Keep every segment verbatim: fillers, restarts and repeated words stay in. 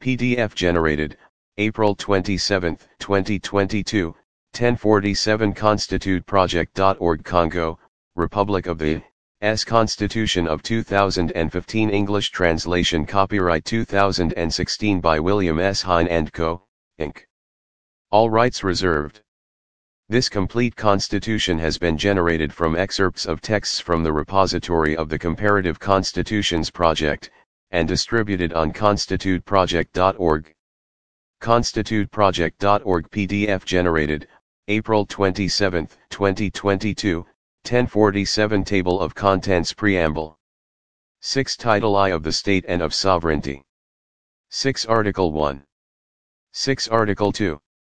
P D F generated, April twenty-seventh, twenty twenty-two, ten forty-seven constitute project dot org Congo, Republic of the S Constitution of two thousand fifteen English translation copyright two thousand sixteen by William S. Hine and Co., Incorporated. All rights reserved. This complete constitution has been generated from excerpts of texts from the repository of the Comparative Constitutions Project, and distributed on constitute project dot org. constitute project dot org P D F generated, April twenty-seventh, twenty twenty-two, ten forty-seven Table of Contents Preamble. six Title I of the State and of Sovereignty. six Article one. six Article two.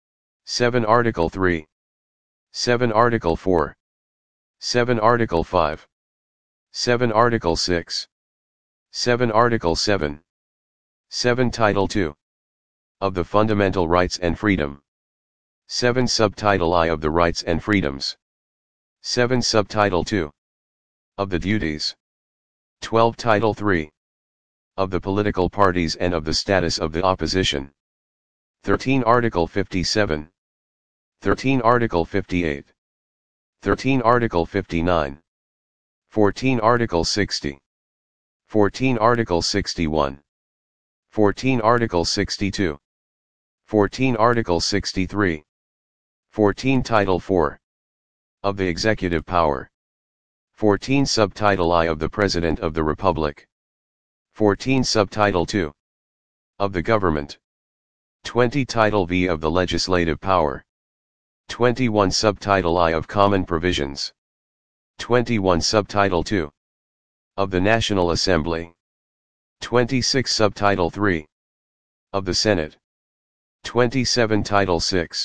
seven Article three. seven Article four. seven Article five. seven Article six. seven Article seven. seven Title two. Of the Fundamental Rights and Freedom. seven Subtitle I of the Rights and Freedoms. seven Subtitle two. Of the Duties. twelve Title three. Of the Political Parties and of the Status of the Opposition. thirteen Article fifty-seven. thirteen Article fifty-eight. thirteen Article fifty-nine. fourteen Article sixty. fourteen Article sixty-one. fourteen Article sixty-two. fourteen Article sixty-three. fourteen Title four. Of the Executive Power. fourteen Subtitle I of the President of the Republic. fourteen Subtitle two. Of the Government. twenty Title V of the Legislative Power. twenty-one Subtitle I of Common Provisions. twenty-one Subtitle two. Of the National Assembly. twenty-six Subtitle three. Of the Senate. twenty-seven Title six.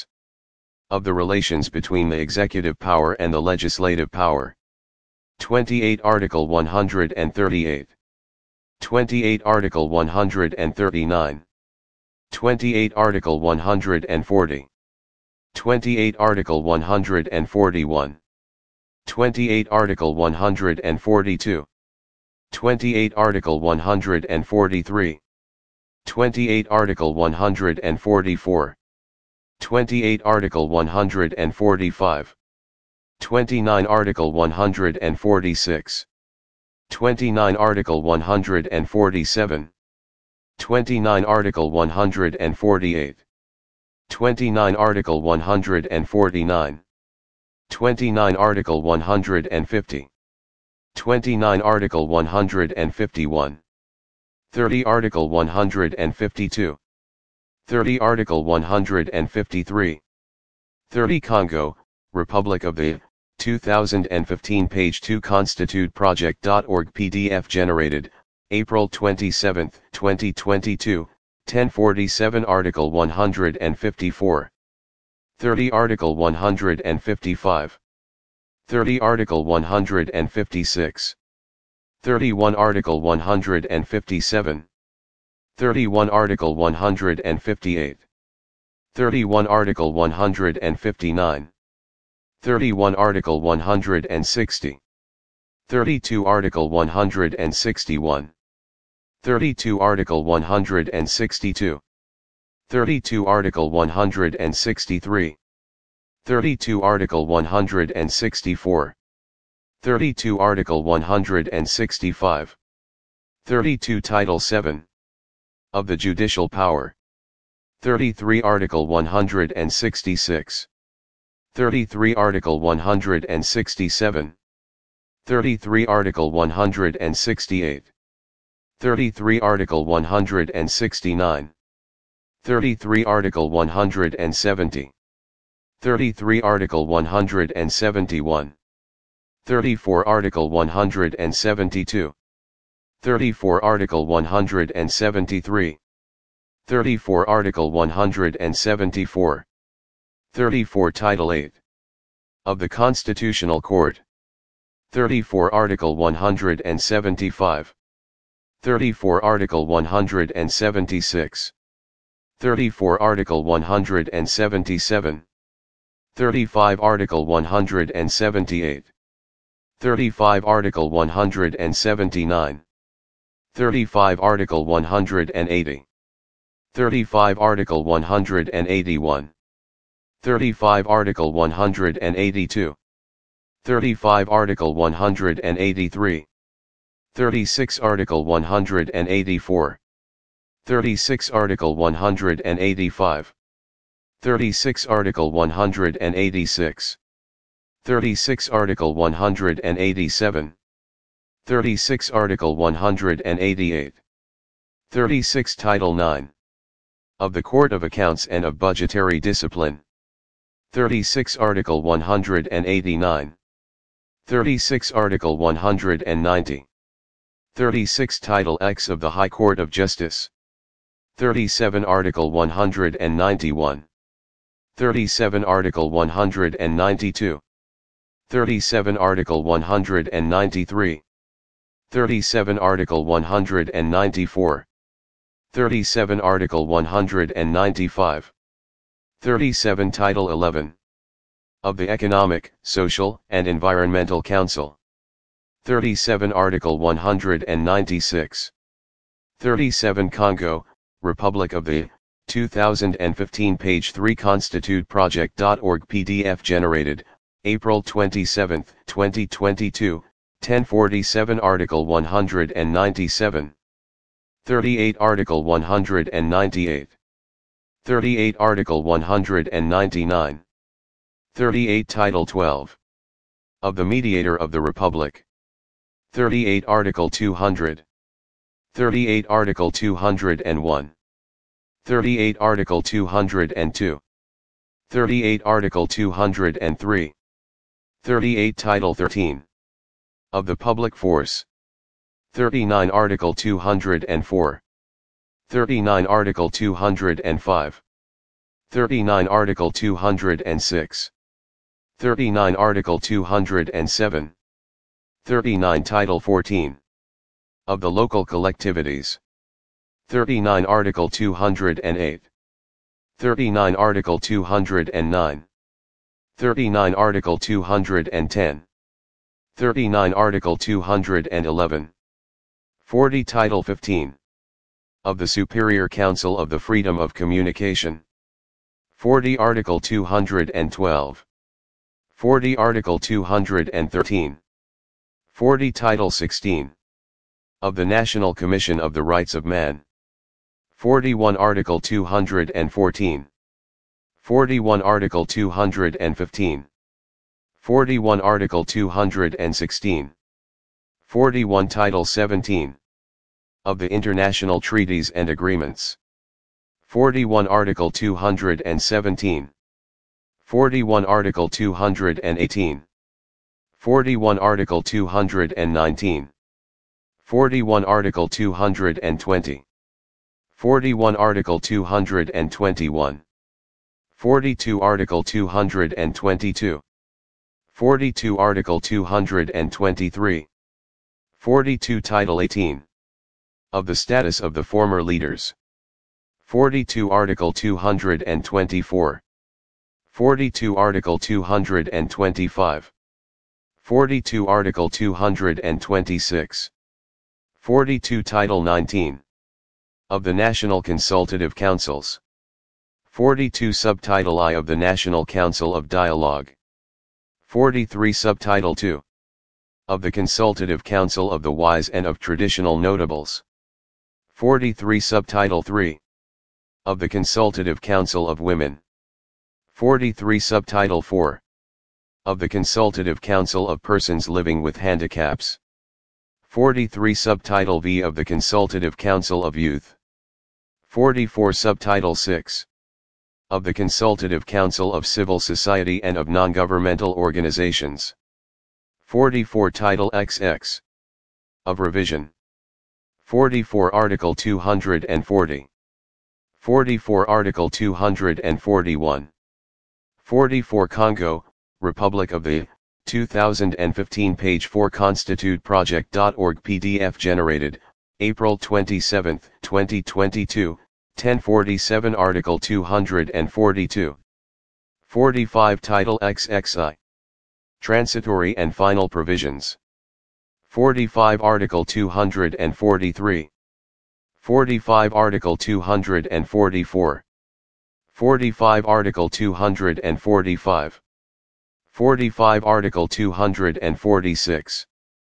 Of the Relations between the Executive Power and the Legislative Power. twenty-eight Article one hundred thirty-eight. twenty-eight Article one hundred thirty-nine. twenty-eight Article one hundred forty. twenty-eight Article one hundred forty-one. twenty-eight Article one hundred forty-two. twenty-eight Article one hundred forty-three. twenty-eight Article one hundred forty-four. twenty-eight Article one hundred forty-five. twenty-nine Article one hundred forty-six. twenty-nine Article one hundred forty-seven. twenty-nine Article one hundred forty-eight. twenty-nine Article one hundred forty-nine. twenty-nine Article one hundred fifty. twenty-nine Article one hundred fifty-one. thirty Article one hundred fifty-two. thirty Article one hundred fifty-three. thirty Congo, Republic of the, two thousand fifteen Page two constitute project dot org P D F generated, April twenty-seventh, twenty twenty-two, ten forty-seven Article one hundred fifty-four. thirty Article one hundred fifty-five. thirty Article one hundred fifty-six. thirty-one Article one hundred fifty-seven. thirty-one Article one hundred fifty-eight. thirty-one Article one hundred fifty-nine. thirty-one Article one hundred sixty. thirty-two Article one hundred sixty-one. thirty-two Article one hundred sixty-two. thirty-two Article one hundred sixty-three. thirty-two Article one hundred sixty-four. thirty-two Article one hundred sixty-five. thirty-two Title seven. Of the Judicial Power. thirty-three Article one hundred sixty-six. thirty-three Article one hundred sixty-seven. thirty-three Article one hundred sixty-eight. thirty-three Article one hundred sixty-nine. thirty-three Article one hundred seventy. thirty-three Article one hundred seventy-one. thirty-four Article one hundred seventy-two. thirty-four Article one hundred seventy-three. thirty-four Article one hundred seventy-four. thirty-four Title eight. Of the Constitutional Court. thirty-four Article one hundred seventy-five. thirty-four Article one hundred seventy-six. thirty-four Article one hundred seventy-seven. thirty-five Article one hundred seventy-eight. thirty-five Article one hundred seventy-nine. thirty-five Article one hundred eighty. thirty-five Article one hundred eighty-one. thirty-five Article one hundred eighty-two. thirty-five Article one hundred eighty-three. thirty-six Article one hundred eighty-four. thirty-six Article one hundred eighty-five. thirty-six Article one hundred eighty-six. thirty-six Article one hundred eighty-seven. thirty-six Article one hundred eighty-eight. thirty-six Title nine. Of the Court of Accounts and of Budgetary Discipline. thirty-six Article one hundred eighty-nine. thirty-six Article one hundred ninety. thirty-six Title X of the High Court of Justice. thirty-seven Article one hundred ninety-one. thirty-seven Article one hundred ninety-two. thirty-seven Article one hundred ninety-three. thirty-seven Article one hundred ninety-four. thirty-seven Article one hundred ninety-five. thirty-seven Title eleven. Of the Economic, Social, and Environmental Council. thirty-seven Article one hundred ninety-six. thirty-seven Congo, Republic of the, two thousand fifteen page three constitute project dot org P D F generated, April twenty-seventh, twenty twenty-two, ten forty-seven Article one hundred ninety-seven. thirty-eight Article one hundred ninety-eight. thirty-eight Article one hundred ninety-nine. thirty-eight Title twelve. Of the Mediator of the Republic. thirty-eight Article two hundred. thirty-eight Article two hundred one. thirty-eight Article two hundred two. thirty-eight Article two hundred three. thirty-eight Title thirteen. Of the Public Force. thirty-nine Article two hundred four. thirty-nine Article two hundred five. thirty-nine Article two hundred six. thirty-nine Article two hundred seven. thirty-nine Title fourteen. Of the Local Collectivities. thirty-nine Article two hundred eight. thirty-nine Article two hundred nine. thirty-nine Article two hundred ten. thirty-nine Article two hundred eleven. forty Title fifteen. Of the Superior Council of the Freedom of Communication. forty Article two hundred twelve. forty Article two hundred thirteen. forty Title sixteen. Of the National Commission of the Rights of Man. forty-one Article two hundred fourteen. forty-one Article two hundred fifteen. forty-one Article two hundred sixteen. forty-one Title seventeen. Of the International Treaties and Agreements. forty-one Article two hundred seventeen. forty-one Article two hundred eighteen. forty-one Article two hundred nineteen. forty-one Article two hundred twenty. forty-one Article two hundred twenty-one. forty-two Article two hundred twenty-two. forty-two Article two hundred twenty-three. forty-two Title eighteen. Of the Status of the Former Leaders. forty-two Article two hundred twenty-four. forty-two Article two hundred twenty-five. forty-two Article two hundred twenty-six. forty-two Title nineteen. Of the National Consultative Councils. forty-two Subtitle I of the National Council of Dialogue. forty-three Subtitle two. Of the Consultative Council of the Wise and of Traditional Notables. forty-three Subtitle three. Of the Consultative Council of Women. forty-three Subtitle four. Of the Consultative Council of Persons Living with Handicaps. forty-three Subtitle V of the Consultative Council of Youth. forty-four Subtitle six. Of the Consultative Council of Civil Society and of Non-Governmental Organizations. forty-four Title X X. Of Revision. forty-four Article two hundred forty. forty-four Article two hundred forty-one. forty-four Congo, Republic of the, two thousand fifteen page four constitute project dot org P D F generated, April twenty-seventh, twenty twenty-two, ten forty-seven Article two hundred forty-two. forty-five Title X X I. Transitory and Final Provisions. forty-five Article two hundred forty-three. forty-five Article two hundred forty-four. forty-five Article two hundred forty-five. forty-five Article two hundred forty-six.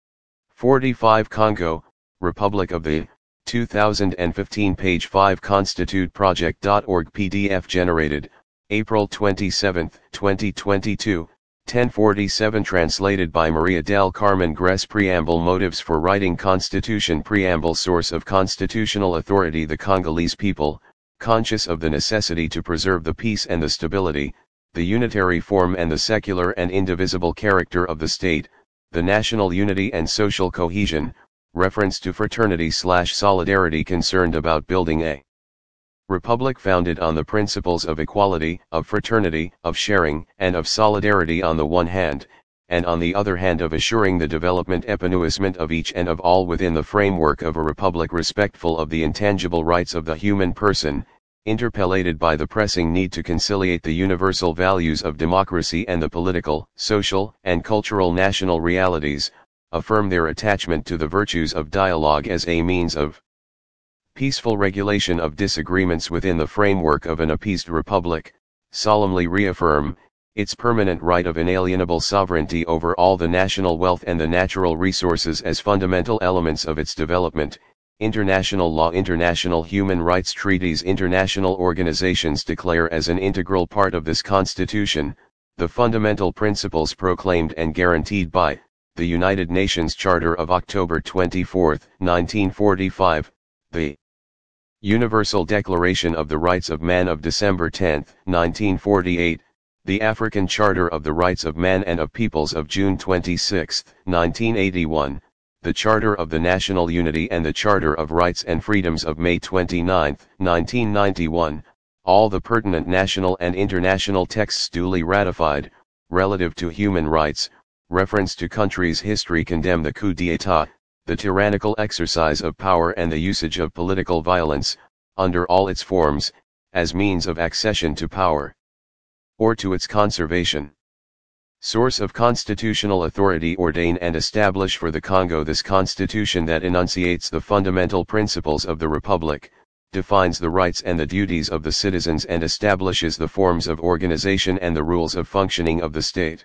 forty-five Congo, Republic of the, two thousand fifteen page five constitute project dot org P D F generated, April twenty-seventh, twenty twenty-two, ten forty-seven translated by Maria del Carmen Gress Preamble Motives for writing Constitution Preamble Source of constitutional authority the Congolese people, conscious of the necessity to preserve the peace and the stability, the unitary form and the secular and indivisible character of the state, the national unity and social cohesion, reference to fraternity slash solidarity concerned about building a republic founded on the principles of equality, of fraternity, of sharing, and of solidarity on the one hand, and on the other hand of assuring the development epanouissement of each and of all within the framework of a republic respectful of the intangible rights of the human person, interpellated by the pressing need to conciliate the universal values of democracy and the political, social, and cultural national realities, affirm their attachment to the virtues of dialogue as a means of peaceful regulation of disagreements within the framework of an appeased republic, solemnly reaffirm its permanent right of inalienable sovereignty over all the national wealth and the natural resources as fundamental elements of its development. International law, international human rights treaties, international organizations declare as an integral part of this Constitution, the fundamental principles proclaimed and guaranteed by the United Nations Charter of October twenty-fourth, nineteen forty-five, the Universal Declaration of the Rights of Man of December tenth, nineteen forty-eight, the African Charter of the Rights of Man and of Peoples of June twenty-sixth, nineteen eighty-one, the Charter of the National Unity and the Charter of Rights and Freedoms of May twenty-ninth, nineteen ninety-one, all the pertinent national and international texts duly ratified, relative to human rights, reference to country's history condemn the coup d'état, the tyrannical exercise of power and the usage of political violence, under all its forms, as means of accession to power, or to its conservation. Source of constitutional authority ordain and establish for the Congo this constitution that enunciates the fundamental principles of the Republic, defines the rights and the duties of the citizens and establishes the forms of organization and the rules of functioning of the state.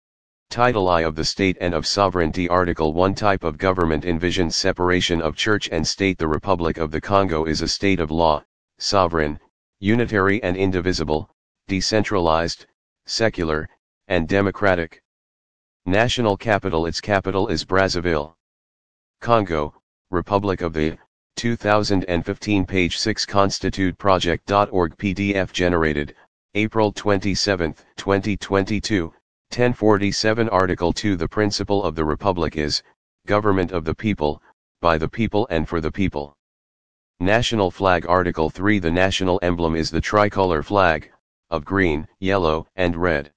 Title I of the State and of Sovereignty. Article one Type of government envisions separation of church and state. The Republic of the Congo is a state of law, sovereign, unitary and indivisible, decentralized, secular, and democratic. National capital. Its capital is Brazzaville. Congo, Republic of the, two thousand fifteen page six constitute project dot org P D F generated, April twenty-seventh, twenty twenty-two. ten forty-seven Article two The principle of the Republic is, government of the people, by the people and for the people. National flag. Article three The national emblem is the tricolor flag, of green, yellow, and red.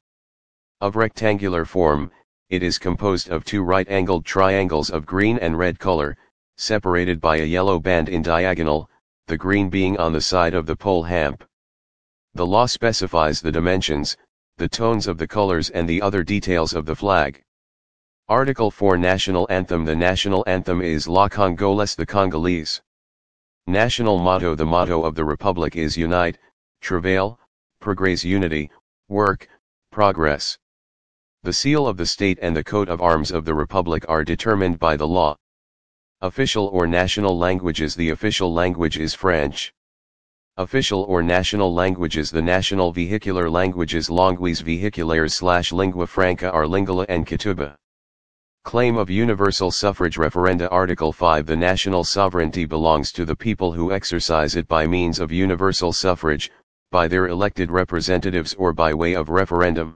Of rectangular form, it is composed of two right-angled triangles of green and red color, separated by a yellow band in diagonal, the green being on the side of the pole hamp. The law specifies the dimensions, the tones of the colors and the other details of the flag. Article four National Anthem. The national anthem is La Congolaise, the Congolese. National motto. The motto of the Republic is Unite, Travail, Progress. Unity, Work, Progress. The seal of the state and the coat of arms of the Republic are determined by the law. Official or national languages. The official language is French. Official or national languages. The national vehicular languages langues vehiculaires slash lingua franca are Lingala and Kituba. Claim of universal suffrage referenda. Article five The national sovereignty belongs to the people who exercise it by means of universal suffrage, by their elected representatives or by way of referendum.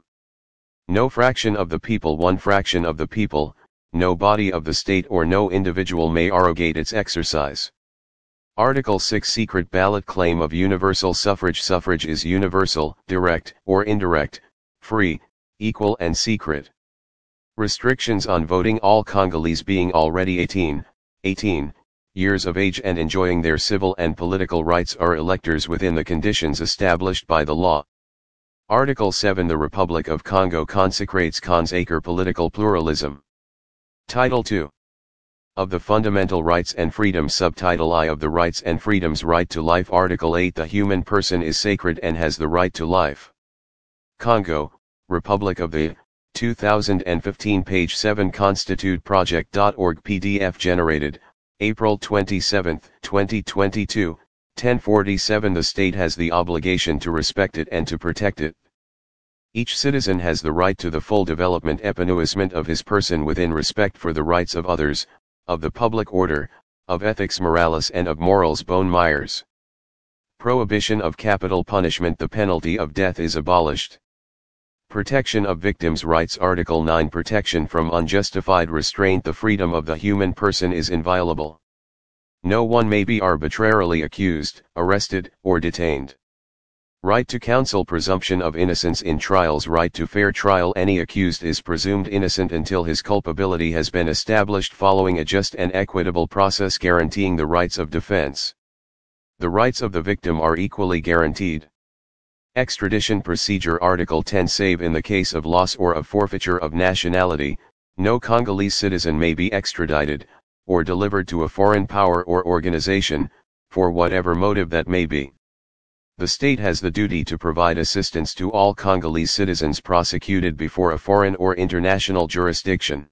No fraction of the people, one fraction of the people, no body of the state or no individual may arrogate its exercise. Article six Secret ballot. Claim of universal suffrage. Suffrage is universal, direct or indirect, free, equal and secret. Restrictions on voting. All Congolese being already eighteen, eighteen years of age and enjoying their civil and political rights are electors within the conditions established by the law. Article seven The Republic of Congo consecrates consacre political pluralism. Title two Of the Fundamental Rights and Freedoms. Subtitle I. Of the Rights and Freedoms. Right to Life. Article eight. The human person is sacred and has the right to life. Congo, Republic of the, two thousand fifteen. Page seven. Constitute Project dot org. P D F generated, April twenty-seventh, twenty twenty-two, ten forty-seven. The state has the obligation to respect it and to protect it. Each citizen has the right to the full development épanouissement of his person within respect for the rights of others, of the public order, of ethics moralis and of morals. Bone Myers. Prohibition of capital punishment. The penalty of death is abolished. Protection of victims' rights. Article nine. Protection from unjustified restraint. The freedom of the human person is inviolable. No one may be arbitrarily accused, arrested, or detained. Right to counsel. Presumption of innocence in trials. Right to fair trial. Any accused is presumed innocent until his culpability has been established following a just and equitable process guaranteeing the rights of defense. The rights of the victim are equally guaranteed. Extradition procedure. Article ten. Save in the case of loss or of forfeiture of nationality, no Congolese citizen may be extradited, or delivered to a foreign power or organization, for whatever motive that may be. The state has the duty to provide assistance to all Congolese citizens prosecuted before a foreign or international jurisdiction.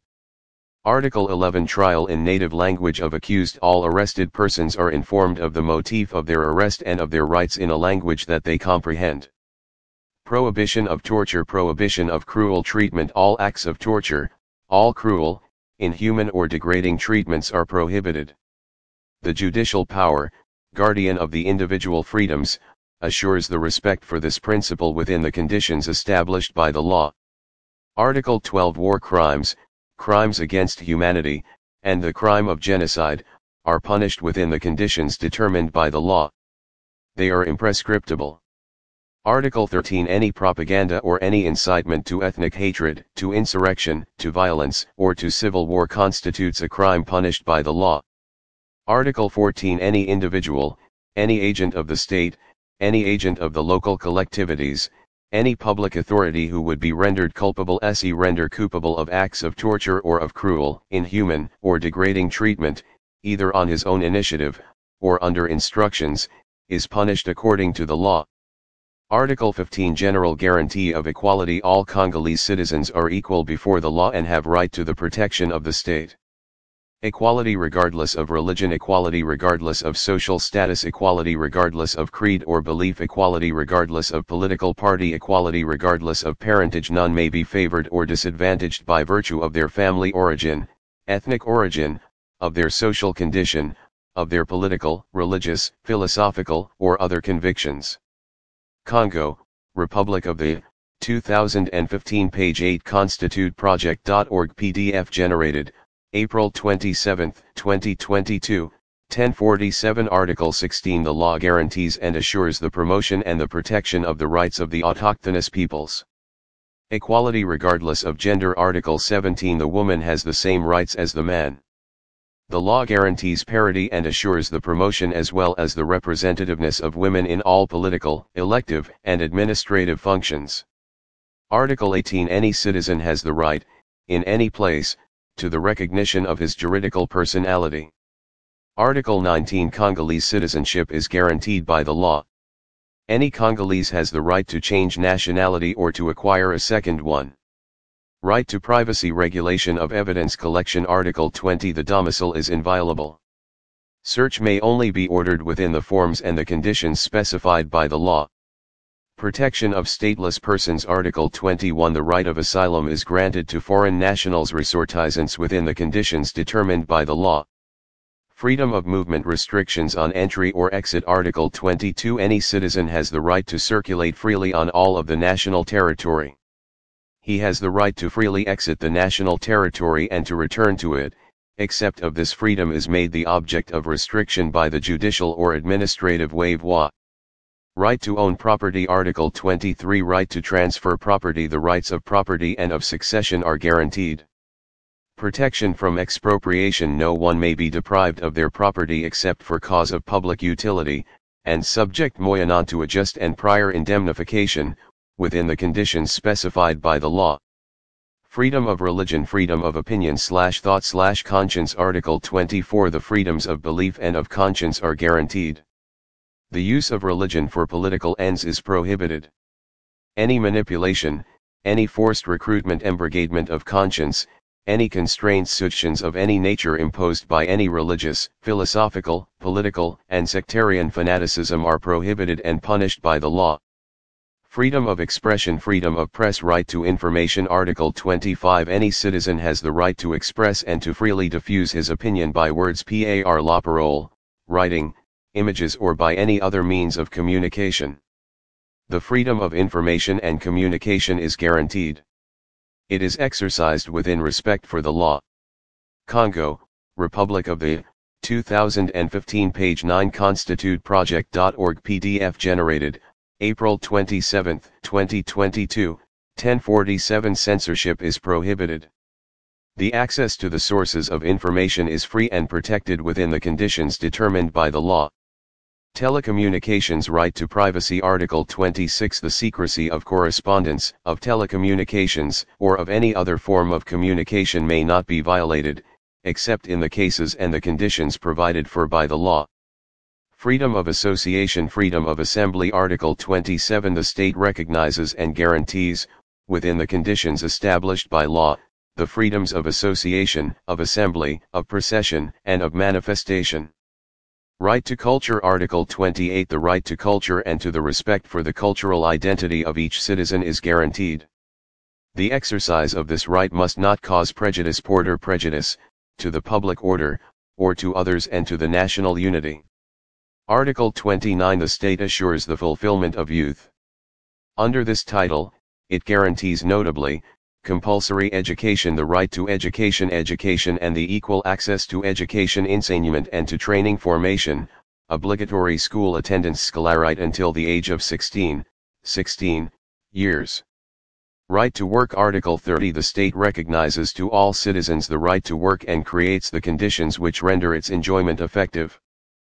Article eleven. Trial in native language of accused. All arrested persons are informed of the motif of their arrest and of their rights in a language that they comprehend. Prohibition of torture. Prohibition of cruel treatment. All acts of torture, all cruel, inhuman or degrading treatments are prohibited. The judicial power, guardian of the individual freedoms, assures the respect for this principle within the conditions established by the law. Article twelve. War crimes, crimes against humanity, and the crime of genocide, are punished within the conditions determined by the law. They are imprescriptible. Article thirteen. Any propaganda or any incitement to ethnic hatred, to insurrection, to violence, or to civil war constitutes a crime punished by the law. Article fourteen. Any individual, any agent of the state, any agent of the local collectivities, any public authority who would be rendered culpable se render culpable of acts of torture or of cruel, inhuman, or degrading treatment, either on his own initiative, or under instructions, is punished according to the law. Article fifteen. General guarantee of equality. All Congolese citizens are equal before the law and have right to the protection of the state. Equality regardless of religion. Equality regardless of social status. Equality regardless of creed or belief. Equality regardless of political party. Equality regardless of parentage. None may be favored or disadvantaged by virtue of their family origin, ethnic origin, of their social condition, of their political, religious, philosophical, or other convictions. Congo, Republic of the, two thousand fifteen. Page eight. Constitute Project dot org. P D F generated, April twenty-seventh, twenty twenty-two, ten forty-seven. Article sixteen. The law guarantees and assures the promotion and the protection of the rights of the autochthonous peoples. Equality regardless of gender. Article seventeen. The woman has the same rights as the man. The law guarantees parity and assures the promotion as well as the representativeness of women in all political, elective, and administrative functions. Article eighteen. Any citizen has the right, in any place, to the recognition of his juridical personality. Article nineteen. Congolese citizenship is guaranteed by the law. Any Congolese has the right to change nationality or to acquire a second one. Right to privacy. Regulation of evidence collection. Article twenty. The domicile is inviolable. Search may only be ordered within the forms and the conditions specified by the law. Protection of stateless persons. Article twenty-one. The right of asylum is granted to foreign nationals ressortissants within the conditions determined by the law. Freedom of movement. Restrictions on entry or exit. Article twenty-two. Any citizen has the right to circulate freely on all of the national territory. He has the right to freely exit the national territory and to return to it, except of this freedom is made the object of restriction by the judicial or administrative waiver. Right to own property. Article twenty-three. Right to transfer property. The rights of property and of succession are guaranteed. Protection from expropriation. No one may be deprived of their property except for cause of public utility, and subject moyennant to a just and prior indemnification, within the conditions specified by the law. Freedom of religion, freedom of opinion slash thought slash conscience. Article twenty-four. The freedoms of belief and of conscience are guaranteed. The use of religion for political ends is prohibited. Any manipulation, any forced recruitment, embrigadement of conscience, any constraints, suctions of any nature imposed by any religious, philosophical, political, and sectarian fanaticism are prohibited and punished by the law. Freedom of expression, freedom of press, right to information. Article twenty-five. Any citizen has the right to express and to freely diffuse his opinion by words, par la parole, writing, images, or by any other means of communication. The freedom of information and communication is guaranteed. It is exercised within respect for the law. Congo, Republic of the, two thousand fifteen, page nine. constitute project dot org P D F generated, April twenty-seventh, twenty twenty-two, ten forty-seven. Censorship is prohibited. The access to the sources of information is free and protected within the conditions determined by the law. Telecommunications right to privacy. Article twenty-six. The secrecy of correspondence, of telecommunications, or of any other form of communication may not be violated, except in the cases and the conditions provided for by the law. Freedom of association, freedom of assembly. Article twenty-seven. The state recognizes and guarantees, within the conditions established by law, the freedoms of association, of assembly, of procession, and of manifestation. Right to culture. Article twenty-eight. The right to culture and to the respect for the cultural identity of each citizen is guaranteed. The exercise of this right must not cause prejudice, or prejudice, to the public order, or to others and to the national unity. Article twenty-nine. The state assures the fulfillment of youth. Under this title, it guarantees notably, compulsory education, the right to education, education and the equal access to education, enseignement and to training, formation, obligatory school attendance, scolarite until the age of sixteen, sixteen years. Right to work. Article thirty. The state recognizes to all citizens the right to work and creates the conditions which render its enjoyment effective.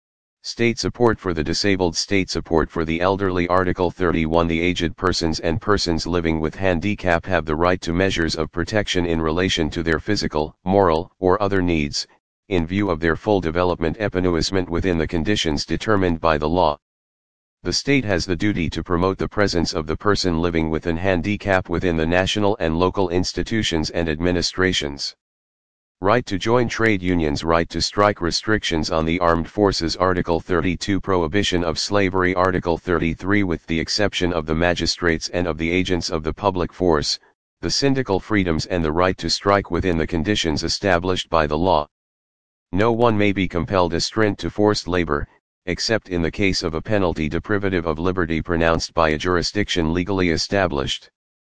State support for the disabled, state support for the elderly. Article thirty-one. The aged persons and persons living with handicap have the right to measures of protection in relation to their physical, moral, or other needs, in view of their full development, épanouissement within the conditions determined by the law. The state has the duty to promote the presence of the person living with an handicap within the national and local institutions and administrations. Right to join trade unions, right to strike, restrictions on the armed forces. Article thirty-two. Prohibition of slavery. Article thirty-three. With the exception of the magistrates and of the agents of the public force, the syndical freedoms and the right to strike within the conditions established by the law. No one may be compelled astrint to forced labor, except in the case of a penalty deprivative of liberty pronounced by a jurisdiction legally established.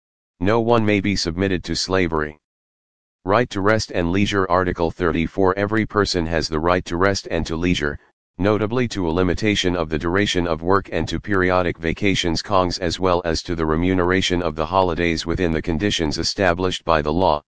No one may be submitted to slavery. Right to rest and leisure. Article thirty-four. Every person has the right to rest and to leisure, notably to a limitation of the duration of work and to periodic vacations, congs, as well as to the remuneration of the holidays within the conditions established by the law.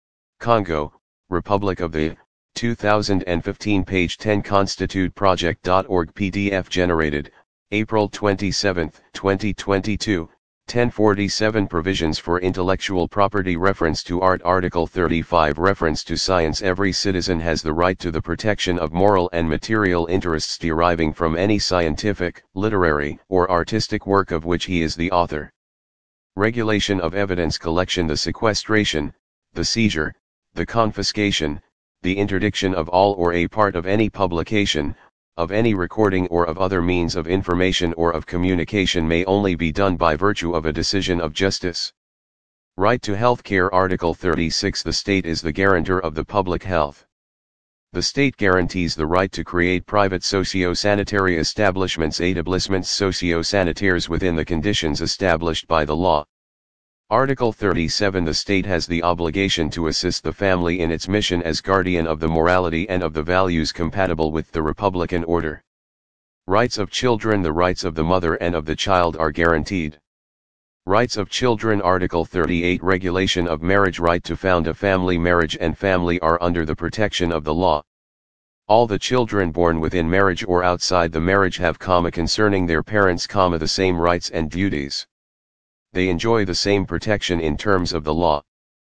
Congo, Republic of the, two thousand fifteen, page ten. constitute project dot org P D F generated, April twenty-seventh, twenty twenty-two. ten forty-seven. Provisions for intellectual property. Reference to art. Article thirty-five. Reference to science. Every citizen has the right to the protection of moral and material interests deriving from any scientific, literary, or artistic work of which he is the author. Regulation of evidence collection. The sequestration, the seizure, the confiscation, the interdiction of all or a part of any publication, of any recording or of other means of information or of communication may only be done by virtue of a decision of justice. Right to health care. Article thirty-six. The state is the guarantor of the public health. The state guarantees the right to create private socio-sanitary establishments, établissements socio-sanitaires, within the conditions established by the law. Article thirty-seven. The state has the obligation to assist the family in its mission as guardian of the morality and of the values compatible with the republican order. Rights of children. The rights of the mother and of the child are guaranteed. Rights of children. Article thirty-eight. Regulation of marriage. Right to found a family. Marriage and family are under the protection of the law. All the children born within marriage or outside the marriage have, comma, concerning their parents, comma, the same rights and duties. They enjoy the same protection in terms of the law.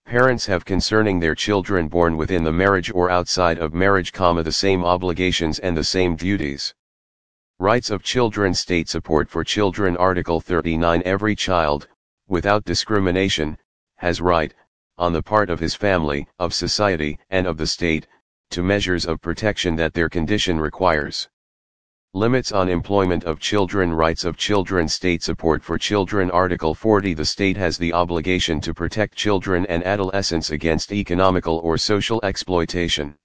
Parents have concerning their children born within the marriage or outside of marriage, the same obligations and the same duties. Rights of children. State support for children. Article thirty-nine. Every child, without discrimination, has right, on the part of his family, of society, and of the state, to measures of protection that their condition requires. Limits on employment of children. Rights of children. State support for children. Article forty. The state has the obligation to protect children and adolescents against economical or social exploitation.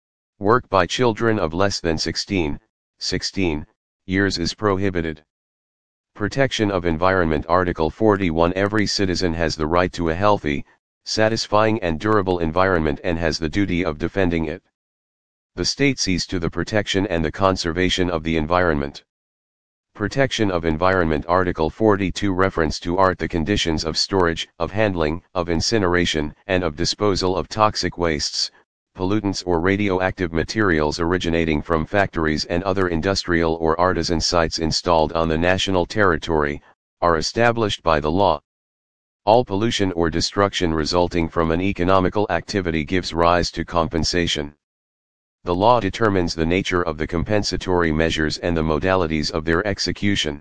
Work by children of less than sixteen, sixteen years is prohibited. Protection of environment. Article forty-one. Every citizen has the right to a healthy, satisfying and durable environment and has the duty of defending it. The state sees to the protection and the conservation of the environment. Protection of environment. Article forty-two. Reference to art. The conditions of storage, of handling, of incineration, and of disposal of toxic wastes, pollutants or radioactive materials originating from factories and other industrial or artisan sites installed on the national territory, are established by the law. All pollution or destruction resulting from an economical activity gives rise to compensation. The law determines the nature of the compensatory measures and the modalities of their execution.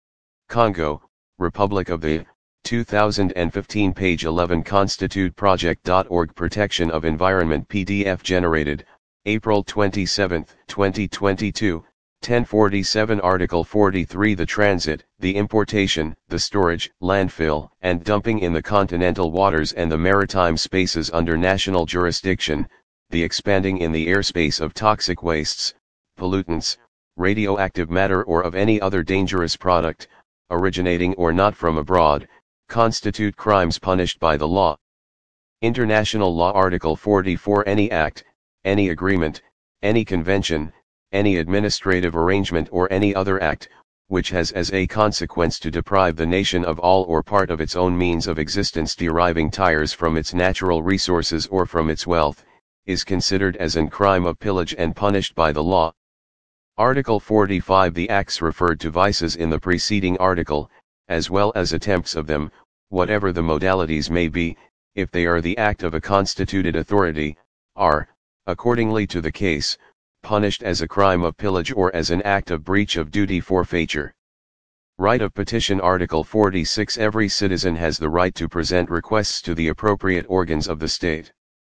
Congo, Republic of the, two thousand fifteen, page eleven. constitute project dot org. Protection of Environment. P D F generated, April twenty-seventh, twenty twenty-two, ten forty-seven. Article forty-three. The transit, the importation, the storage, landfill, and dumping in the continental waters and the maritime spaces under national jurisdiction, the expanding in the airspace of toxic wastes, pollutants, radioactive matter or of any other dangerous product, originating or not from abroad, constitute crimes punished by the law. International law. Article forty-four. Any act, any agreement, any convention, any administrative arrangement or any other act, which has as a consequence to deprive the nation of all or part of its own means of existence deriving tires from its natural resources or from its wealth, is considered as an crime of pillage and punished by the law. Article forty-five. The acts referred to vices in the preceding article, as well as attempts of them, whatever the modalities may be, if they are the act of a constituted authority, are, accordingly to the case, punished as a crime of pillage or as an act of breach of duty forfeiture. Right of petition. Article forty-six. Every citizen has the right to present requests to the appropriate organs of the state.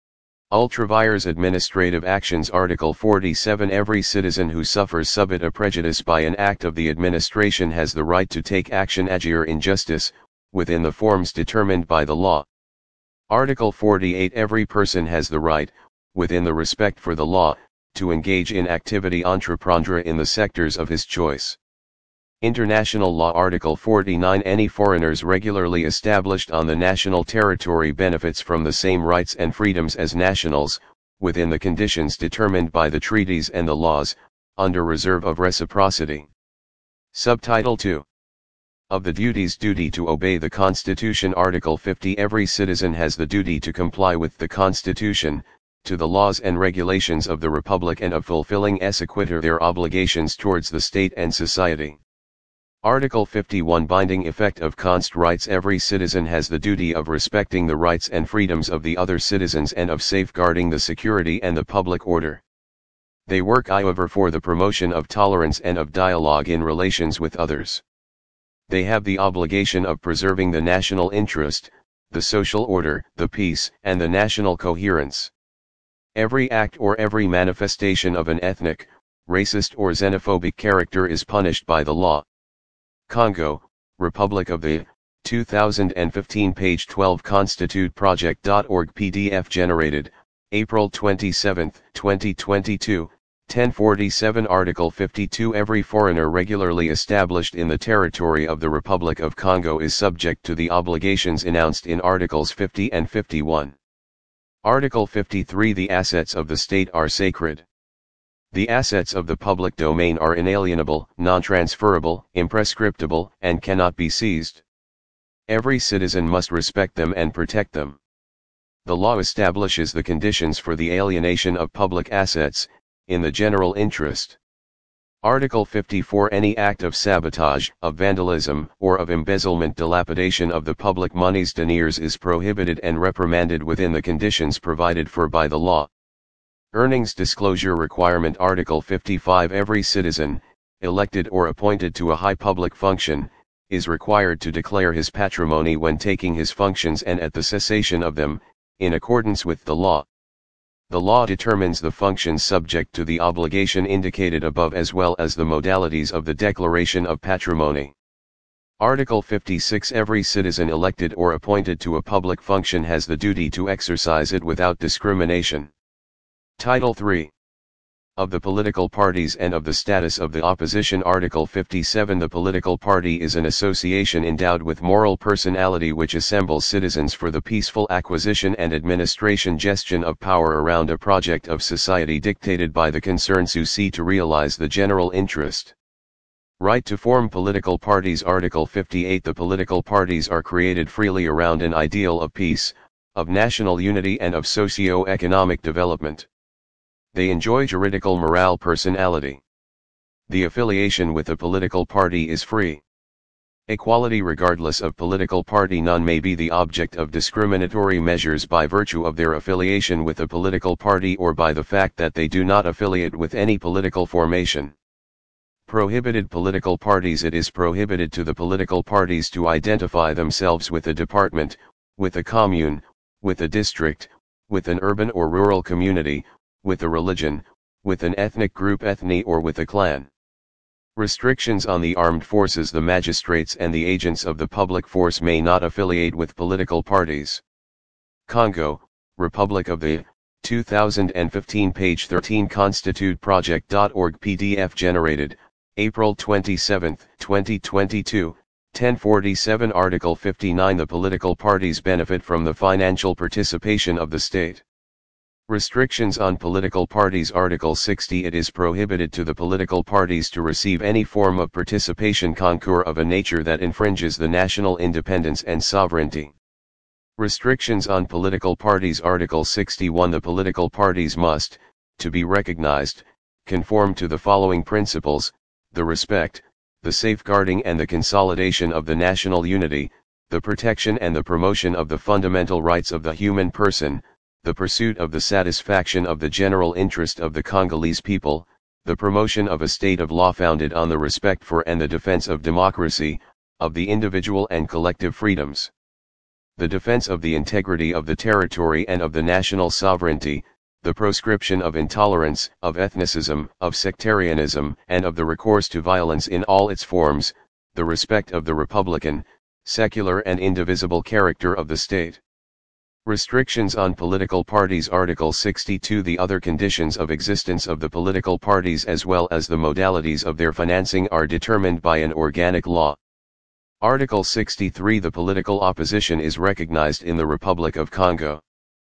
Ultravires administrative actions. Article forty-seven. Every citizen who suffers subit a prejudice by an act of the administration has the right to take action agere in justice, within the forms determined by the law. Article forty-eight. Every person has the right, within the respect for the law, to engage in activity entreprendre in the sectors of his choice. International law. Article forty-nine. Any foreigners regularly established on the national territory benefits from the same rights and freedoms as nationals, within the conditions determined by the treaties and the laws, under reserve of reciprocity. Subtitle two. Of the duties. Duty to obey the Constitution. Article fifty. Every citizen has the duty to comply with the Constitution, to the laws and regulations of the Republic and of fulfilling esequitur their obligations towards the state and society. Article fifty-one. Binding effect of const rights. Every citizen has the duty of respecting the rights and freedoms of the other citizens and of safeguarding the security and the public order. They work however for the promotion of tolerance and of dialogue in relations with others. They have the obligation of preserving the national interest, the social order, the peace, and the national coherence. Every act or every manifestation of an ethnic, racist or xenophobic character is punished by the law. Congo, Republic of the, two thousand fifteen, page twelve. constitute project dot org. P D F generated, April twenty-seventh, twenty twenty-two, ten forty-seven. Article fifty-two. Every foreigner regularly established in the territory of the Republic of Congo is subject to the obligations announced in Articles fifty and fifty-one. Article fifty-three. The assets of the state are sacred. The assets of the public domain are inalienable, non-transferable, imprescriptible, and cannot be seized. Every citizen must respect them and protect them. The law establishes the conditions for the alienation of public assets, in the general interest. Article fifty-four Any act of sabotage, of vandalism, or of embezzlement dilapidation of the public monies deniers is prohibited and reprimanded within the conditions provided for by the law. Earnings disclosure requirement Article fifty-five Every citizen, elected or appointed to a high public function, is required to declare his patrimony when taking his functions and at the cessation of them, in accordance with the law. The law determines the functions subject to the obligation indicated above as well as the modalities of the declaration of patrimony. Article fifty-six Every citizen elected or appointed to a public function has the duty to exercise it without discrimination. Title three. Of the political parties and of the status of the opposition Article fifty-seven The political party is an association endowed with moral personality which assembles citizens for the peaceful acquisition and administration gestion of power around a project of society dictated by the concerns who see to realize the general interest. Right to form political parties Article fifty-eight The political parties are created freely around an ideal of peace, of national unity and of socio-economic development. They enjoy juridical moral personality. The affiliation with a political party is free. Equality regardless of political party None may be the object of discriminatory measures by virtue of their affiliation with a political party or by the fact that they do not affiliate with any political formation. Prohibited political parties It is prohibited to the political parties to identify themselves with a department, with a commune, with a district, with an urban or rural community, with a religion, with an ethnic group ethne or with a clan. Restrictions on the armed forces The magistrates and the agents of the public force may not affiliate with political parties. Congo, Republic of the, two thousand fifteen page thirteen constitute project dot org P D F generated, April twenty-seventh, twenty twenty-two, ten forty-seven Article fifty-nine The political parties benefit from the financial participation of the state. Restrictions on political parties Article sixty It is prohibited to the political parties to receive any form of participation concours of a nature that infringes the national independence and sovereignty. Restrictions on political parties Article sixty-one The political parties must, to be recognized, conform to the following principles: the respect, the safeguarding and the consolidation of the national unity, the protection and the promotion of the fundamental rights of the human person, the pursuit of the satisfaction of the general interest of the Congolese people, the promotion of a state of law founded on the respect for and the defense of democracy, of the individual and collective freedoms, the defense of the integrity of the territory and of the national sovereignty, the proscription of intolerance, of ethnicism, of sectarianism, and of the recourse to violence in all its forms, the respect of the republican, secular and indivisible character of the state. Restrictions on political parties Article sixty-two The other conditions of existence of the political parties as well as the modalities of their financing are determined by an organic law. Article sixty-three The political opposition is recognized in the Republic of Congo.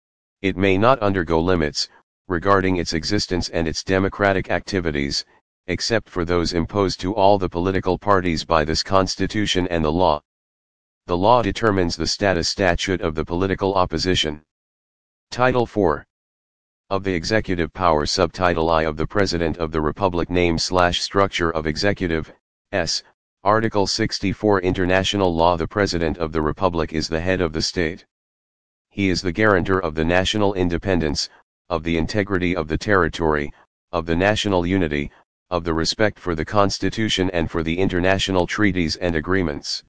It may not undergo limits, regarding its existence and its democratic activities, except for those imposed to all the political parties by this Constitution and the law. The law determines the status statute of the political opposition. Title four. Of the executive power Subtitle I of the President of the Republic Name slash Structure of Executive, S. Article sixty-four International Law The President of the Republic is the head of the state. He is the guarantor of the national independence, of the integrity of the territory, of the national unity, of the respect for the Constitution and for the international treaties and agreements.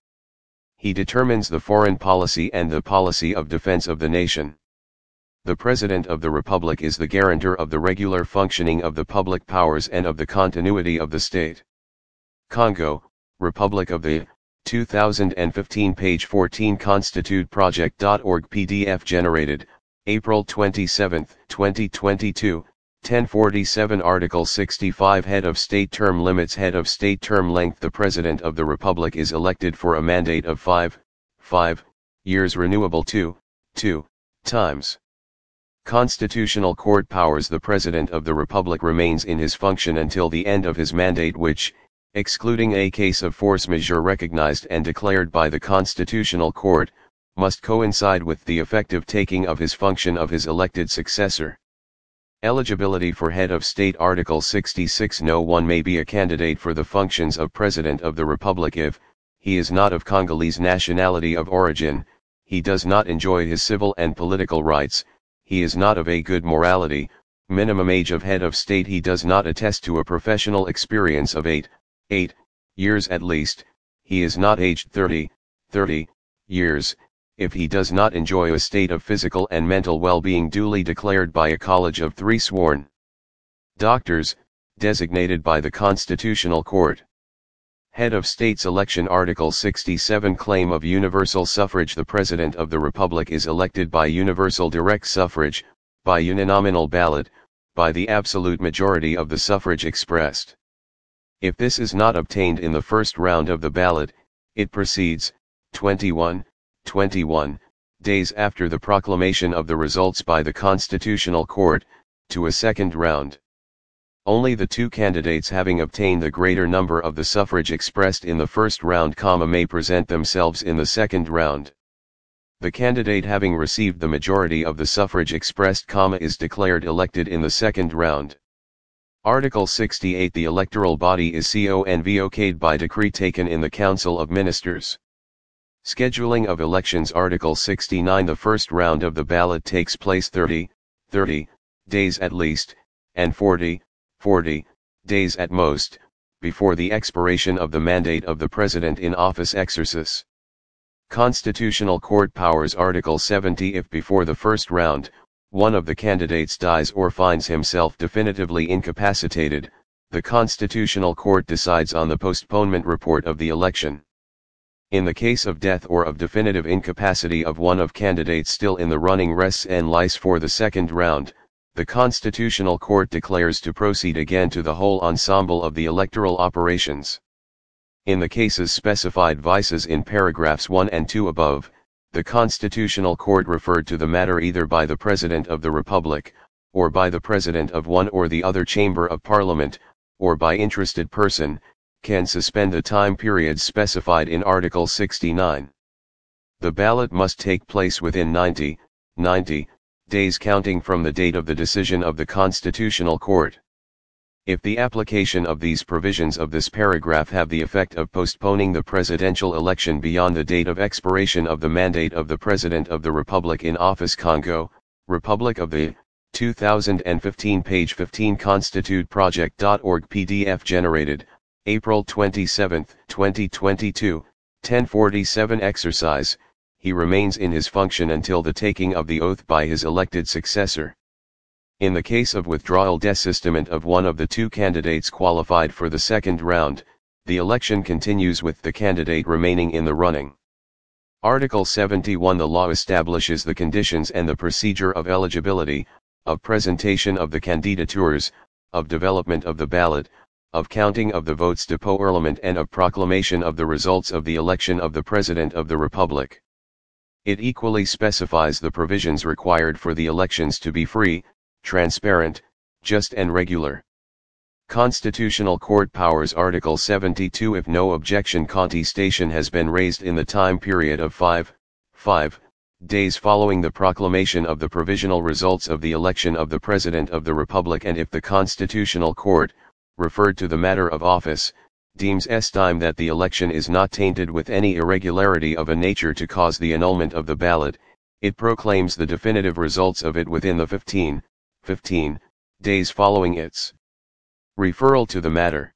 He determines the foreign policy and the policy of defense of the nation. The President of the Republic is the guarantor of the regular functioning of the public powers and of the continuity of the state. Congo, Republic of the, two thousand fifteen page fourteen constitute project dot org P D F generated, April twenty-seventh, twenty twenty-two, ten forty-seven Article sixty-five Head of State Term Limits Head of State Term Length The President of the Republic is elected for a mandate of five, five, years renewable two, two, times. Constitutional Court Powers The President of the Republic remains in his function until the end of his mandate which, excluding a case of force majeure recognized and declared by the Constitutional Court, must coincide with the effective taking of his function of his elected successor. Eligibility for Head of State. Article sixty-six. No one may be a candidate for the functions of President of the Republic if he is not of Congolese nationality of origin, he does not enjoy his civil and political rights, he is not of a good morality, minimum age of Head of State, he does not attest to a professional experience of eight, eight years at least, he is not aged thirty, thirty years, if he does not enjoy a state of physical and mental well-being duly declared by a college of three sworn doctors, designated by the Constitutional Court. Head of State's election. Article sixty-seven. Claim of universal suffrage. The President of the Republic is elected by universal direct suffrage, by uninominal ballot, by the absolute majority of the suffrage expressed. If this is not obtained in the first round of the ballot, it proceeds, twenty-one, twenty-one, days after the proclamation of the results by the Constitutional Court, to a second round. Only the two candidates having obtained the greater number of the suffrage expressed in the first round, may present themselves in the second round. The candidate having received the majority of the suffrage expressed, is declared elected in the second round. Article sixty-eight. The electoral body is convoked by decree taken in the Council of Ministers. Scheduling of elections. Article sixty-nine. The first round of the ballot takes place thirty, thirty days at least, and forty, forty days at most, before the expiration of the mandate of the President in office exercise. Constitutional Court powers. Article seventy. If before the first round, one of the candidates dies or finds himself definitively incapacitated, the Constitutional Court decides on the postponement report of the election. In the case of death or of definitive incapacity of one of candidates still in the running res en lice for the second round, the Constitutional Court declares to proceed again to the whole ensemble of the electoral operations. In the cases specified vices in paragraphs one and two above, the Constitutional Court referred to the matter either by the President of the Republic, or by the President of one or the other Chamber of Parliament, or by interested person, can suspend the time periods specified in Article sixty-nine. The ballot must take place within ninety, ninety days counting from the date of the decision of the Constitutional Court. If the application of these provisions of this paragraph have the effect of postponing the presidential election beyond the date of expiration of the mandate of the President of the Republic in office, Congo, Republic of the, two thousand fifteen, page fifteen, constitute project dot org P D F generated, April twenty-seventh, twenty twenty-two, ten forty-seven. Exercise, he remains in his function until the taking of the oath by his elected successor. In the case of withdrawal desistement of one of the two candidates qualified for the second round, the election continues with the candidate remaining in the running. Article seventy-one. The law establishes the conditions and the procedure of eligibility, of presentation of the candidatures, of development of the ballot, of counting of the votes de Parlement, and of proclamation of the results of the election of the President of the Republic. It equally specifies the provisions required for the elections to be free, transparent, just and regular. Constitutional Court powers. Article seventy-two. If no objection contestation has been raised in the time period of five, five days following the proclamation of the provisional results of the election of the President of the Republic, and if the Constitutional Court, referred to the matter of office, deems estime that the election is not tainted with any irregularity of a nature to cause the annulment of the ballot, it proclaims the definitive results of it within the fifteen, fifteen days following its referral to the matter.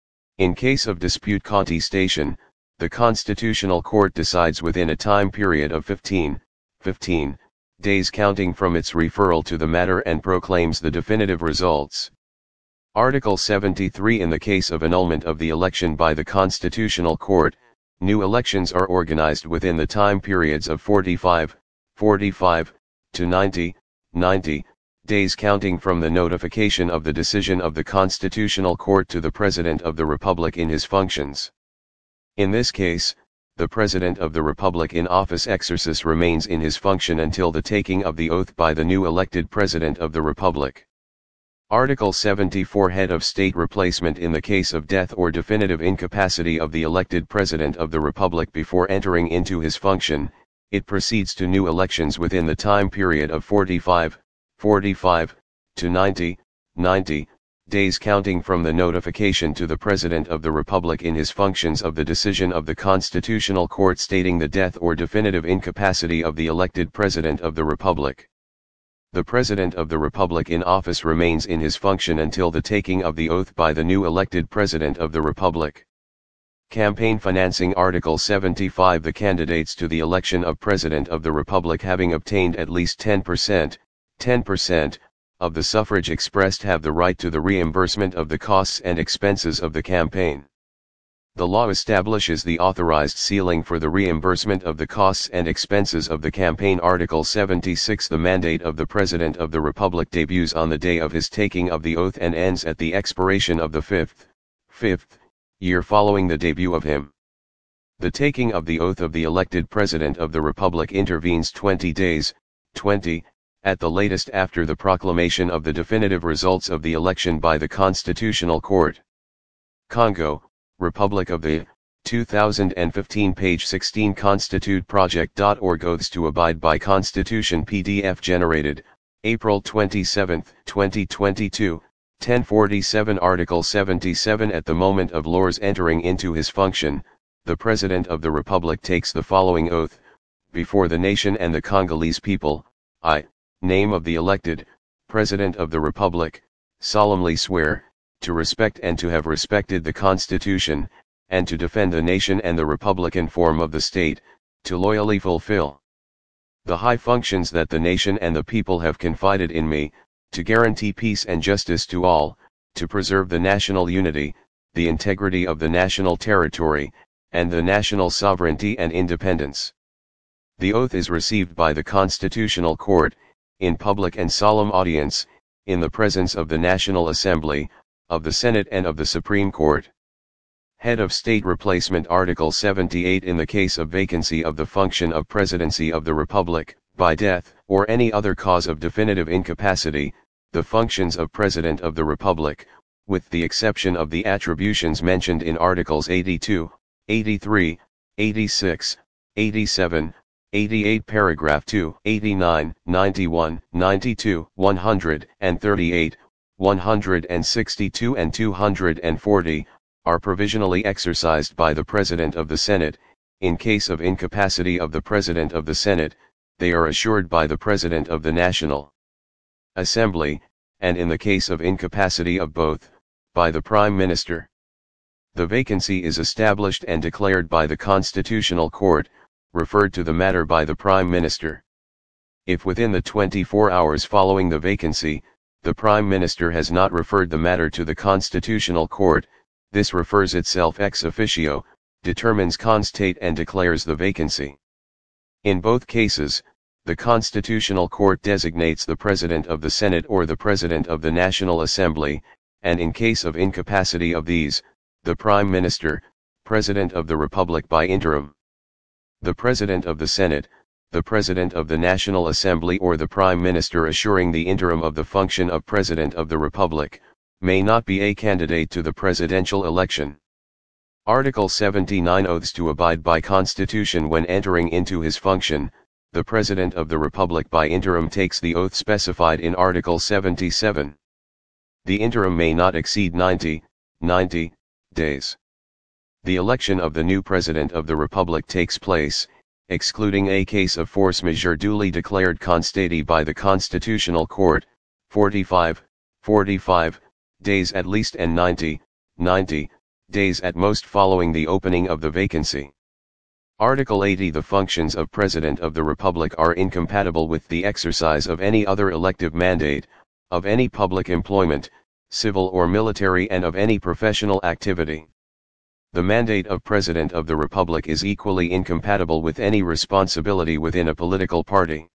In case of dispute contestation, the Constitutional Court decides within a time period of fifteen, fifteen days counting from its referral to the matter and proclaims the definitive results. Article seventy-three. In the case of annulment of the election by the Constitutional Court, new elections are organized within the time periods of forty-five, forty-five to ninety, ninety days counting from the notification of the decision of the Constitutional Court to the President of the Republic in his functions. In this case, the President of the Republic in office exercis remains in his function until the taking of the oath by the new elected President of the Republic. Article seventy-four. Head of State replacement. In the case of death or definitive incapacity of the elected President of the Republic before entering into his function, it proceeds to new elections within the time period of forty-five, forty-five to ninety, ninety, days counting from the notification to the President of the Republic in his functions of the decision of the Constitutional Court stating the death or definitive incapacity of the elected President of the Republic. The President of the Republic in office remains in his function until the taking of the oath by the new elected President of the Republic. Campaign financing Article seventy-five. The candidates to the election of President of the Republic having obtained at least ten percent, ten percent, of the suffrage expressed have the right to the reimbursement of the costs and expenses of the campaign. The law establishes the authorized ceiling for the reimbursement of the costs and expenses of the campaign. Article seventy-six. The mandate of the President of the Republic debuts on the day of his taking of the oath and ends at the expiration of the fifth, fifth, year following the debut of him. The taking of the oath of the elected President of the Republic intervenes twenty days, twenty, at the latest after the proclamation of the definitive results of the election by the Constitutional Court. Congo, Republic of the, two thousand fifteen, page sixteen, constitute project dot org. Oaths to abide by Constitution P D F generated, April twenty-seventh, twenty twenty-two, ten forty-seven. Article seventy-seven. At the moment of Lors entering into his function, the President of the Republic takes the following oath, before the nation and the Congolese people. I, name of the elected President of the Republic, solemnly swear to respect and to have respected the Constitution, and to defend the nation and the republican form of the state, to loyally fulfill the high functions that the nation and the people have confided in me, to guarantee peace and justice to all, to preserve the national unity, the integrity of the national territory, and the national sovereignty and independence. The oath is received by the Constitutional Court, in public and solemn audience, in the presence of the National Assembly, of the Senate and of the Supreme Court. Head of State Replacement. Article seventy-eight. In the case of vacancy of the function of Presidency of the Republic, by death, or any other cause of definitive incapacity, the functions of President of the Republic, with the exception of the attributions mentioned in Articles eighty-two, eighty-three, eighty-six, eighty-seven, eighty-eight, paragraph two, eighty-nine, ninety-one, ninety-two, one hundred thirty-eight, one hundred sixty-two and two hundred forty, are provisionally exercised by the President of the Senate. In case of incapacity of the President of the Senate, they are assured by the President of the National Assembly, and in the case of incapacity of both, by the Prime Minister. The vacancy is established and declared by the Constitutional Court, referred to the matter by the Prime Minister. If within the twenty-four hours following the vacancy, the Prime Minister has not referred the matter to the Constitutional Court, this refers itself ex officio, determines constate and declares the vacancy. In both cases, the Constitutional Court designates the President of the Senate or the President of the National Assembly, and in case of incapacity of these, the Prime Minister, President of the Republic by interim. The President of the Senate, the President of the National Assembly or the Prime Minister assuring the interim of the function of President of the Republic, may not be a candidate to the presidential election. Article seventy-nine. Oaths to abide by Constitution. When entering into his function, the President of the Republic by interim takes the oath specified in Article seventy-seven. The interim may not exceed ninety, ninety, days. The election of the new President of the Republic takes place, excluding a case of force majeure duly declared constati by the Constitutional Court, forty-five, forty-five, days at least and ninety, ninety, days at most following the opening of the vacancy. Article eighty. The functions of President of the Republic are incompatible with the exercise of any other elective mandate, of any public employment, civil or military, and of any professional activity. The mandate of President of the Republic is equally incompatible with any responsibility within a political party.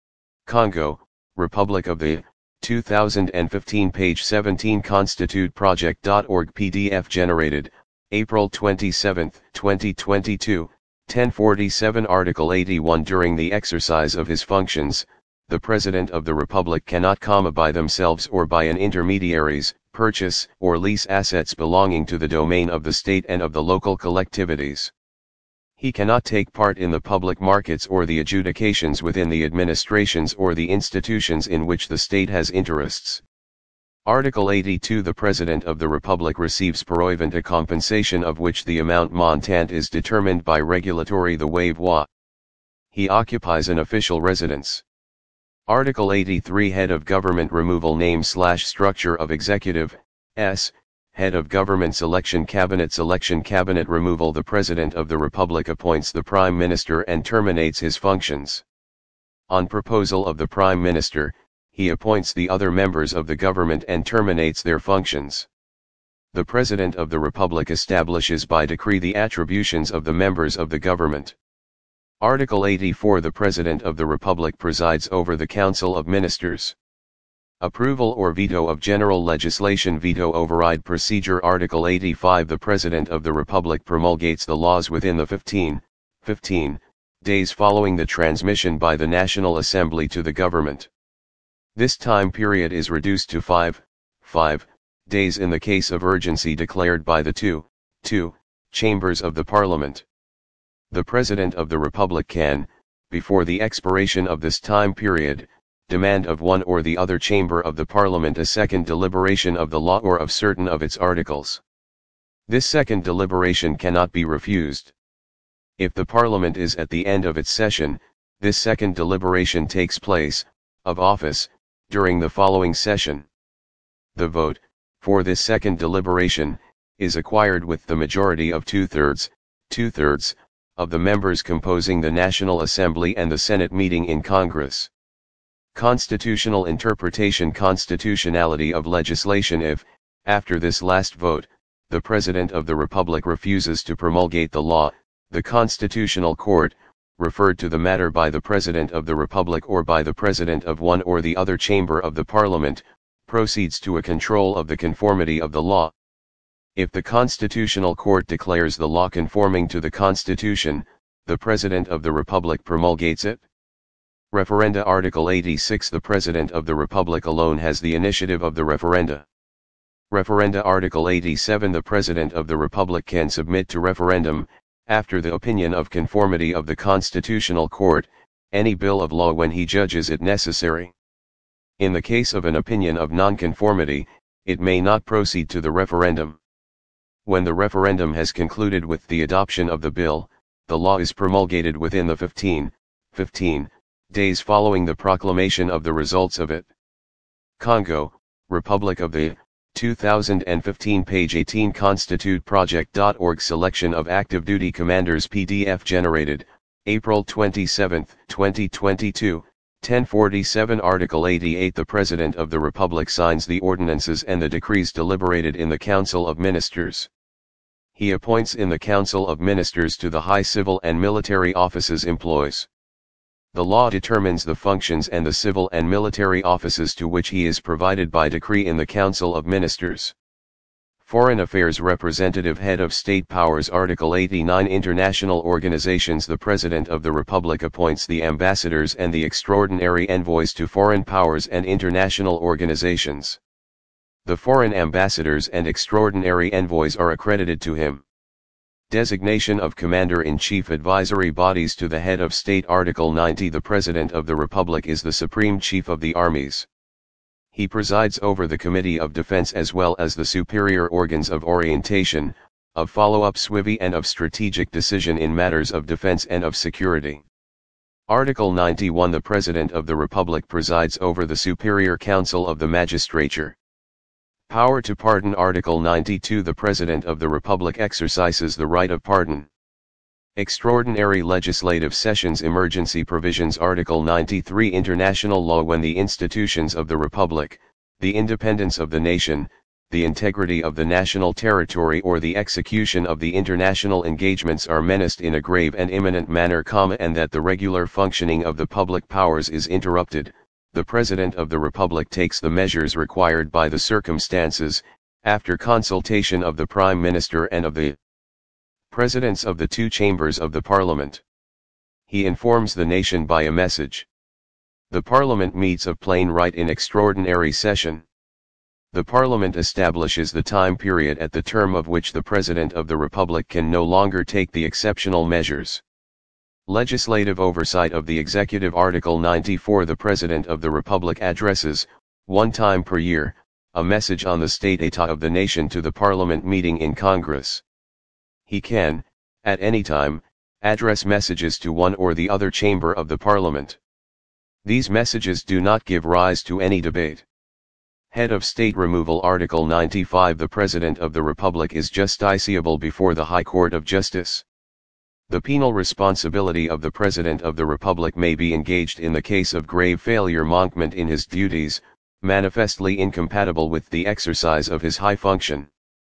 Congo, Republic of the, two thousand fifteen, page seventeen, constitute project dot org. P D F generated, April twenty-seventh, twenty twenty-two, ten forty-seven. Article eighty-one. During the exercise of his functions, the President of the Republic cannot, comma, by themselves or by an intermediaries, purchase or lease assets belonging to the domain of the state and of the local collectivities. He cannot take part in the public markets or the adjudications within the administrations or the institutions in which the state has interests. Article eighty-two The President of the Republic receives provant a compensation of which the amount montant is determined by regulatory the waive. He occupies an official residence. Article eighty-three Head of Government Removal Name slash Structure of Executive, S. Head of Government Selection Cabinet Selection Cabinet Removal The President of the Republic appoints the Prime Minister and terminates his functions. On proposal of the Prime Minister, he appoints the other members of the government and terminates their functions. The President of the Republic establishes by decree the attributions of the members of the government. Article eighty-four The President of the Republic presides over the Council of Ministers. Approval or veto of general legislation Veto override procedure Article eighty-five The President of the Republic promulgates the laws within the fifteen, fifteen days following the transmission by the National Assembly to the government. This time period is reduced to five, five days in the case of urgency declared by the two, two chambers of the Parliament. The President of the Republic can, before the expiration of this time period, demand of one or the other chamber of the Parliament a second deliberation of the law or of certain of its articles. This second deliberation cannot be refused. If the Parliament is at the end of its session, this second deliberation takes place, of office, during the following session. The vote, for this second deliberation, is acquired with the majority of two-thirds, two-thirds, of the members composing the National Assembly and the Senate meeting in Congress. Constitutional interpretation Constitutionality of legislation If, after this last vote, the President of the Republic refuses to promulgate the law, the Constitutional Court, referred to the matter by the President of the Republic or by the President of one or the other chamber of the Parliament, proceeds to a control of the conformity of the law. If the Constitutional Court declares the law conforming to the Constitution, the President of the Republic promulgates it. Referenda Article eighty-six The President of the Republic alone has the initiative of the referenda. Referenda Article eighty-seven The President of the Republic can submit to referendum, after the opinion of conformity of the Constitutional Court, any bill of law when he judges it necessary. In the case of an opinion of nonconformity, it may not proceed to the referendum. When the referendum has concluded with the adoption of the bill, the law is promulgated within the fifteen, fifteen days following the proclamation of the results of it. Congo, Republic of the two thousand fifteen page eighteen constitute project dot org Selection of active duty commanders P D F generated, April twenty-seventh, twenty twenty-two, ten forty-seven Article eighty-eight The President of the Republic signs the ordinances and the decrees deliberated in the Council of Ministers. He appoints in the Council of Ministers to the high civil and military offices employs. The law determines the functions and the civil and military offices to which he is provided by decree in the Council of Ministers. Foreign Affairs Representative Head of State Powers Article eighty-nine International Organizations The President of the Republic appoints the ambassadors and the extraordinary envoys to foreign powers and international organizations. The foreign ambassadors and extraordinary envoys are accredited to him. Designation of Commander-in-Chief Advisory Bodies to the Head of State Article ninety The President of the Republic is the Supreme Chief of the Armies. He presides over the Committee of Defense as well as the superior organs of orientation, of follow-up S W I V I and of strategic decision in matters of defense and of security. Article ninety-one The President of the Republic presides over the Superior Council of the Magistrature. Power to pardon Article ninety-two The President of the Republic exercises the right of pardon. Extraordinary Legislative Sessions Emergency Provisions Article ninety-three International Law When the institutions of the Republic, the independence of the nation, the integrity of the national territory or the execution of the international engagements are menaced in a grave and imminent manner, and that the regular functioning of the public powers is interrupted, the President of the Republic takes the measures required by the circumstances, after consultation of the Prime Minister and of the Presidents of the two chambers of the Parliament. He informs the nation by a message. The Parliament meets of plain right in extraordinary session. The Parliament establishes the time period at the term of which the President of the Republic can no longer take the exceptional measures. Legislative oversight of the Executive Article ninety-four The President of the Republic addresses, one time per year, a message on the state état of the nation to the Parliament meeting in Congress. He can, at any time, address messages to one or the other chamber of the Parliament. These messages do not give rise to any debate. Head of State Removal Article ninety-five The President of the Republic is justiciable before the High Court of Justice. The penal responsibility of the President of the Republic may be engaged in the case of grave failure manquement in his duties, manifestly incompatible with the exercise of his high function.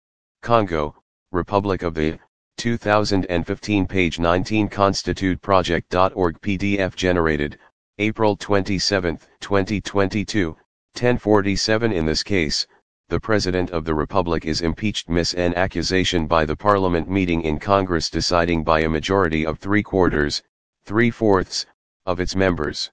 Congo, Republic of the, two thousand fifteen page nineteen constitute project dot org P D F generated, April twenty-seventh, twenty twenty-two, ten forty-seven. In this case, the President of the Republic is impeached mis an accusation by the Parliament meeting in Congress deciding by a majority of three-quarters, three-fourths, of its members.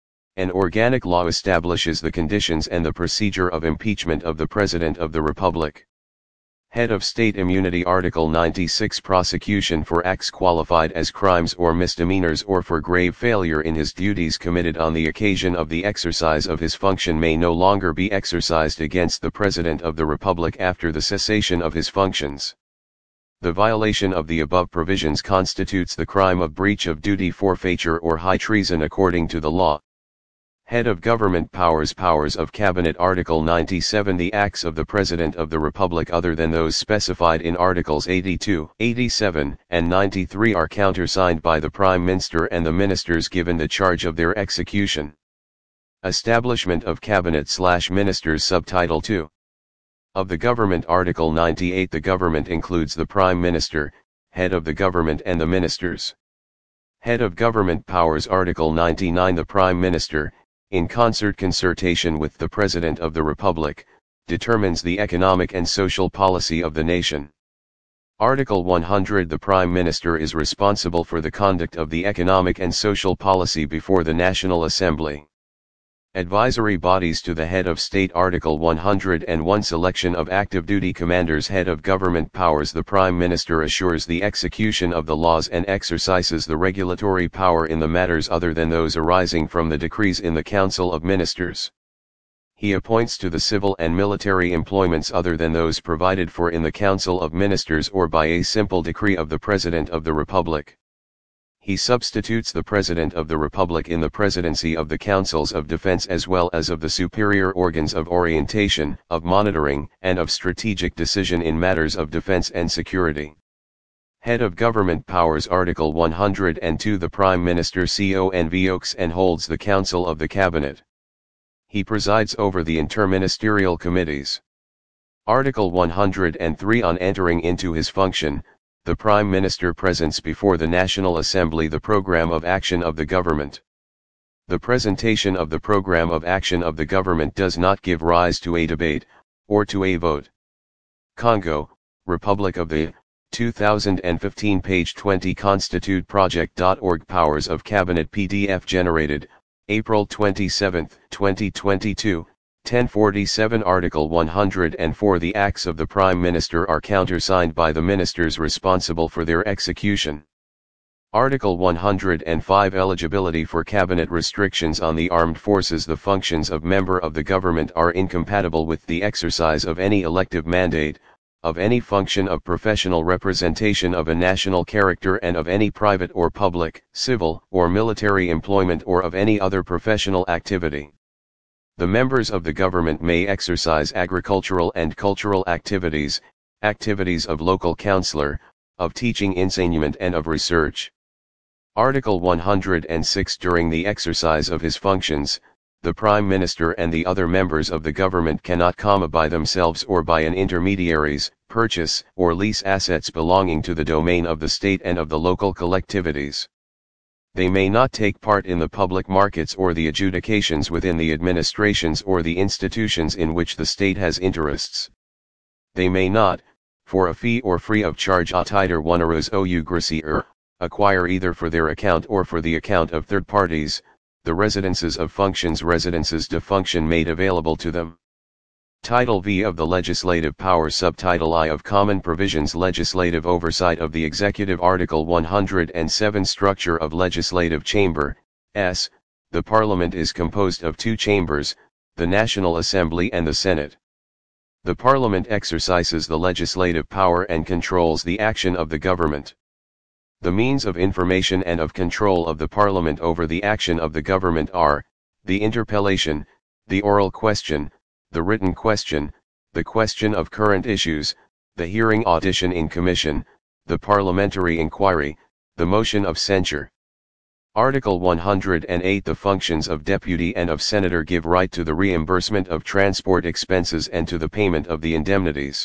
An organic law establishes the conditions and the procedure of impeachment of the President of the Republic. Head of State Immunity Article ninety-six Prosecution for acts qualified as crimes or misdemeanors or for grave failure in his duties committed on the occasion of the exercise of his function may no longer be exercised against the President of the Republic after the cessation of his functions. The violation of the above provisions constitutes the crime of breach of duty, forfeiture or high treason according to the law. Head of Government Powers Powers of Cabinet Article ninety-seven The acts of the President of the Republic other than those specified in Articles eighty-two, eighty-seven, and ninety-three are countersigned by the Prime Minister and the Ministers given the charge of their execution. Establishment of Cabinet/Ministers Subtitle two. Of the Government Article ninety-eight The Government includes the Prime Minister, Head of the Government and the Ministers. Head of Government Powers Article ninety-nine The Prime Minister, in concert consultation with the President of the Republic, determines the economic and social policy of the nation. Article one hundred The Prime Minister is responsible for the conduct of the economic and social policy before the National Assembly. Advisory bodies to the Head of State Article one hundred one Selection of active duty commanders Head of Government Powers The Prime Minister assures the execution of the laws and exercises the regulatory power in the matters other than those arising from the decrees in the Council of Ministers. He appoints to the civil and military employments other than those provided for in the Council of Ministers or by a simple decree of the President of the Republic. He substitutes the President of the Republic in the presidency of the Councils of Defense as well as of the superior organs of orientation, of monitoring, and of strategic decision in matters of defense and security. Head of Government Powers Article one hundred two The Prime Minister convoques and holds the Council of the Cabinet. He presides over the interministerial committees. Article one hundred three On entering into his function, the Prime Minister presents before the National Assembly the program of action of the government. The presentation of the program of action of the government does not give rise to a debate, or to a vote. Congo, Republic of the, two thousand fifteen page twenty constitute project dot org Powers of Cabinet P D F generated, April twenty-seventh, twenty twenty-two, ten forty-seven Article one hundred four The acts of the Prime Minister are countersigned by the ministers responsible for their execution. Article one hundred five Eligibility for Cabinet restrictions on the armed forces The functions of member of the government are incompatible with the exercise of any elective mandate, of any function of professional representation of a national character and of any private or public, civil or military employment or of any other professional activity. The members of the government may exercise agricultural and cultural activities, activities of local councillor, of teaching enseignement and of research. Article one hundred six During the exercise of his functions, the Prime Minister and the other members of the government cannot comma by themselves or by an intermediaries, purchase or lease assets belonging to the domain of the state and of the local collectivities. They may not take part in the public markets or the adjudications within the administrations or the institutions in which the state has interests. They may not, for a fee or free of charge a titre one euros ou gracier, acquire either for their account or for the account of third parties, the residences of functions residences de fonction made available to them. Title V of the Legislative Power Subtitle I of Common Provisions Legislative Oversight of the Executive Article one hundred seven Structure of Legislative Chamber, S. The Parliament is composed of two chambers, the National Assembly and the Senate. The Parliament exercises the legislative power and controls the action of the government. The means of information and of control of the Parliament over the action of the government are, the interpellation, the oral question, the written question, the question of current issues, the hearing audition in commission, the parliamentary inquiry, the motion of censure. Article one hundred eight The functions of deputy and of senator give right to the reimbursement of transport expenses and to the payment of the indemnities.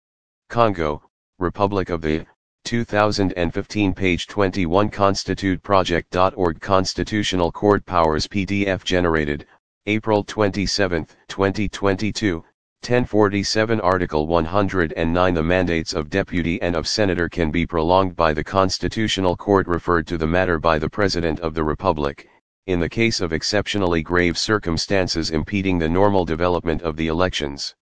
Congo, Republic of the, two thousand fifteen page twenty-one constitute project dot org Constitutional Court Powers P D F generated, April twenty-seventh, twenty twenty-two, ten forty-seven Article one hundred nine The mandates of deputy and of senator can be prolonged by the Constitutional Court referred to the matter by the President of the Republic, in the case of exceptionally grave circumstances impeding the normal development of the elections.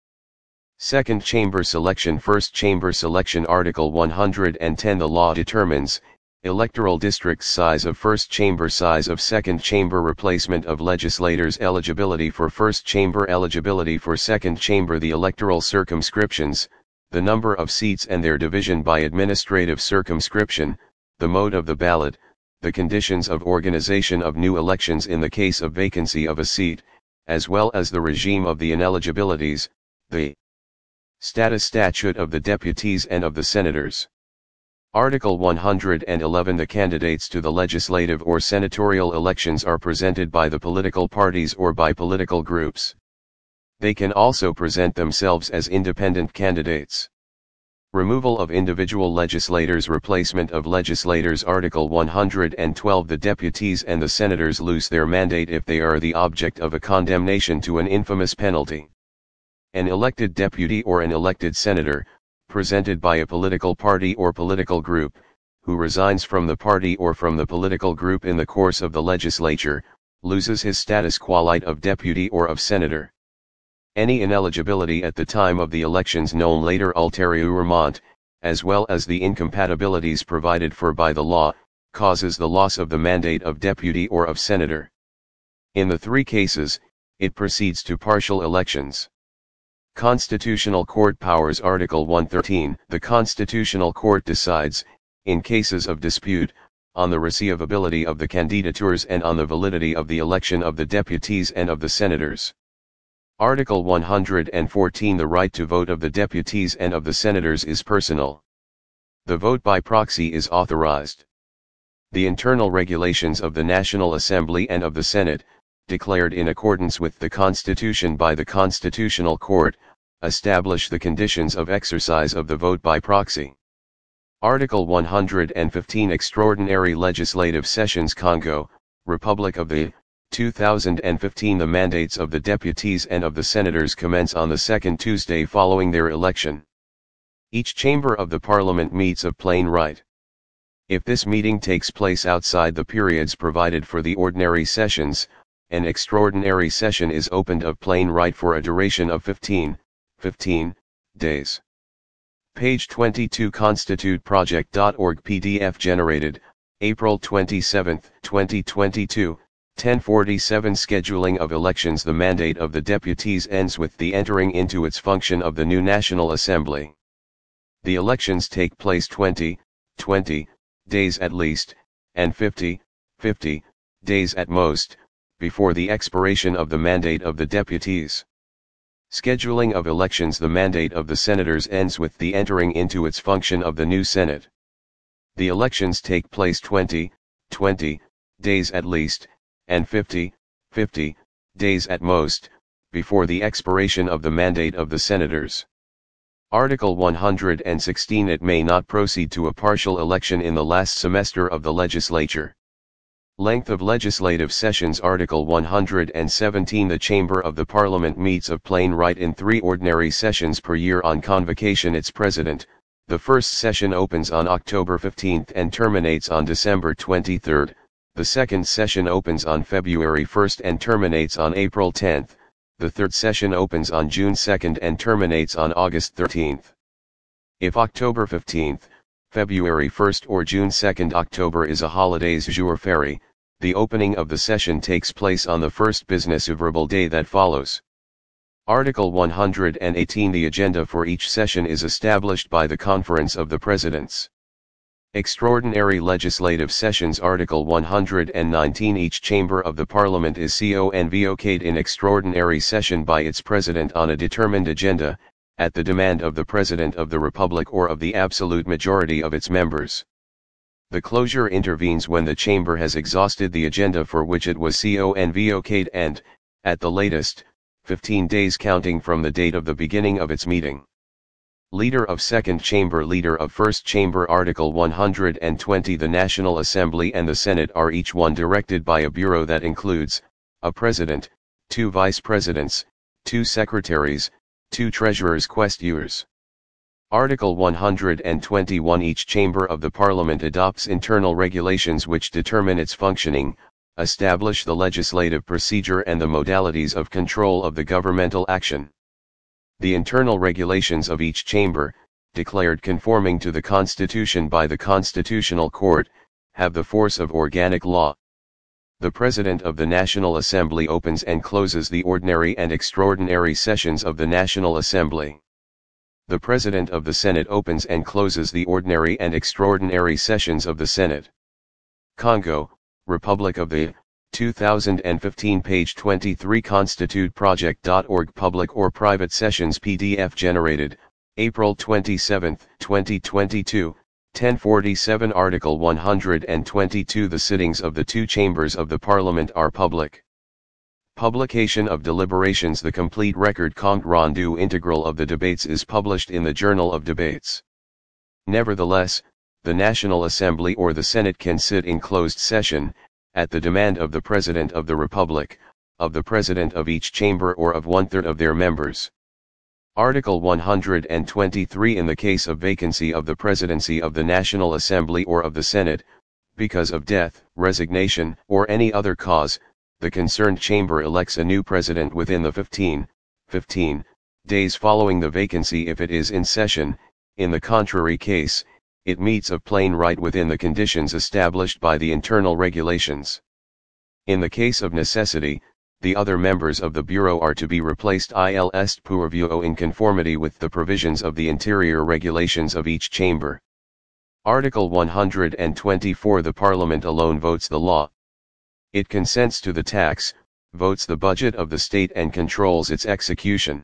Second Chamber Selection First Chamber Selection Article one hundred ten The law determines, electoral districts size of first chamber size of second chamber replacement of legislators eligibility for first chamber eligibility for second chamber the electoral circumscriptions, the number of seats and their division by administrative circumscription, the mode of the ballot, the conditions of organization of new elections in the case of vacancy of a seat, as well as the regime of the ineligibilities, the status statute of the deputies and of the senators. Article one hundred eleven The candidates to the legislative or senatorial elections are presented by the political parties or by political groups. They can also present themselves as independent candidates. Removal of individual legislators Replacement of legislators Article one hundred twelve The deputies and the senators lose their mandate if they are the object of a condemnation to an infamous penalty. An elected deputy or an elected senator, presented by a political party or political group, who resigns from the party or from the political group in the course of the legislature, loses his status qualite of deputy or of senator. Any ineligibility at the time of the elections known later ulteriorment, as well as the incompatibilities provided for by the law, causes the loss of the mandate of deputy or of senator. In the three cases, it proceeds to partial elections. Constitutional Court Powers Article one thirteen The Constitutional Court decides, in cases of dispute, on the receivability of the candidatures and on the validity of the election of the deputies and of the senators. Article one hundred fourteen The right to vote of the deputies and of the senators is personal. The vote by proxy is authorized. The internal regulations of the National Assembly and of the Senate, declared in accordance with the Constitution by the Constitutional Court, establish the conditions of exercise of the vote by proxy. Article one hundred fifteen Extraordinary Legislative Sessions Congo, Republic of the, two thousand fifteen The mandates of the deputies and of the senators commence on the second Tuesday following their election. Each chamber of the Parliament meets of plain right. If this meeting takes place outside the periods provided for the ordinary sessions, an extraordinary session is opened of plain right for a duration of fifteen, fifteen, days. Page twenty-two Constitute project dot org P D F generated, April twenty-seventh, twenty twenty-two, ten forty-seven Scheduling of elections The mandate of the deputies ends with the entering into its function of the new National Assembly. The elections take place twenty, twenty, days at least, and fifty, fifty, days at most, before the expiration of the mandate of the deputies. Scheduling of elections The mandate of the senators ends with the entering into its function of the new Senate. The elections take place twenty, twenty, days at least, and fifty, fifty, days at most, before the expiration of the mandate of the senators. Article one hundred sixteen It may not proceed to a partial election in the last semester of the legislature. Length of legislative sessions Article one hundred seventeen The Chamber of the Parliament meets of plain right in three ordinary sessions per year on convocation its President. The first session opens on October fifteenth and terminates on December twenty-third, the second session opens on February first and terminates on April tenth, the third session opens on June second and terminates on August thirteenth. If October fifteenth, February first or June second October is a holidays jour férié, the opening of the session takes place on the first business ouvrable day that follows. Article one hundred eighteen. The agenda for each session is established by the Conference of the Presidents. Extraordinary Legislative Sessions. Article one hundred nineteen. Each chamber of the Parliament is convoked in extraordinary session by its President on a determined agenda, at the demand of the President of the Republic or of the absolute majority of its members. The closure intervenes when the chamber has exhausted the agenda for which it was convoked and, at the latest, fifteen days counting from the date of the beginning of its meeting. Leader of Second Chamber. Leader of First Chamber. Article one hundred twenty. The National Assembly and the Senate are each one directed by a bureau that includes, a president, two vice presidents, two secretaries, two treasurers quaestors. Article one hundred twenty-one. Each chamber of the Parliament adopts internal regulations which determine its functioning, establish the legislative procedure and the modalities of control of the governmental action. The internal regulations of each chamber, declared conforming to the Constitution by the Constitutional Court, have the force of organic law. The President of the National Assembly opens and closes the ordinary and extraordinary sessions of the National Assembly. The President of the Senate opens and closes the ordinary and extraordinary sessions of the Senate. Congo, Republic of the, two thousand fifteen, page twenty-three. constitute project dot org. Public or private sessions. P D F generated, April twenty-seventh, twenty twenty-two, ten forty-seven. Article one hundred twenty-two. The sittings of the two chambers of the Parliament are public. Publication of deliberations. The complete record compte rendu integral of the debates is published in the Journal of Debates. Nevertheless, the National Assembly or the Senate can sit in closed session, at the demand of the President of the Republic, of the President of each chamber or of one-third of their members. Article one hundred twenty-three. In the case of vacancy of the presidency of the National Assembly or of the Senate, because of death, resignation, or any other cause, the concerned chamber elects a new president within the fifteen, fifteen days following the vacancy if it is in session. In the contrary case, it meets of plain right within the conditions established by the internal regulations. In the case of necessity, the other members of the Bureau are to be replaced il est pourvu in conformity with the provisions of the interior regulations of each chamber. Article one hundred twenty-four. The Parliament alone votes the law. It consents to the tax, votes the budget of the state and controls its execution.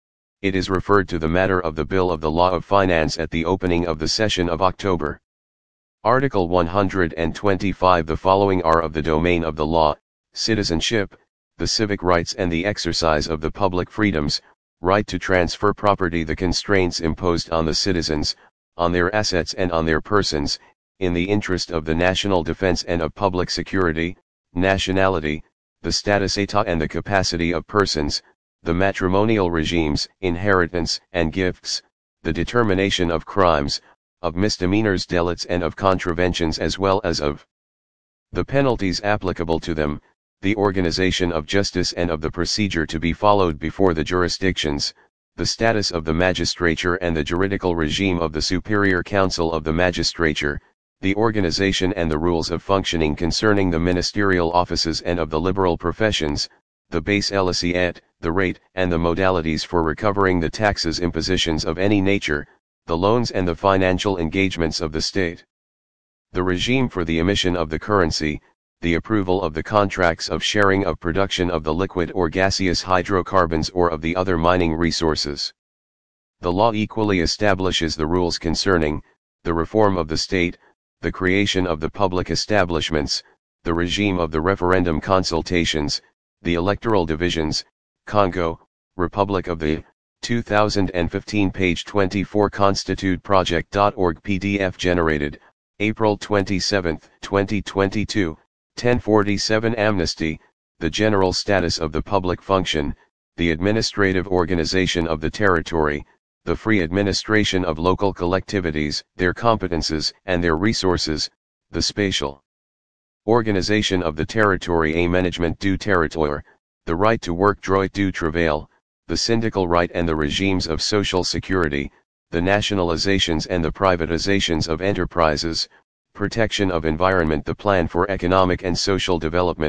It is referred to the matter of the bill of the law of finance at the opening of the session of October. Article one hundred twenty-five. The following are of the domain of the law: citizenship, the civic rights and the exercise of the public freedoms, right to transfer property, the constraints imposed on the citizens, on their assets and on their persons, in the interest of the national defense and of public security, nationality, the status état and the capacity of persons, the matrimonial regimes, inheritance and gifts, the determination of crimes, of misdemeanors, deliits and of contraventions as well as of the penalties applicable to them, the organization of justice and of the procedure to be followed before the jurisdictions, the status of the magistrature and the juridical regime of the Superior Council of the Magistrature, the organization and the rules of functioning concerning the ministerial offices and of the liberal professions, the base l'assiette, the rate and the modalities for recovering the taxes impositions of any nature, the loans and the financial engagements of the state, the regime for the emission of the currency, the approval of the contracts of sharing of production of the liquid or gaseous hydrocarbons or of the other mining resources. The law equally establishes the rules concerning the reform of the state, the creation of the public establishments, the regime of the referendum consultations, the electoral divisions. Congo, Republic of the, two thousand fifteen, page twenty-four. constitute project dot org. P D F generated, April twenty-seventh, twenty twenty-two, ten forty-seven. Amnesty, the general status of the public function, the administrative organization of the territory, the free administration of local collectivities, their competences and their resources, the spatial organization of the territory, a management du territoire, the right to work, droit du travail, the syndical right and the regimes of social security, the nationalizations and the privatizations of enterprises, protection of environment, the plan for economic and social development,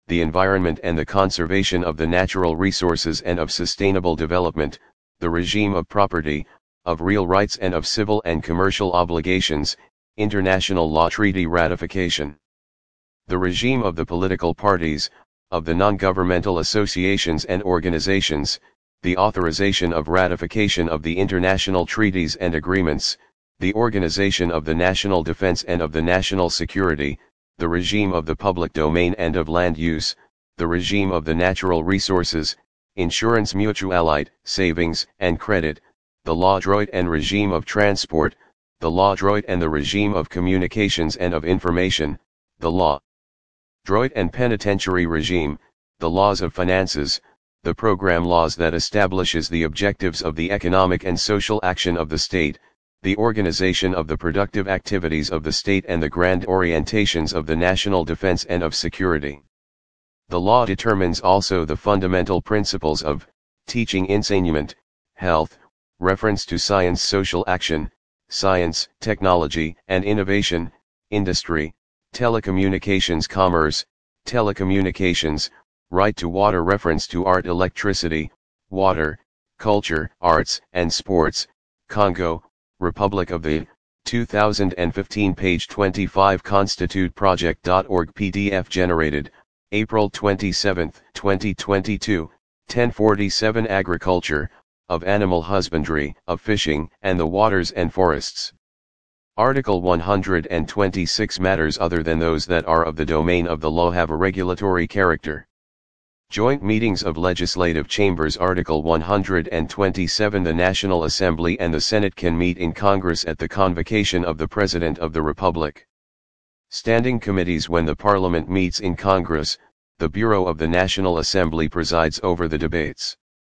the environment and the conservation of the natural resources and of sustainable development, the regime of property, of real rights and of civil and commercial obligations, international law treaty ratification. The regime of the political parties, of the non-governmental associations and organizations, the authorization of ratification of the international treaties and agreements, the organization of the national defense and of the national security, the regime of the public domain and of land use, the regime of the natural resources, insurance mutualite, savings and credit, the law droit and regime of transport, the law droit and the regime of communications and of information, the law droit and penitentiary regime, the laws of finances, the program laws that establishes the objectives of the economic and social action of the state, the organization of the productive activities of the state and the grand orientations of the national defense and of security. The law determines also the fundamental principles of teaching, enseignement, health, reference to science, social action, science, technology and innovation, industry, telecommunications, commerce, telecommunications, right to water, reference to art, electricity, water, culture, arts and sports, Congo, Republic of the, two thousand fifteen, page twenty-five, constitute project dot org P D F generated, April twenty-seventh, twenty twenty-two, ten forty-seven Agriculture, of animal husbandry, of fishing, and the waters and forests. Article one hundred twenty-six Matters other than those that are of the domain of the law have a regulatory character. Joint meetings of legislative chambers. Article one hundred twenty-seven The National Assembly and the Senate can meet in Congress at the convocation of the President of the Republic. Standing committees. When the Parliament meets in Congress, the Bureau of the National Assembly presides over the debates.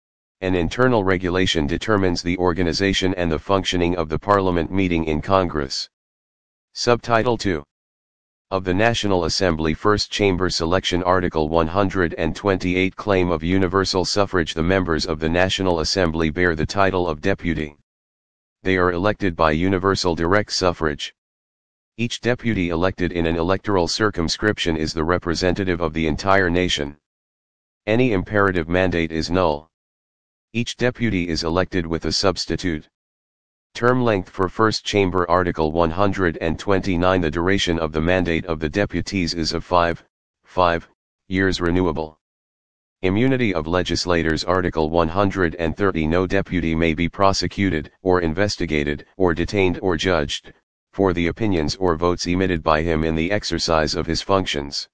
An internal regulation determines the organization and the functioning of the Parliament meeting in Congress. Subtitle two. Of the National Assembly. First Chamber Selection. Article one hundred twenty-eight Claim of universal suffrage. The members of the National Assembly bear the title of deputy. They are elected by universal direct suffrage. Each deputy elected in an electoral circumscription is the representative of the entire nation. Any imperative mandate is null. Each deputy is elected with a substitute. Term length for First Chamber. Article one hundred twenty-nine The duration of the mandate of the deputies is of five, five years, renewable. Immunity of legislators. Article one hundred thirty No deputy may be prosecuted, or investigated, or detained or judged, for the opinions or votes emitted by him in the exercise of his functions.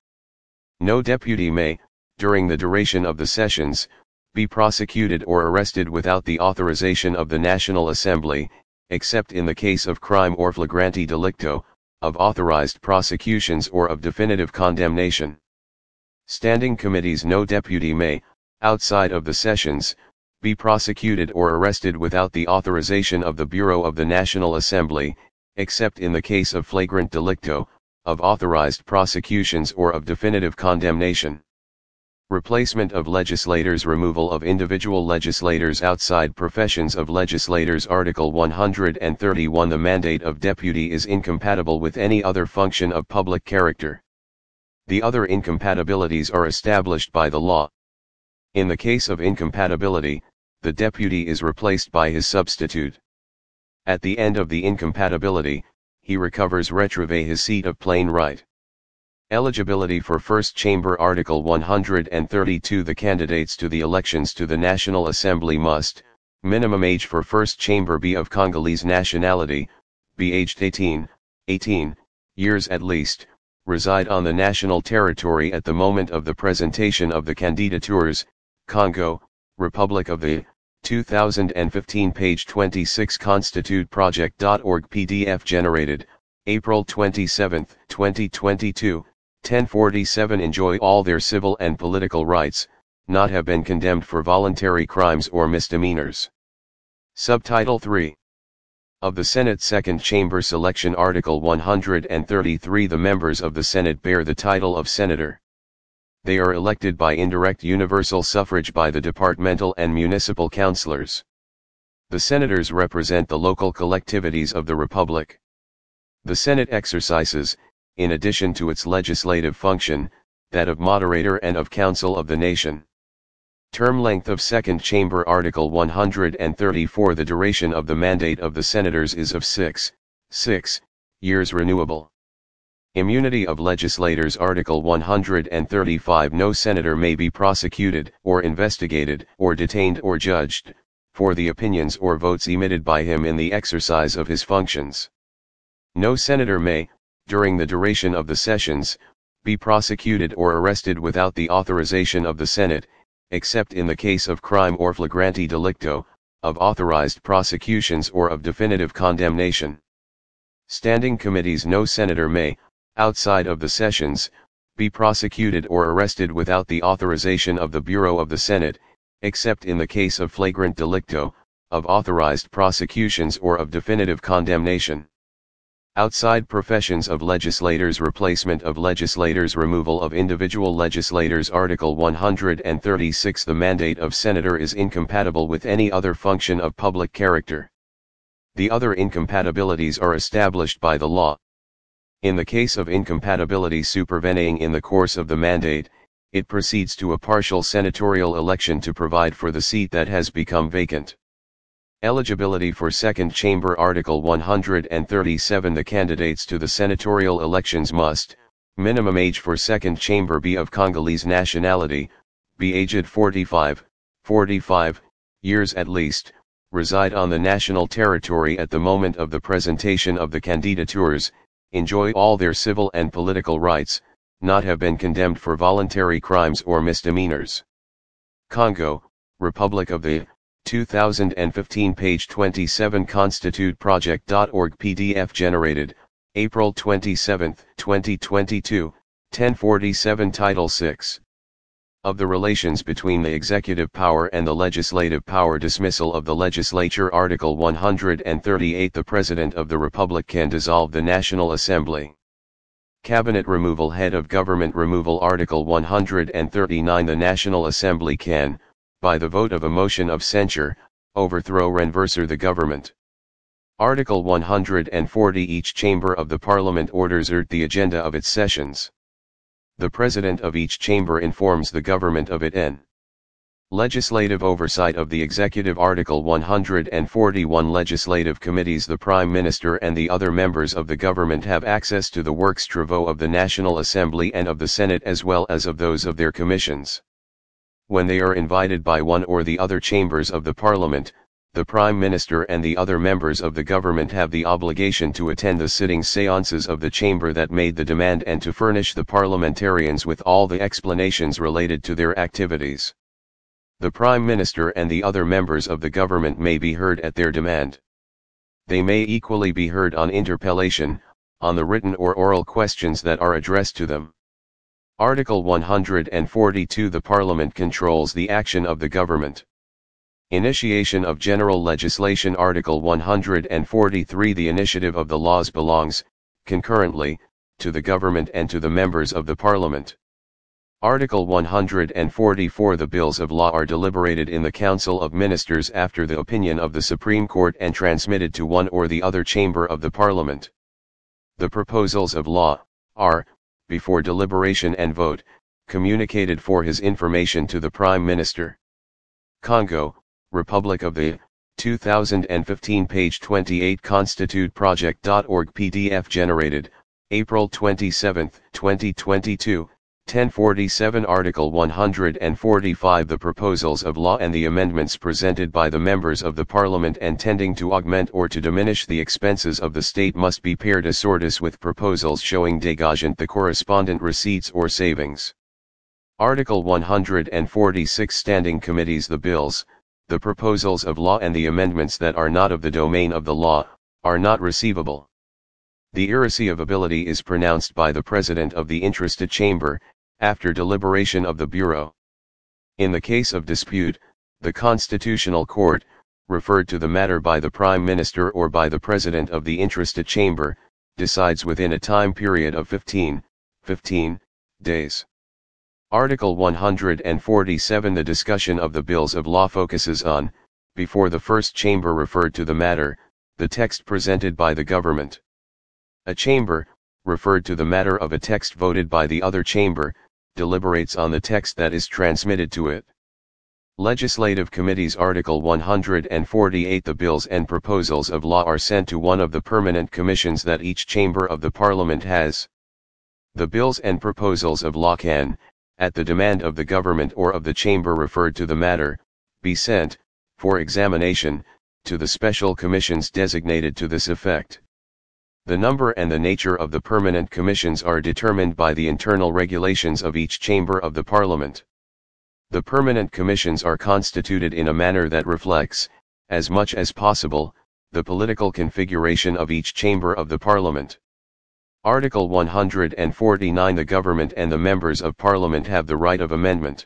No deputy may, during the duration of the sessions, be prosecuted or arrested without the authorization of the National Assembly, except in the case of crime or flagranti delicto, of authorized prosecutions or of definitive condemnation. Standing committees. No deputy may, outside of the sessions, be prosecuted or arrested without the authorization of the Bureau of the National Assembly, except in the case of flagrant delicto, of authorized prosecutions or of definitive condemnation. Replacement of legislators. Removal of individual legislators outside professions of legislators. Article one hundred thirty-one The mandate of deputy is incompatible with any other function of public character. The other incompatibilities are established by the law. In the case of incompatibility, the deputy is replaced by his substitute. At the end of the incompatibility, he recovers retrove his seat of plain right. Eligibility for First Chamber. Article one hundred thirty-two The candidates to the elections to the National Assembly must, minimum age for First Chamber, be of Congolese nationality, be aged eighteen, eighteen years at least, reside on the national territory at the moment of the presentation of the candidatures, Congo, Republic of the, two thousand fifteen, page twenty-six, constitute project dot org P D F generated, April twenty-seventh, twenty twenty-two, ten forty-seven Enjoy all their civil and political rights, not have been condemned for voluntary crimes or misdemeanors. Subtitle three. Of the Senate Second Chamber Selection. Article one hundred thirty-three The members of the Senate bear the title of senator. They are elected by indirect universal suffrage by the departmental and municipal councilors. The senators represent the local collectivities of the Republic. The Senate exercises, in addition to its legislative function, that of moderator and of council of the nation. Term length of second chamber. Article one hundred thirty-four. The duration of the mandate of the senators is of six, six years renewable. Immunity of legislators. Article one hundred thirty-five. No senator may be prosecuted, or investigated, or detained or judged, for the opinions or votes emitted by him in the exercise of his functions. No senator may, during the duration of the sessions, be prosecuted or arrested without the authorization of the Senate, except in the case of crime or flagranti delicto, of authorized prosecutions or of definitive condemnation. Standing committees. No senator may, outside of the sessions, be prosecuted or arrested without the authorization of the Bureau of the Senate, except in the case of flagrant delicto, of authorized prosecutions or of definitive condemnation. Outside professions of legislators. Replacement of legislators. Removal of individual legislators. Article one hundred thirty-six. The mandate of senator is incompatible with any other function of public character. The other incompatibilities are established by the law. In the case of incompatibility supervening in the course of the mandate, it proceeds to a partial senatorial election to provide for the seat that has become vacant. Eligibility for second chamber. Article one hundred thirty-seven. The candidates to the senatorial elections must, minimum age for second chamber, be of Congolese nationality, be aged forty-five, forty-five years at least, reside on the national territory at the moment of the presentation of the candidatures, enjoy all their civil and political rights, not have been condemned for voluntary crimes or misdemeanors. Congo, Republic of the two thousand fifteen, page twenty-seven. Constitute Project dot org. P D F generated, April twenty-seventh, twenty twenty-two, ten forty-seven. Title six. Of the relations between the executive power and the legislative power. Dismissal of the legislature. Article one hundred thirty-eight. The President of the Republic can dissolve the National Assembly. Cabinet removal. Head of government removal. Article one hundred thirty-nine. The National Assembly can, by the vote of a motion of censure, overthrow renverse the government. Article one hundred forty. Each chamber of the Parliament orders the agenda of its sessions. The President of each chamber informs the government of it. N. Legislative oversight of the executive. Article one hundred forty-one. Legislative committees. The Prime Minister and the other members of the government have access to the works travaux of the National Assembly and of the Senate, as well as of those of their commissions. When they are invited by one or the other chambers of the Parliament, the Prime Minister and the other members of the government have the obligation to attend the sitting séances of the chamber that made the demand and to furnish the parliamentarians with all the explanations related to their activities. The Prime Minister and the other members of the government may be heard at their demand. They may equally be heard on interpellation, on the written or oral questions that are addressed to them. Article one hundred forty-two. The Parliament controls the action of the government. Initiation of general legislation. Article one hundred forty-three. The initiative of the laws belongs, concurrently, to the government and to the members of the Parliament. Article one hundred forty-four. The bills of law are deliberated in the Council of Ministers after the opinion of the Supreme Court and transmitted to one or the other chamber of the Parliament. The proposals of law are, before deliberation and vote, communicated for his information to the Prime Minister. Congo, Republic of the two thousand fifteen, page twenty-eight. Constitute Project dot org. P D F generated, April twenty-seventh, twenty twenty-two, ten forty-seven. Article one hundred forty-five. The proposals of law and the amendments presented by the members of the Parliament and tending to augment or to diminish the expenses of the state must be paired assortis with proposals showing dégagent the correspondent receipts or savings. Article one hundred forty-six. Standing committees. The bills, the proposals of law and the amendments that are not of the domain of the law, are not receivable. The irreceivability is pronounced by the President of the interested chamber, after deliberation of the Bureau. In the case of dispute, the Constitutional Court, referred to the matter by the Prime Minister or by the President of the interested chamber, decides within a time period of fifteen, fifteen days. Article one hundred forty-seven. The discussion of the bills of law focuses on, before the first chamber referred to the matter, the text presented by the government. A chamber, referred to the matter of a text voted by the other chamber, deliberates on the text that is transmitted to it. Legislative Committees Article one hundred forty-eight The bills and proposals of law are sent to one of the permanent commissions that each chamber of the Parliament has. The bills and proposals of law can, at the demand of the government or of the chamber referred to the matter, be sent, for examination, to the special commissions designated to this effect. The number and the nature of the permanent commissions are determined by the internal regulations of each chamber of the Parliament. The permanent commissions are constituted in a manner that reflects, as much as possible, the political configuration of each chamber of the Parliament. Article one hundred forty-nine The government and the members of Parliament have the right of amendment.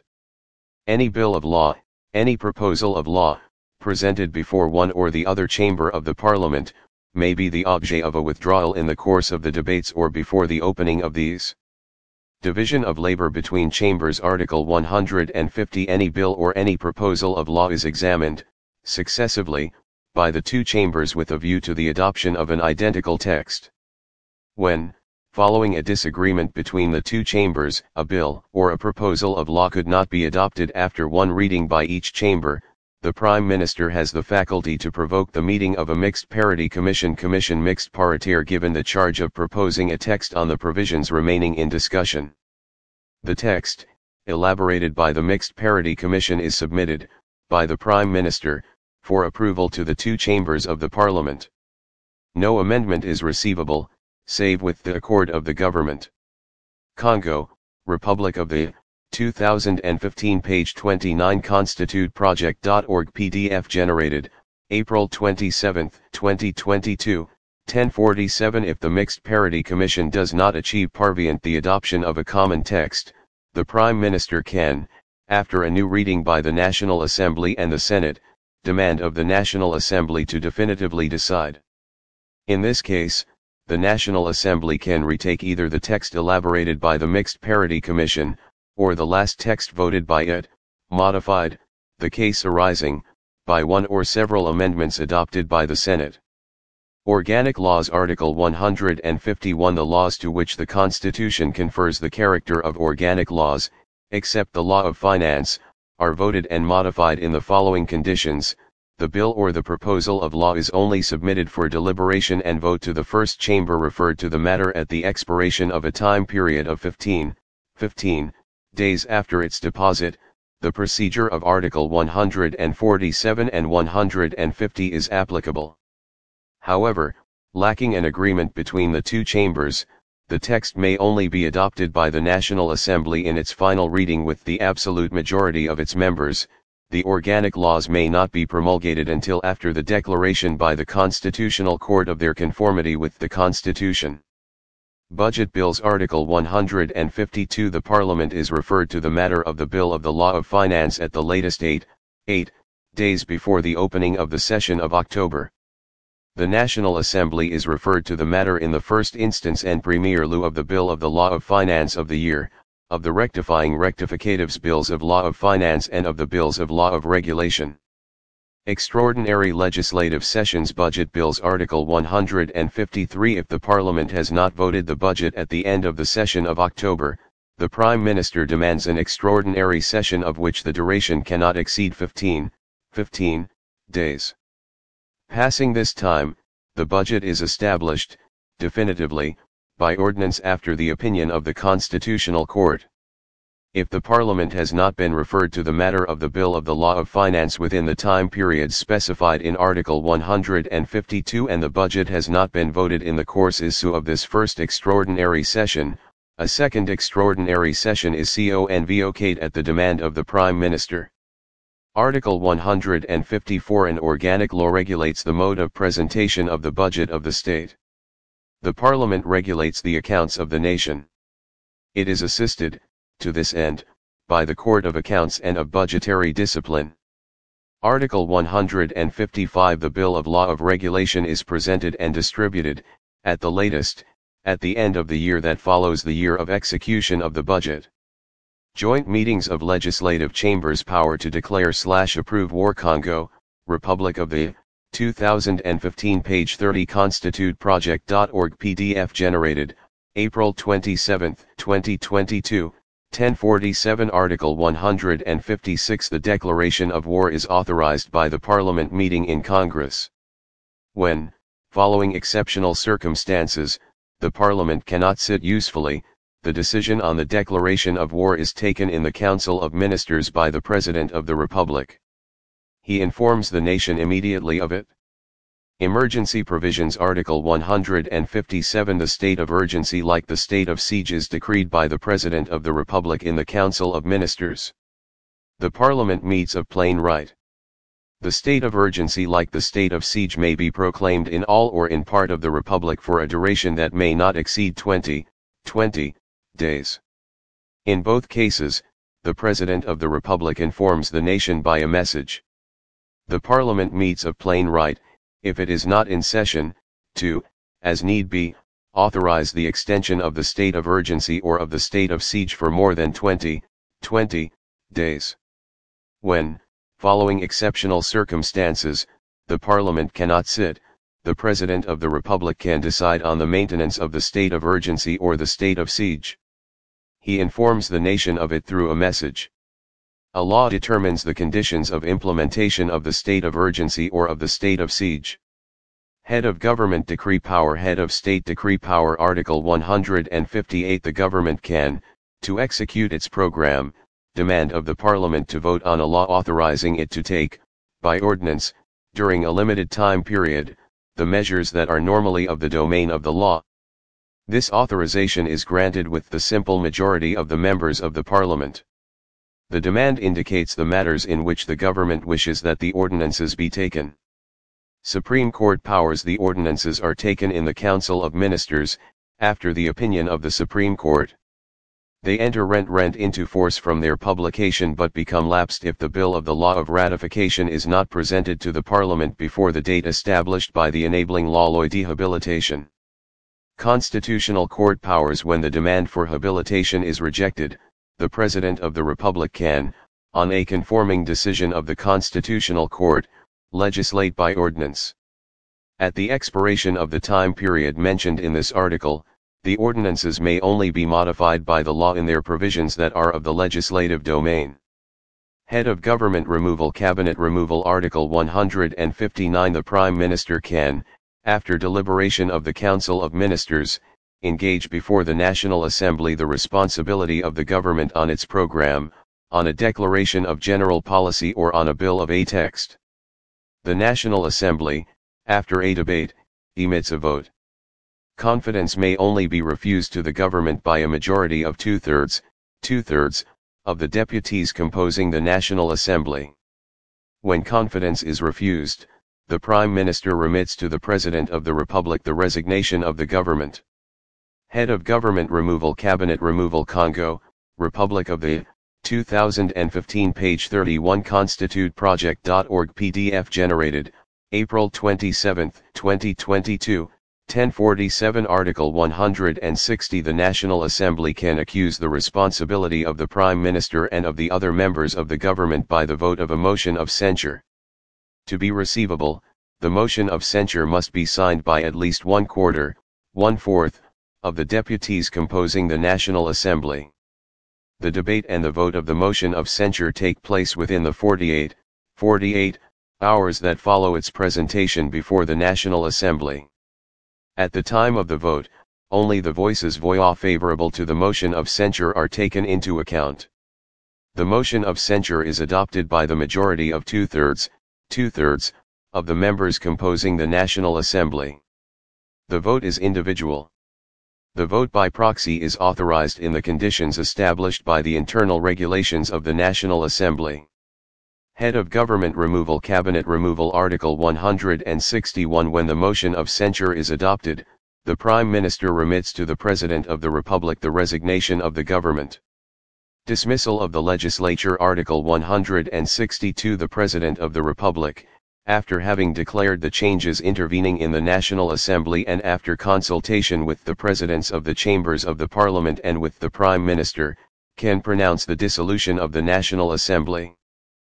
Any bill of law, any proposal of law, presented before one or the other chamber of the Parliament, may be the objet of a withdrawal in the course of the debates or before the opening of these. Division of labor between chambers Article one hundred fifty Any bill or any proposal of law is examined, successively, by the two chambers with a view to the adoption of an identical text. When, following a disagreement between the two chambers, a bill or a proposal of law could not be adopted after one reading by each chamber, the Prime Minister has the faculty to provoke the meeting of a Mixed Parity Commission Commission Mixed Paritaire given the charge of proposing a text on the provisions remaining in discussion. The text, elaborated by the Mixed Parity Commission is submitted, by the Prime Minister, for approval to the two chambers of the Parliament. No amendment is receivable, save with the accord of the government. Congo, Republic of the, two thousand fifteen page twenty-nine constitute project dot org P D F generated, April twenty-seventh, twenty twenty-two, ten forty-seven If the Mixed Parity Commission does not achieve parvenant the adoption of a common text, the Prime Minister can, after a new reading by the National Assembly and the Senate, demand of the National Assembly to definitively decide. In this case, the National Assembly can retake either the text elaborated by the Mixed Parity Commission, or the last text voted by it, modified, the case arising, by one or several amendments adopted by the Senate. Organic Laws Article one hundred fifty-one The laws to which the Constitution confers the character of organic laws, except the law of finance, are voted and modified in the following conditions. The bill or the proposal of law is only submitted for deliberation and vote to the first chamber referred to the matter at the expiration of a time period of fifteen, fifteen days after its deposit. The procedure of Article one hundred forty-seven and one hundred fifty is applicable. However, lacking an agreement between the two chambers, the text may only be adopted by the National Assembly in its final reading with the absolute majority of its members. The organic laws may not be promulgated until after the declaration by the Constitutional Court of their conformity with the Constitution. Budget Bills Article one hundred fifty-two The Parliament is referred to the matter of the bill of the law of finance at the latest eight, eight days before the opening of the session of October. The National Assembly is referred to the matter in the first instance and premier lieu of the bill of the law of finance of the year, of the rectifying rectificatives bills of law of finance and of the bills of law of regulation. Extraordinary Legislative Sessions Budget Bills Article one hundred fifty-three If the Parliament has not voted the budget at the end of the session of October, the Prime Minister demands an extraordinary session of which the duration cannot exceed fifteen, fifteen days. Passing this time, the budget is established, definitively, by ordinance after the opinion of the Constitutional Court. If the Parliament has not been referred to the matter of the bill of the law of finance within the time period specified in Article one hundred fifty-two and the budget has not been voted in the course issue of this first extraordinary session, a second extraordinary session is convocate at the demand of the Prime Minister. Article one hundred fifty-four An organic law regulates the mode of presentation of the budget of the state. The Parliament regulates the accounts of the nation. It is assisted, to this end, by the Court of Accounts and of Budgetary Discipline. Article one hundred fifty-five The bill of law of regulation is presented and distributed, at the latest, at the end of the year that follows the year of execution of the budget. Joint meetings of legislative chambers power to declare slash approve war Congo, Republic of the, two thousand fifteen page thirty constitute project dot org P D F generated, April twenty-seventh, twenty twenty-two, ten forty-seven Article one hundred fifty-six The declaration of war is authorized by the Parliament meeting in Congress. When, following exceptional circumstances, the Parliament cannot sit usefully, the decision on the declaration of war is taken in the Council of Ministers by the President of the Republic. He informs the nation immediately of it. Emergency Provisions Article one hundred fifty-seven The state of urgency like the state of siege is decreed by the President of the Republic in the Council of Ministers. The Parliament meets of plain right. The state of urgency like the state of siege may be proclaimed in all or in part of the Republic for a duration that may not exceed twenty, twenty days. In both cases, the President of the Republic informs the nation by a message. The Parliament meets of plain right, if it is not in session, to, as need be, authorize the extension of the state of urgency or of the state of siege for more than twenty, twenty days. When, following exceptional circumstances, the Parliament cannot sit, the President of the Republic can decide on the maintenance of the state of urgency or the state of siege. He informs the nation of it through a message. A law determines the conditions of implementation of the state of urgency or of the state of siege. Head of Government Decree Power Head of State Decree Power Article one hundred fifty-eight The government can, to execute its program, demand of the Parliament to vote on a law authorizing it to take, by ordinance, during a limited time period, the measures that are normally of the domain of the law. This authorization is granted with the simple majority of the members of the Parliament. The demand indicates the matters in which the government wishes that the ordinances be taken. Supreme Court powers The ordinances are taken in the Council of Ministers, after the opinion of the Supreme Court. They enter rent rent into force from their publication but become lapsed if the bill of the law of ratification is not presented to the Parliament before the date established by the enabling law loi de habilitation. Constitutional Court powers When the demand for habilitation is rejected, the President of the Republic can, on a conforming decision of the Constitutional Court, legislate by ordinance. At the expiration of the time period mentioned in this article, the ordinances may only be modified by the law in their provisions that are of the legislative domain. Head of Government Removal Cabinet Removal Article one hundred fifty-nine The Prime Minister can, after deliberation of the Council of Ministers, engage before the National Assembly the responsibility of the government on its program, on a declaration of general policy or on a bill of a text. The National Assembly, after a debate, emits a vote. Confidence may only be refused to the government by a majority of two-thirds, two-thirds, of the deputies composing the National Assembly. When confidence is refused, the Prime Minister remits to the President of the Republic the resignation of the government. Head of Government Removal Cabinet Removal Congo, Republic of the, two thousand fifteen page thirty-one constitute project dot org P D F generated, April twenty-seventh, twenty twenty-two, ten forty-seven Article one hundred sixty The National Assembly can accuse the responsibility of the Prime Minister and of the other members of the government by the vote of a motion of censure. To be receivable, the motion of censure must be signed by at least one quarter, one-fourth, of the deputies composing the National Assembly. The debate and the vote of the motion of censure take place within the forty-eight, forty-eight hours that follow its presentation before the National Assembly. At the time of the vote, only the voices voix favorable to the motion of censure are taken into account. The motion of censure is adopted by the majority of two-thirds, two-thirds, of the members composing the National Assembly. The vote is individual. The vote by proxy is authorized in the conditions established by the internal regulations of the National Assembly. Head of Government Removal Cabinet Removal Article one hundred sixty-one When the motion of censure is adopted, the Prime Minister remits to the President of the Republic the resignation of the government. Dismissal of the Legislature Article one hundred sixty-two The President of the Republic, after having declared the changes intervening in the National Assembly and after consultation with the Presidents of the Chambers of the Parliament and with the Prime Minister, can pronounce the dissolution of the National Assembly.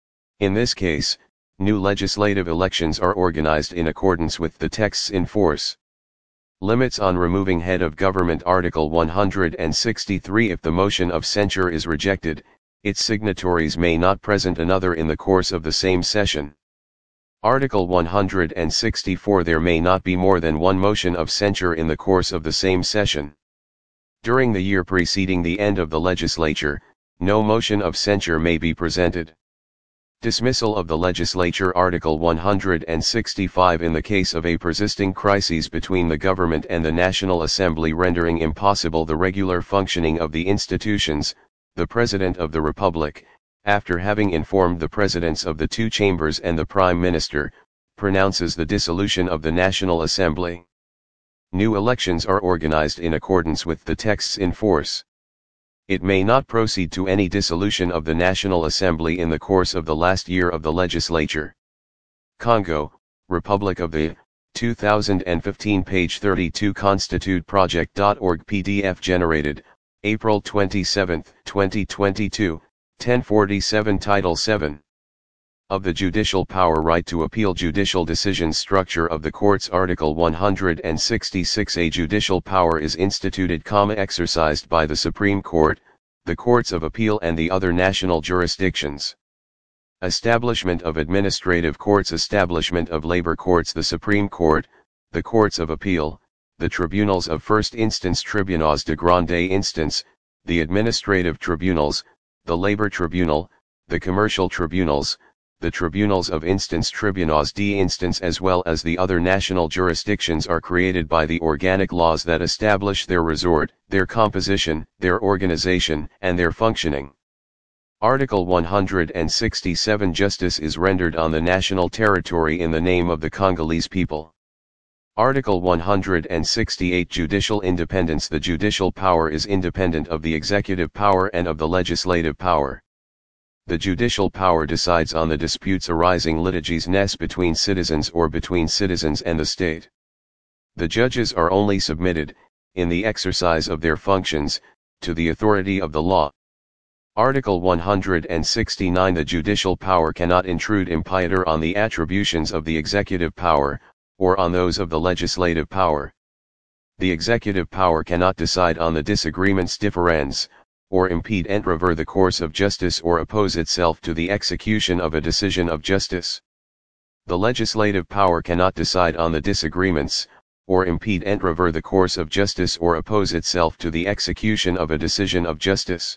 In this case, new legislative elections are organized in accordance with the texts in force. Limits on removing head of government. Article one hundred sixty-three. If the motion of censure is rejected, its signatories may not present another in the course of the same session. Article one hundred sixty-four. There may not be more than one motion of censure in the course of the same session. During the year preceding the end of the legislature, no motion of censure may be presented. Dismissal of the legislature. Article one hundred sixty-five. In the case of a persisting crisis between the government and the National Assembly rendering impossible the regular functioning of the institutions, the President of the Republic, after having informed the Presidents of the two chambers and the Prime Minister, pronounces the dissolution of the National Assembly. New elections are organized in accordance with the texts in force. It may not proceed to any dissolution of the National Assembly in the course of the last year of the legislature. Congo, Republic of the, two thousand fifteen, page thirty-two. Constitute Project dot org P D F generated, April twenty-seventh, twenty twenty-two, ten forty-seven. Title seven. Of the Judicial Power. Right to appeal judicial decisions. Structure of the courts. Article one hundred sixty-six. A judicial power is instituted, exercised by the Supreme Court, the Courts of Appeal and the other national jurisdictions. Establishment of administrative courts. Establishment of labor courts. The Supreme Court, the Courts of Appeal, the tribunals of first instance, tribunals de grande instance, the administrative tribunals, the labor tribunal, the commercial tribunals, the tribunals of instance, tribunals d'instance, as well as the other national jurisdictions are created by the organic laws that establish their resort, their composition, their organization, and their functioning. Article one hundred sixty-seven. Justice is rendered on the national territory in the name of the Congolese people. Article one hundred sixty-eight. Judicial independence. The judicial power is independent of the executive power and of the legislative power. The judicial power decides on the disputes arising litiges between citizens or between citizens and the state. The judges are only submitted, in the exercise of their functions, to the authority of the law. Article one hundred sixty-nine. The judicial power cannot intrude impiety on the attributions of the executive power, or on those of the legislative power. The executive power cannot decide on the disagreements differends, or impede entrever the course of justice or oppose itself to the execution of a decision of justice. The legislative power cannot decide on the disagreements, or impede entrever the course of justice or oppose itself to the execution of a decision of justice.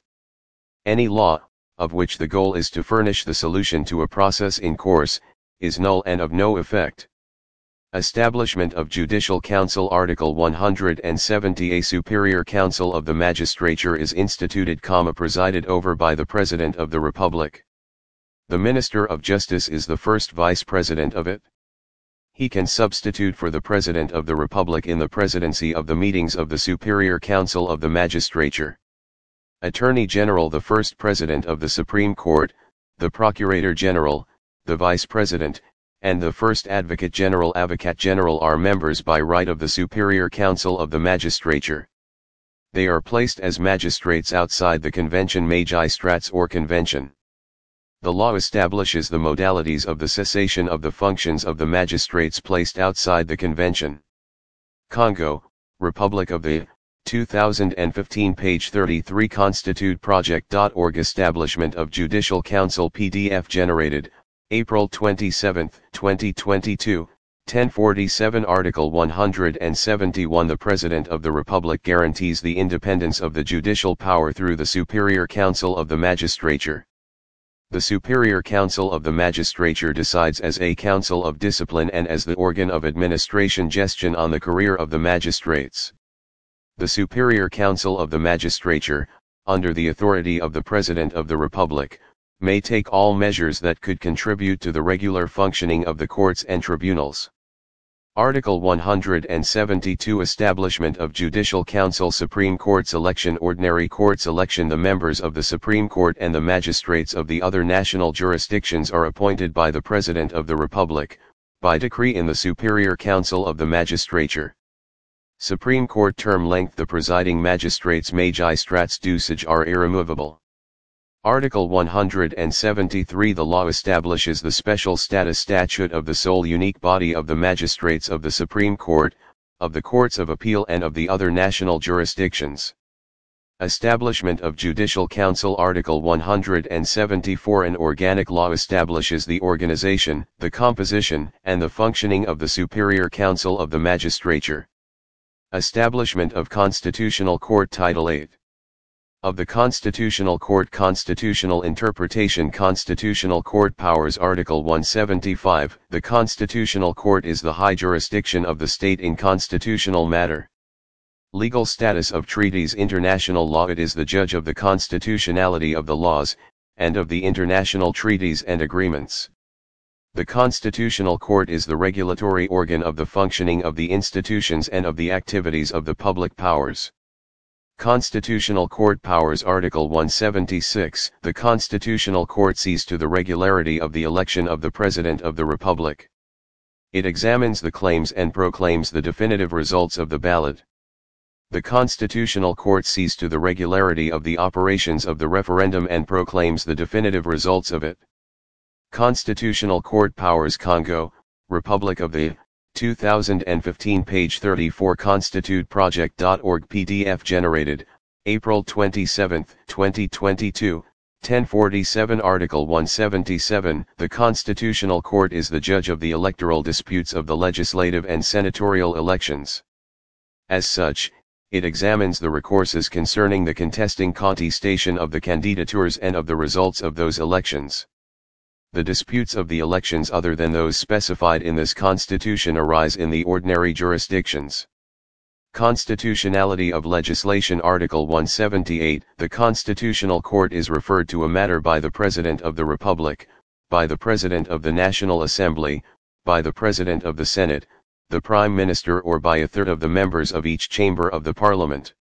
Any law, of which the goal is to furnish the solution to a process in course, is null and of no effect. Establishment of Judicial Council. Article one hundred seventy. A Superior Council of the Magistrature is instituted, presided over by the President of the Republic. The Minister of Justice is the first Vice President of it. He can substitute for the President of the Republic in the presidency of the meetings of the Superior Council of the Magistrature. Attorney General. The first President of the Supreme Court, the Procurator General, the Vice President, and the first Advocate General Advocate General are members by right of the Superior Council of the Magistrature. They are placed as magistrates outside the convention, magistrats or convention. The law establishes the modalities of the cessation of the functions of the magistrates placed outside the convention. Congo, Republic of the, two thousand fifteen, page thirty-three. Constitute Project dot org. Establishment of Judicial Council. P D F generated, April twenty-seventh, twenty twenty-two, ten forty-seven. Article one hundred seventy-one. The President of the Republic guarantees the independence of the judicial power through the Superior Council of the Magistrature. The Superior Council of the Magistrature decides as a council of discipline and as the organ of administration gestion on the career of the magistrates. The Superior Council of the Magistrature, under the authority of the President of the Republic, may take all measures that could contribute to the regular functioning of the courts and tribunals. Article one hundred seventy-two. Establishment of Judicial Council. Supreme Court selection. Ordinary Court selection. The members of the Supreme Court and the magistrates of the other national jurisdictions are appointed by the President of the Republic, by decree in the Superior Council of the Magistrature. Supreme Court term length. The presiding magistrates magistrats d'usage are irremovable. Article one hundred seventy-three. The law establishes the special status statute of the sole unique body of the magistrates of the Supreme Court, of the Courts of Appeal and of the other national jurisdictions. Establishment of Judicial Council. Article one hundred seventy-four. An organic law establishes the organization, the composition, and the functioning of the Superior Council of the Magistrature. Establishment of Constitutional Court. Title eight. Of the Constitutional Court. Constitutional Interpretation. Constitutional Court Powers. Article one seventy-five. The Constitutional Court is the high jurisdiction of the state in constitutional matter. Legal status of treaties. International law. It is the judge of the constitutionality of the laws, and of the international treaties and agreements. The Constitutional Court is the regulatory organ of the functioning of the institutions and of the activities of the public powers. Constitutional Court Powers. Article one seventy-six. The Constitutional Court sees to the regularity of the election of the President of the Republic. It examines the claims and proclaims the definitive results of the ballot. The Constitutional Court sees to the regularity of the operations of the referendum and proclaims the definitive results of it. Constitutional Court Powers. Congo, Republic of the, two thousand fifteen, page thirty-four. constitute project dot org. P D F generated, April twenty-seventh, twenty twenty-two, ten forty-seven. Article one seventy-seven. The Constitutional Court is the judge of the electoral disputes of the legislative and senatorial elections. As such, it examines the recourses concerning the contesting contestation of the candidatures and of the results of those elections. The disputes of the elections other than those specified in this Constitution arise in the ordinary jurisdictions. Constitutionality of legislation. Article one seventy-eight. The Constitutional Court is referred to a matter by the President of the Republic, by the President of the National Assembly, by the President of the Senate, the Prime Minister, or by a third of the members of each chamber of the Parliament.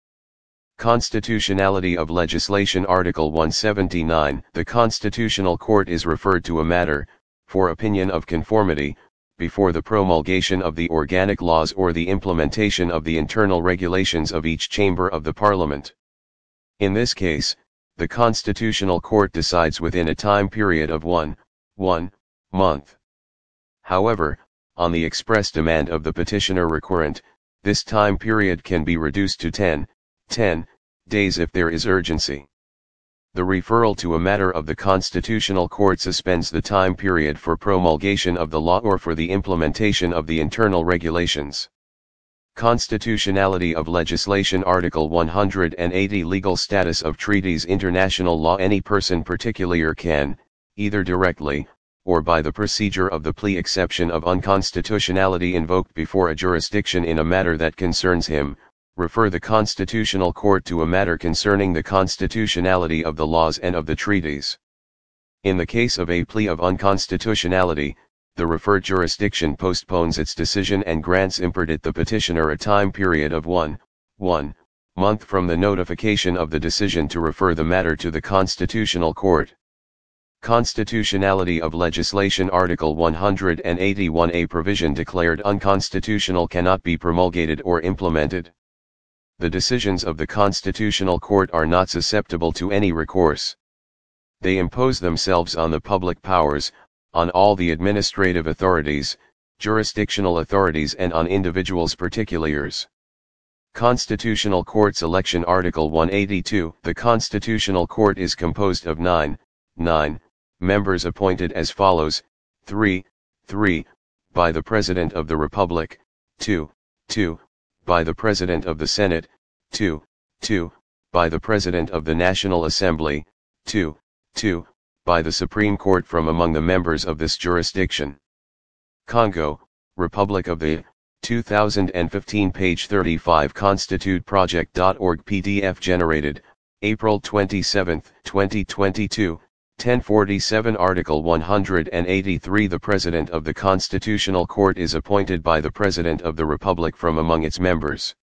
Constitutionality of legislation. Article one seventy-nine. The Constitutional Court is referred to a matter, for opinion of conformity, before the promulgation of the organic laws or the implementation of the internal regulations of each chamber of the Parliament. In this case, the Constitutional Court decides within a time period of one, one month. However, on the express demand of the petitioner requirant, this time period can be reduced to ten, ten days if there is urgency. The referral to a matter of the Constitutional Court suspends the time period for promulgation of the law or for the implementation of the internal regulations. Constitutionality of legislation. Article one hundred eighty. Legal status of treaties. International law. Any person particular can, either directly, or by the procedure of the plea exception of unconstitutionality invoked before a jurisdiction in a matter that concerns him, refer the Constitutional Court to a matter concerning the constitutionality of the laws and of the treaties. In the case of a plea of unconstitutionality, the referred jurisdiction postpones its decision and grants imperdit the petitioner a time period of one, one month from the notification of the decision to refer the matter to the Constitutional Court. Constitutionality of legislation. Article one hundred eighty-one. A provision declared unconstitutional cannot be promulgated or implemented. The decisions of the Constitutional Court are not susceptible to any recourse. They impose themselves on the public powers, on all the administrative authorities, jurisdictional authorities, and on individuals' particulars. Constitutional Court's election. Article one eighty-two. The Constitutional Court is composed of nine, nine members appointed as follows: three, three, by the President of the Republic, two, two, by the President of the Senate, two, two, by the President of the National Assembly, two, two, by the Supreme Court from among the members of this jurisdiction. Congo, Republic of the, two thousand fifteen, page thirty-five. constitute project dot org. P D F generated, April twenty-seventh, twenty twenty-two, ten forty-seven. Article one hundred eighty-three. The President of the Constitutional Court is appointed by the President of the Republic from among its members.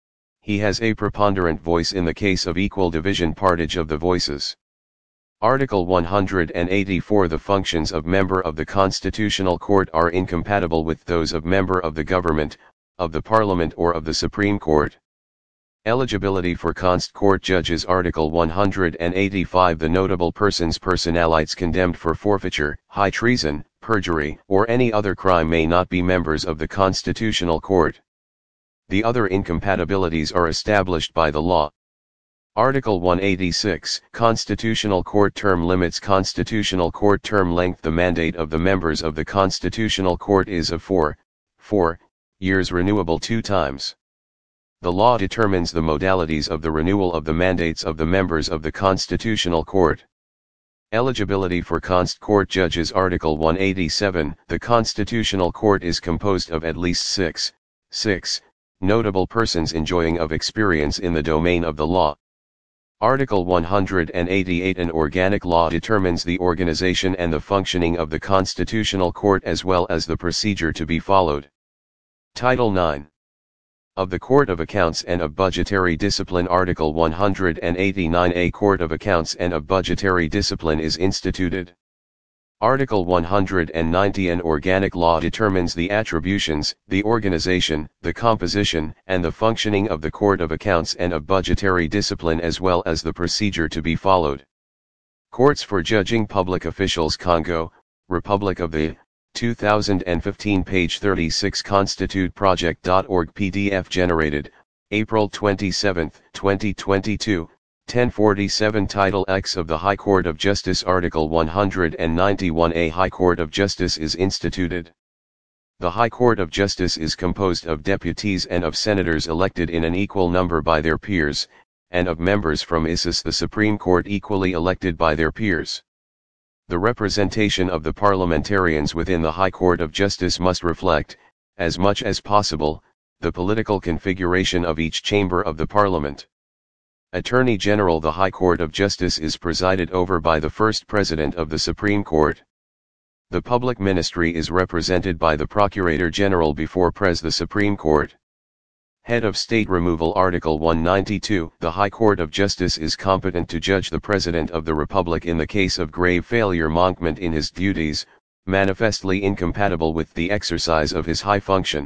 He has a preponderant voice in the case of equal division partage of the voices. Article one hundred eighty-four. The functions of member of the Constitutional Court are incompatible with those of member of the government, of the Parliament, or of the Supreme Court. Eligibility for Const Court judges. Article one hundred eighty-five. The notable persons personalities condemned for forfeiture, high treason, perjury, or any other crime may not be members of the Constitutional Court. The other incompatibilities are established by the law. Article one eighty-six, Constitutional Court term limits. Constitutional Court term length. The mandate of the members of the Constitutional Court is of four, four years, renewable two times. The law determines the modalities of the renewal of the mandates of the members of the Constitutional Court. Eligibility for Const Court judges. Article one eighty-seven, the Constitutional Court is composed of at least six, six notable persons enjoying of experience in the domain of the law. Article one eighty-eight, an organic law determines the organization and the functioning of the Constitutional Court as well as the procedure to be followed. Title nine. Of the Court of Accounts and of Budgetary Discipline. Article one eighty-nine, a Court of Accounts and of Budgetary Discipline is instituted. Article one ninety, an organic law determines the attributions, the organization, the composition, and the functioning of the Court of Accounts and of Budgetary Discipline as well as the procedure to be followed. Courts for Judging Public Officials. Congo, Republic of the, two thousand fifteen, page thirty-six. Constitute Project dot org P D F generated, April twenty-seventh, twenty twenty-two. ten forty-seven. Title X of the High Court of Justice. Article one ninety-one, a High Court of Justice is instituted. The High Court of Justice is composed of deputies and of senators elected in an equal number by their peers, and of members from I S S, the Supreme Court, equally elected by their peers. The representation of the parliamentarians within the High Court of Justice must reflect, as much as possible, the political configuration of each chamber of the Parliament. Attorney General. The High Court of Justice is presided over by the first President of the Supreme Court. The Public Ministry is represented by the Procurator General before Pres the Supreme Court. Head of State Removal. Article one ninety-two, the High Court of Justice is competent to judge the President of the Republic in the case of grave failure manquement in his duties, manifestly incompatible with the exercise of his high function.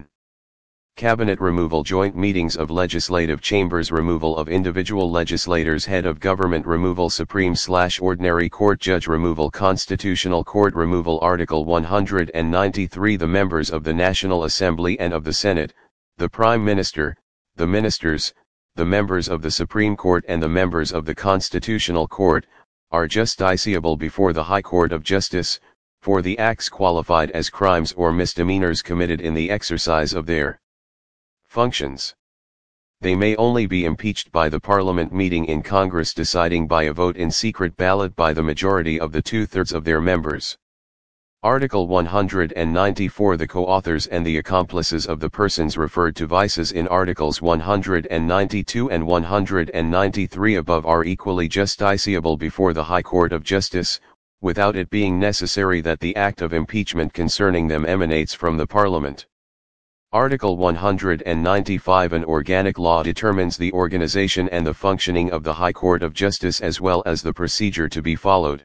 Cabinet removal. Joint meetings of legislative chambers. Removal of individual legislators. Head of government removal. Supreme slash Ordinary Court Judge removal. Constitutional Court removal. Article one ninety-three, the members of the National Assembly and of the Senate, the Prime Minister, the Ministers, the members of the Supreme Court and the members of the Constitutional Court, are justiciable before the High Court of Justice, for the acts qualified as crimes or misdemeanors committed in the exercise of their functions. They may only be impeached by the Parliament meeting in Congress deciding by a vote in secret ballot by the majority of the two-thirds of their members. Article one ninety-four, the co-authors and the accomplices of the persons referred to vices in Articles one ninety-two and one ninety-three above are equally justiciable before the High Court of Justice, without it being necessary that the act of impeachment concerning them emanates from the Parliament. Article one ninety-five, an organic law determines the organization and the functioning of the High Court of Justice as well as the procedure to be followed.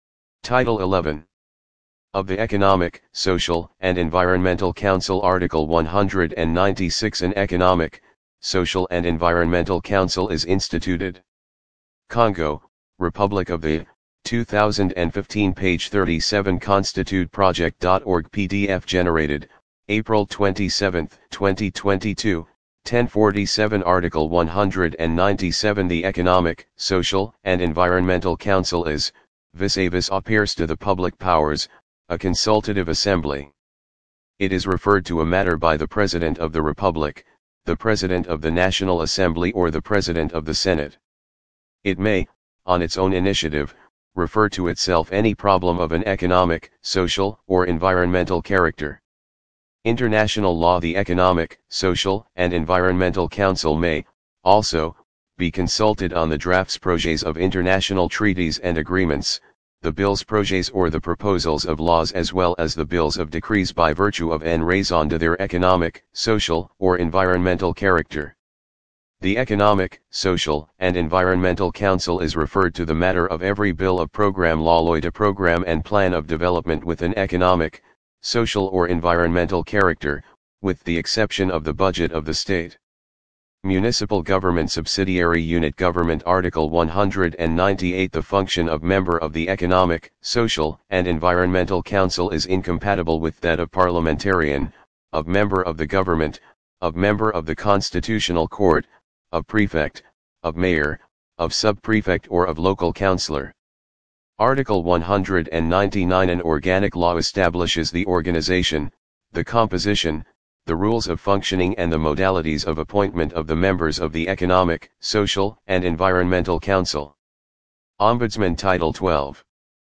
Title eleven. Of the Economic, Social, and Environmental Council. Article one ninety-six, an Economic, Social and Environmental Council is instituted. Congo, Republic of the, two thousand fifteen, page thirty-seven. Constitute Project dot org P D F generated, April twenty-seventh, twenty twenty-two, ten forty-seven. Article one ninety-seven, the Economic, Social, and Environmental Council is, vis-a-vis appears to the public powers, a consultative assembly. It is referred to a matter by the President of the Republic, the President of the National Assembly or the President of the Senate. It may, on its own initiative, refer to itself any problem of an economic, social, or environmental character. International law. The Economic, Social, and Environmental Council may, also, be consulted on the drafts projets of international treaties and agreements, the bills projets or the proposals of laws as well as the bills of decrees by virtue of en raison de their economic, social, or environmental character. The Economic, Social, and Environmental Council is referred to the matter of every bill of program law loi de program and plan of development with an economic, social or environmental character, with the exception of the budget of the state. Municipal Government Subsidiary Unit Government. Article one ninety-eight, the function of member of the Economic, Social, and Environmental Council is incompatible with that of parliamentarian, of member of the government, of member of the Constitutional Court, of prefect, of mayor, of subprefect or of local councillor. Article one hundred ninety-nine An organic law establishes the organization, the composition, the rules of functioning and the modalities of appointment of the members of the Economic, Social, and Environmental Council. Ombudsman Title twelve.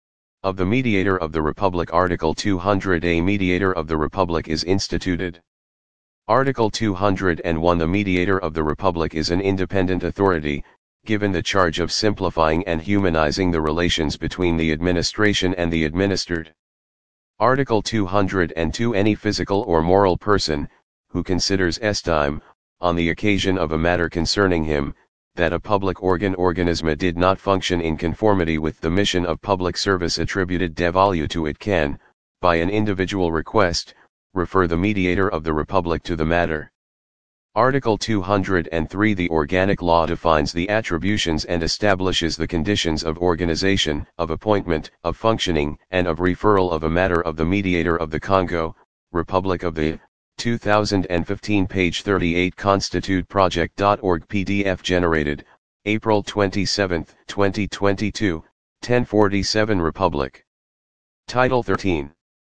Of the Mediator of the Republic. Article two hundred A Mediator of the Republic is instituted. Article two hundred one The Mediator of the Republic is an independent authority, given the charge of simplifying and humanizing the relations between the administration and the administered. Article two hundred two Any physical or moral person, who considers estime, on the occasion of a matter concerning him, that a public organ organism did not function in conformity with the mission of public service attributed de value to it can, by an individual request, refer the mediator of the Republic to the matter. Article two hundred three The organic law defines the attributions and establishes the conditions of organization, of appointment, of functioning, and of referral of a matter of the mediator of the Congo, Republic of the, two thousand fifteen page thirty-eight constitute project dot org P D F generated, April twenty-seventh, twenty twenty-two, ten forty-seven Republic. Title thirteen.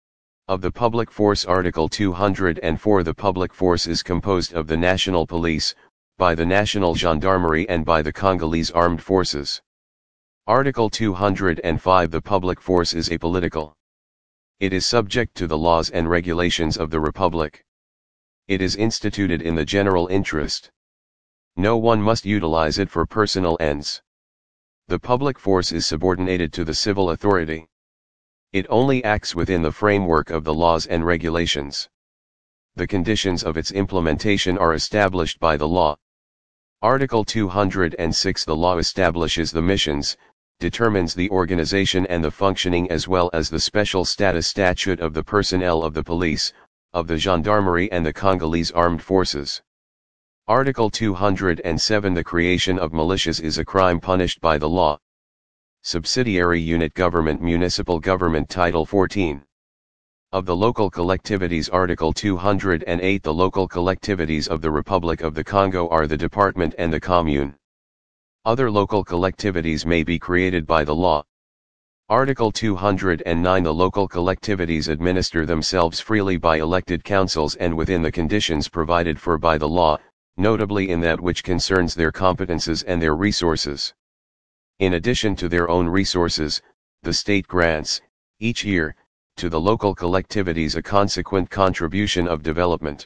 Of the Public Force. Article two hundred four The public force is composed of the National Police, by the National Gendarmerie and by the Congolese Armed Forces. Article two hundred five The public force is apolitical. It is subject to the laws and regulations of the Republic. It is instituted in the general interest. No one must utilize it for personal ends. The public force is subordinated to the civil authority. It only acts within the framework of the laws and regulations. The conditions of its implementation are established by the law. Article two hundred six The law establishes the missions, determines the organization and the functioning as well as the special status statute of the personnel of the police, of the gendarmerie and the Congolese armed forces. Article two hundred seven The creation of militias is a crime punished by the law. Subsidiary unit government. Municipal government. Title fourteen. Of the local collectivities. Article two hundred eight The local collectivities of the Republic of the Congo are the department and the commune. Other local collectivities may be created by the law. Article two hundred nine The local collectivities administer themselves freely by elected councils and within the conditions provided for by the law, notably in that which concerns their competences and their resources. In addition to their own resources, the state grants, each year, to the local collectivities a consequent contribution of development.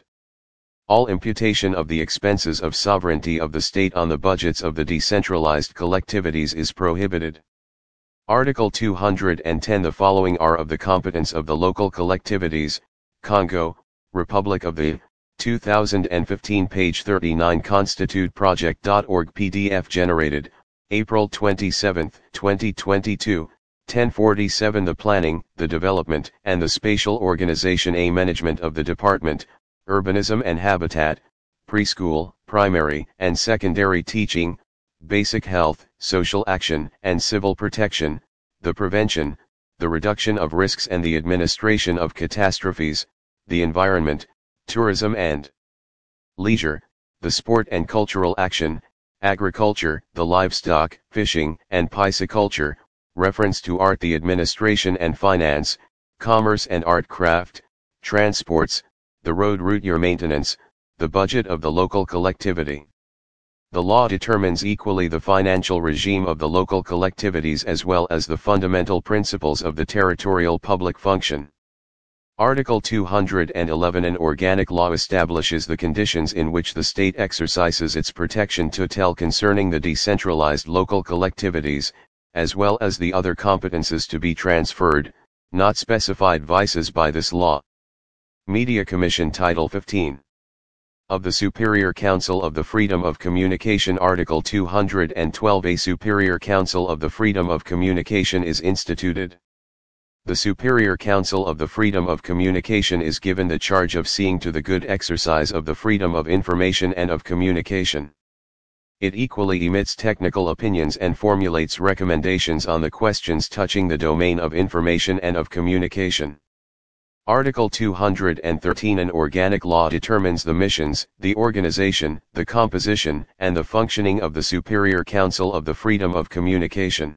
All imputation of the expenses of sovereignty of the state on the budgets of the decentralized collectivities is prohibited. Article two hundred ten The following are of the competence of the local collectivities: Congo, Republic of the, two thousand fifteen page thirty-nine constitute project dot org P D F generated, April twenty-seventh, twenty twenty-two, ten forty-seven The planning, the development, and the spatial organization a management of the department, urbanism and habitat, preschool, primary and secondary teaching, basic health, social action and civil protection, the prevention, the reduction of risks and the administration of catastrophes, the environment, tourism and leisure, the sport and cultural action, agriculture, the livestock, fishing, and pisciculture, reference to art, the administration and finance, commerce and art craft, transports, the road route, your maintenance, the budget of the local collectivity. The law determines equally the financial regime of the local collectivities as well as the fundamental principles of the territorial public function. Article two hundred eleven An organic law establishes the conditions in which the state exercises its protection totale concerning the decentralized local collectivities, as well as the other competences to be transferred, not specified vices by this law. Media Commission. Title fifteen. Of the Superior Council of the Freedom of Communication. Article two hundred twelve A Superior Council of the Freedom of Communication is instituted. The Superior Council of the Freedom of Communication is given the charge of seeing to the good exercise of the freedom of information and of communication. It equally emits technical opinions and formulates recommendations on the questions touching the domain of information and of communication. Article two hundred thirteen An organic law determines the missions, the organization, the composition, and the functioning of the Superior Council of the Freedom of Communication.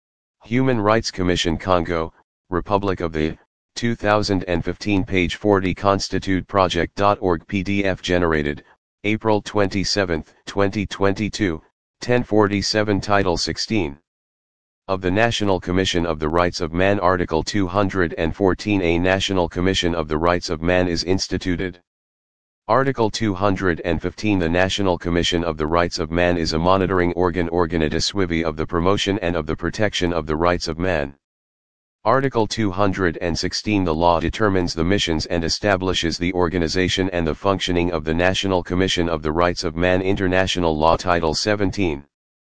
Human Rights Commission Congo, Republic of the, two thousand fifteen page forty constitute project dot org P D F generated, April twenty-seventh, twenty twenty-two, ten forty-seven Title sixteen. Of the National Commission of the Rights of Man Article two hundred fourteen A National Commission of the Rights of Man is instituted. Article two hundred fifteen The National Commission of the Rights of Man is a monitoring organ organe de suivi of the promotion and of the protection of the rights of man. Article two hundred sixteen The law determines the missions and establishes the organization and the functioning of the National Commission of the Rights of Man. International Law Title seventeen.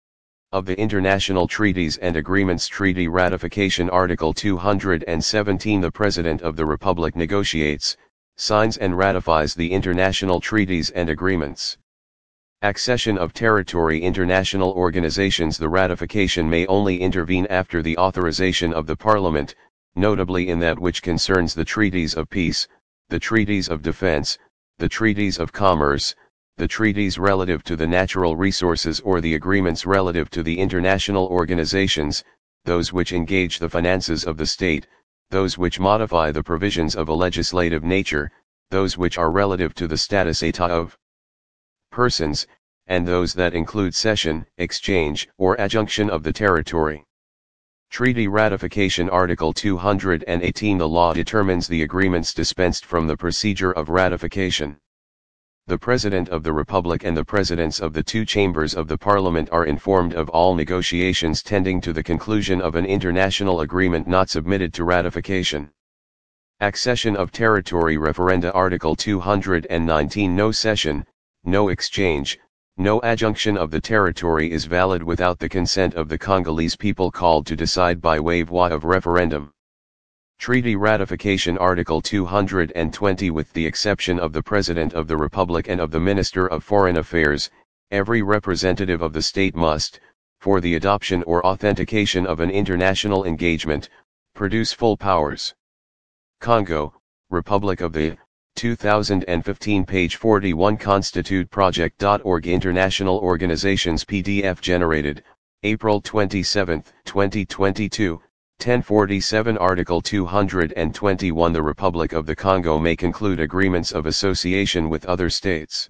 Of the International Treaties and Agreements Treaty Ratification Article two hundred seventeen The President of the Republic negotiates, signs and ratifies the international treaties and agreements. Accession of territory. International organizations. The ratification may only intervene after the authorization of the Parliament, notably in that which concerns the treaties of peace, the treaties of defense, the treaties of commerce, the treaties relative to the natural resources or the agreements relative to the international organizations, those which engage the finances of the state, those which modify the provisions of a legislative nature, those which are relative to the status état of persons, and those that include cession, exchange, or adjunction of the territory. Treaty Ratification Article two hundred eighteen The law determines the agreements dispensed from the procedure of ratification. The President of the Republic and the Presidents of the two chambers of the Parliament are informed of all negotiations tending to the conclusion of an international agreement not submitted to ratification. Accession of territory referenda Article two hundred nineteen No cession, no exchange, no adjunction of the territory is valid without the consent of the Congolese people called to decide by way of referendum. Treaty Ratification Article two hundred twenty With the exception of the President of the Republic and of the Minister of Foreign Affairs, every representative of the state must, for the adoption or authentication of an international engagement, produce full powers. Congo, Republic of the, two thousand fifteen page forty-one constitute project dot org International Organizations P D F generated, April twenty-seventh, twenty twenty-two, ten forty-seven Article two hundred twenty-one The Republic of the Congo may conclude agreements of association with other states.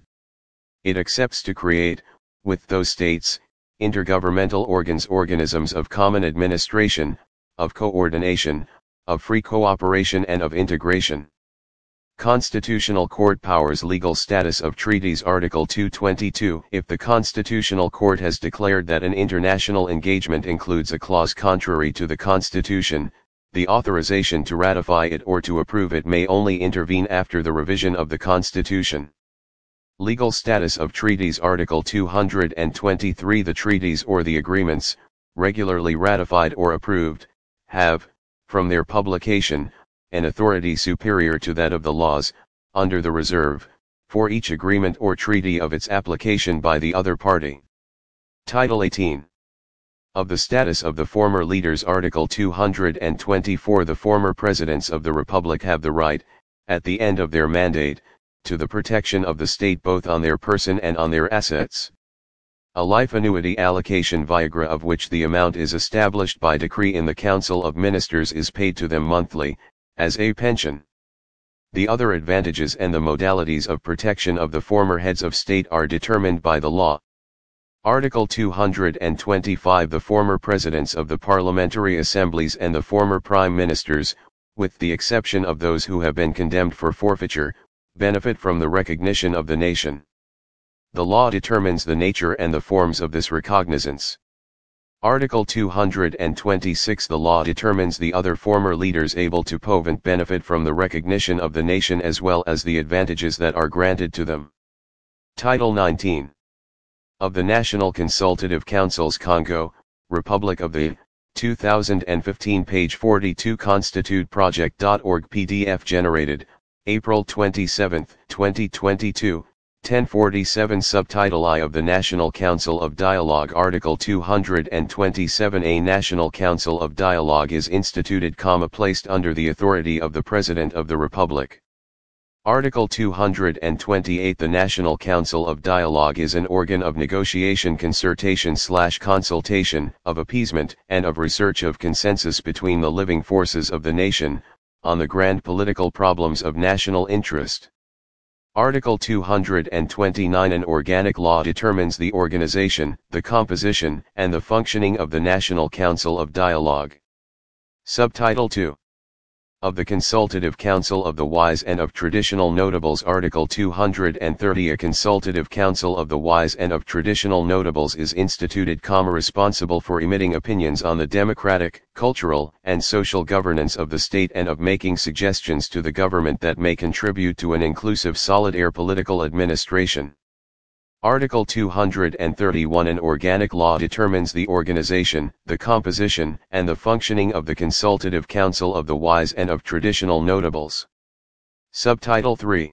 It accepts to create, with those states, intergovernmental organs organisms of common administration, of coordination, of free cooperation and of integration. Constitutional Court powers. Legal status of treaties Article two twenty-two If the Constitutional Court has declared that an international engagement includes a clause contrary to the Constitution, the authorization to ratify it or to approve it may only intervene after the revision of the Constitution. Legal status of treaties Article two hundred twenty-three The treaties or the agreements, regularly ratified or approved, have, from their publication, an authority superior to that of the laws, under the reserve, for each agreement or treaty of its application by the other party. Title eighteen. Of the status of the former leaders Article two hundred twenty-four The former presidents of the Republic have the right, at the end of their mandate, to the protection of the state both on their person and on their assets. A life annuity allocation viagra of which the amount is established by decree in the Council of Ministers is paid to them monthly, as a pension. The other advantages and the modalities of protection of the former heads of state are determined by the law. Article two hundred twenty-five The former presidents of the parliamentary assemblies and the former prime ministers, with the exception of those who have been condemned for forfeiture, benefit from the recognition of the nation. The law determines the nature and the forms of this recognizance. Article two hundred twenty-six The law determines the other former leaders able to povent benefit from the recognition of the nation as well as the advantages that are granted to them. Title nineteen. Of the National Consultative Councils Congo, Republic of the, two thousand fifteen page forty-two constitute project dot org P D F generated, April twenty-seventh, twenty twenty-two, ten forty-seven Subtitle I of the National Council of Dialogue Article two hundred twenty-seven A National Council of Dialogue is instituted, placed under the authority of the President of the Republic. Article two hundred twenty-eight The National Council of Dialogue is an organ of negotiation, concertation slash consultation, of appeasement, and of research of consensus between the living forces of the nation, on the grand political problems of national interest. Article two hundred twenty-nine An organic law determines the organization, the composition, and the functioning of the National Council of Dialogue. Subtitle two. Of the Consultative Council of the Wise and of Traditional Notables Article two hundred thirty A Consultative Council of the Wise and of Traditional Notables is instituted, responsible for emitting opinions on the democratic, cultural, and social governance of the state and of making suggestions to the government that may contribute to an inclusive solidary political administration. Article two hundred thirty-one An organic law determines the organization, the composition, and the functioning of the Consultative Council of the Wise and of Traditional Notables. Subtitle three.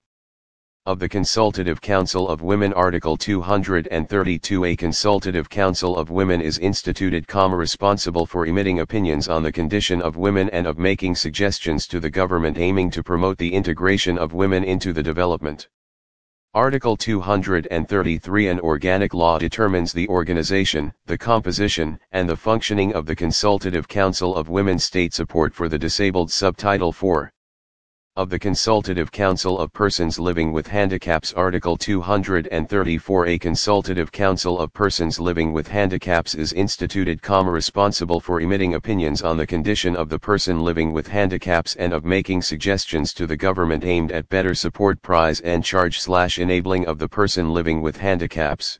Of the Consultative Council of Women Article two hundred thirty-two A Consultative Council of Women is instituted, responsible for emitting opinions on the condition of women and of making suggestions to the government aiming to promote the integration of women into the development. Article two hundred thirty-three An organic law determines the organization, the composition, and the functioning of the Consultative Council of Women. State support for the disabled. Subtitle four. Of the Consultative Council of Persons Living with Handicaps Article two hundred thirty-four A Consultative Council of Persons Living with Handicaps is instituted, responsible for emitting opinions on the condition of the person living with handicaps and of making suggestions to the government aimed at better support, prize and charge slash enabling of the person living with handicaps.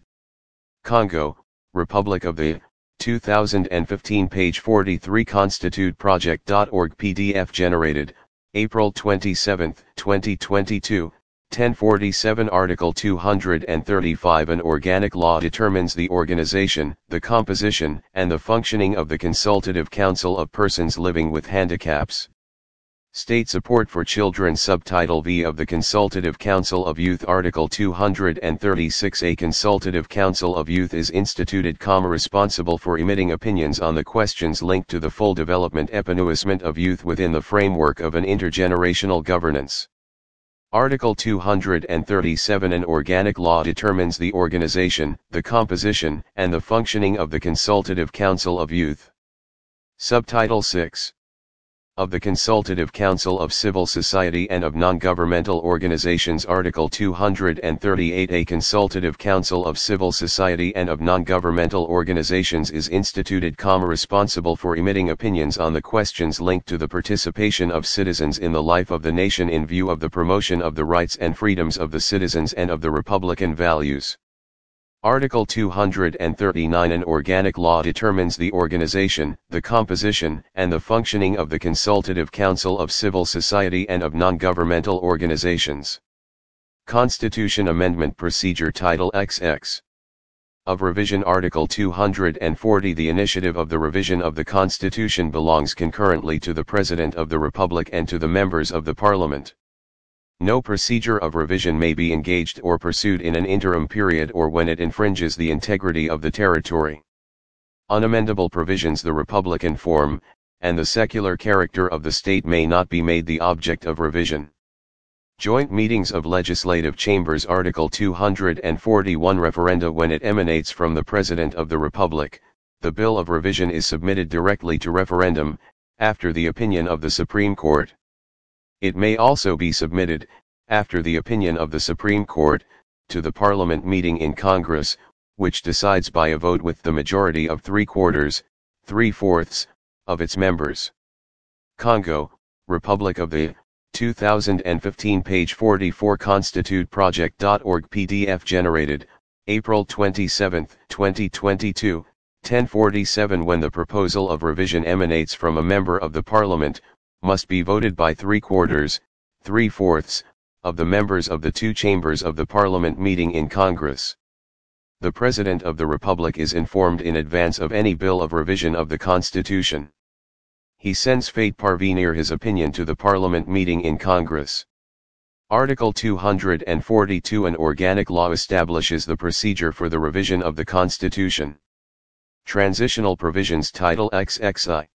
Congo, Republic of the, two thousand fifteen, page forty-three. Constitute project dot org P D F generated, April twenty-seventh, twenty twenty-two, ten forty-seven Article two hundred thirty-five An organic law determines the organization, the composition, and the functioning of the Consultative Council of Persons Living with Handicaps. State support for children. Subtitle V. Of the Consultative Council of Youth Article two hundred thirty-six A Consultative Council of Youth is instituted, responsible for emitting opinions on the questions linked to the full development epanouissement of youth within the framework of an intergenerational governance. Article two hundred thirty-seven An organic law determines the organization, the composition, and the functioning of the Consultative Council of Youth. Subtitle six. Of the Consultative Council of Civil Society and of Non-Governmental Organizations Article two hundred thirty-eight A Consultative Council of Civil Society and of Non-Governmental Organizations is instituted, responsible for emitting opinions on the questions linked to the participation of citizens in the life of the nation in view of the promotion of the rights and freedoms of the citizens and of the Republican values. Article two hundred thirty-nine An organic law determines the organization, the composition, and the functioning of the Consultative Council of Civil Society and of Non-Governmental Organizations. Constitution Amendment Procedure Title X X. Of Revision Article two hundred forty The initiative of the revision of the Constitution belongs concurrently to the President of the Republic and to the members of the Parliament. No procedure of revision may be engaged or pursued in an interim period or when it infringes the integrity of the territory. Unamendable provisions, the republican form, and the secular character of the state may not be made the object of revision. Joint meetings of legislative chambers Article two hundred forty-one Referenda When it emanates from the President of the Republic, the bill of revision is submitted directly to referendum, after the opinion of the Supreme Court. It may also be submitted, after the opinion of the Supreme Court, to the Parliament meeting in Congress, which decides by a vote with the majority of three-quarters, three-fourths, of its members. Congo, Republic of the, two thousand fifteen, page forty-four. Constitute project dot org P D F generated, April twenty-seventh, twenty twenty-two, ten forty-seven When the proposal of revision emanates from a member of the Parliament, must be voted by three-quarters, three-fourths, of the members of the two chambers of the Parliament meeting in Congress. The President of the Republic is informed in advance of any bill of revision of the Constitution. He sends fait parvenir his opinion to the Parliament meeting in Congress. Article two hundred forty-two An organic law establishes the procedure for the revision of the Constitution. Transitional Provisions Title two sixty.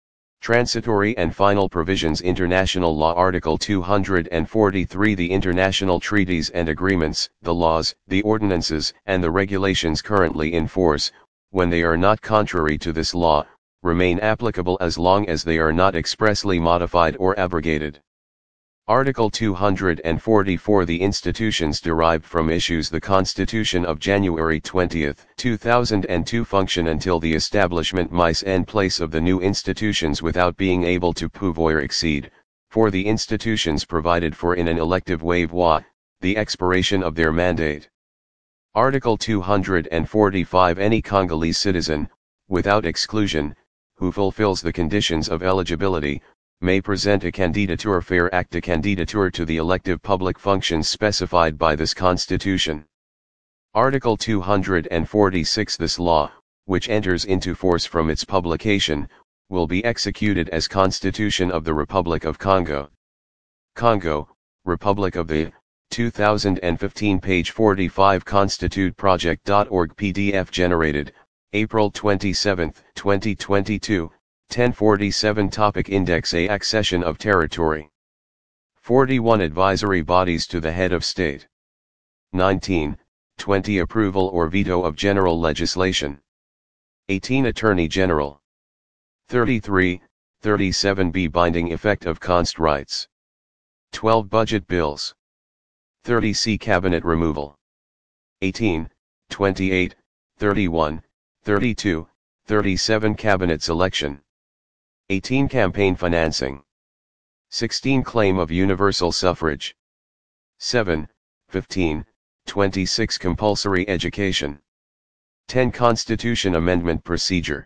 Transitory and Final Provisions International Law Article two hundred forty-three The international treaties and agreements, the laws, the ordinances, and the regulations currently in force, when they are not contrary to this law, remain applicable as long as they are not expressly modified or abrogated. Article two hundred forty-four The institutions derived from issues The Constitution of January twentieth, two thousand two function until the establishment mise en place of the new institutions without being able to pouvoir exceed, for the institutions provided for in an elective way, the expiration of their mandate. Article two hundred forty-five Any Congolese citizen, without exclusion, who fulfills the conditions of eligibility, may present a candidature faire acte candidature to the elective public functions specified by this Constitution. Article two hundred forty-six This law, which enters into force from its publication, will be executed as Constitution of the Republic of Congo. Congo, Republic of the, two thousand fifteen page forty-five constitute project dot org P D F generated, April twenty-seventh, twenty twenty-two. ten forty-seven Topic Index A Accession of territory. forty-one Advisory bodies to the head of state. nineteen, twenty Approval or veto of general legislation. eighteen Attorney General. thirty-three, thirty-seven B Binding effect of const rights. twelve Budget bills. thirty C Cabinet removal. eighteen, twenty-eight, thirty-one, thirty-two, thirty-seven Cabinet selection. eighteen Campaign financing. sixteen Claim of universal suffrage. seven, fifteen, twenty-six Compulsory education. ten Constitution amendment procedure.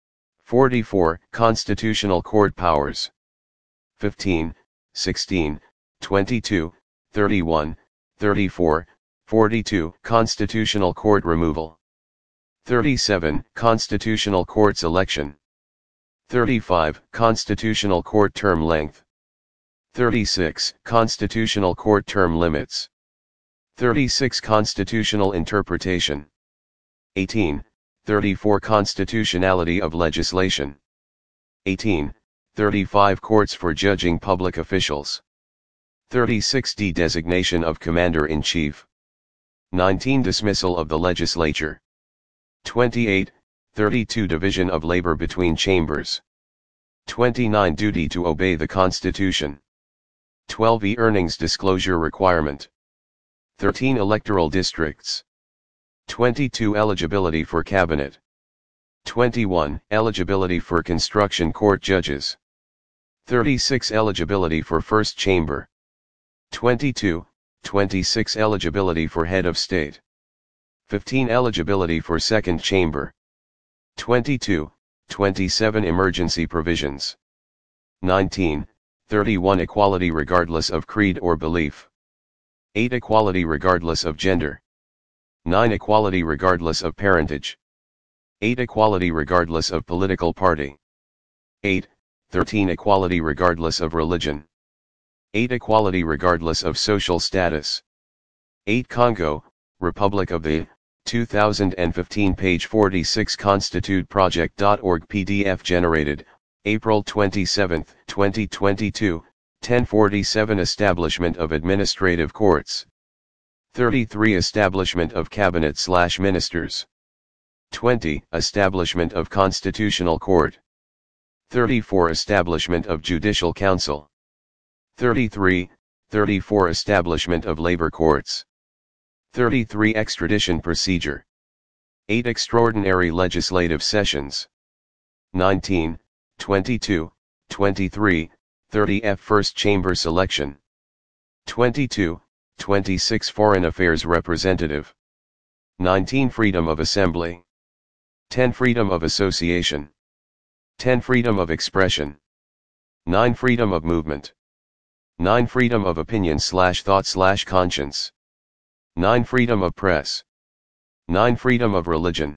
forty-four Constitutional court powers. fifteen, sixteen, twenty-two, thirty-one, thirty-four, forty-two Constitutional court removal. thirty-seven Constitutional court's election. thirty-five Constitutional court term length. thirty-six Constitutional court term limits. thirty-six Constitutional interpretation. eighteen, thirty-four Constitutionality of legislation. eighteen, thirty-five Courts for judging public officials. thirty-six D Designation of Commander-in-Chief. nineteen Dismissal of the legislature. twenty-eight, thirty-two Division of labor between chambers. twenty-nine Duty to obey the Constitution. twelve E Earnings disclosure requirement. thirteen Electoral districts. twenty-two Eligibility for cabinet. twenty-one Eligibility for construction court judges. thirty-six Eligibility for first chamber. twenty-two, twenty-six Eligibility for head of state. fifteen Eligibility for second chamber. twenty-two, twenty-seven Emergency provisions. nineteen, thirty-one Equality regardless of creed or belief. eight Equality regardless of gender. nine Equality regardless of parentage. eight Equality regardless of political party. eight, thirteen Equality regardless of religion. eight Equality regardless of social status. eight Congo, Republic of the, two thousand fifteen page forty-six constitute project dot org P D F generated, April twenty-seventh, twenty twenty-two, ten forty-seven Establishment of administrative courts. thirty-three Establishment of cabinet slash ministers. twenty Establishment of constitutional court. thirty-four Establishment of judicial council. thirty-three, thirty-four Establishment of labor courts. thirty-three Extradition procedure. eight Extraordinary legislative sessions. nineteen, twenty-two, twenty-three, thirty F First chamber selection. twenty-two, twenty-six Foreign affairs representative. nineteen Freedom of assembly. ten Freedom of association. ten Freedom of expression. nine Freedom of movement. nine Freedom of opinion slash thought slash conscience. nine Freedom of press. nine Freedom of religion.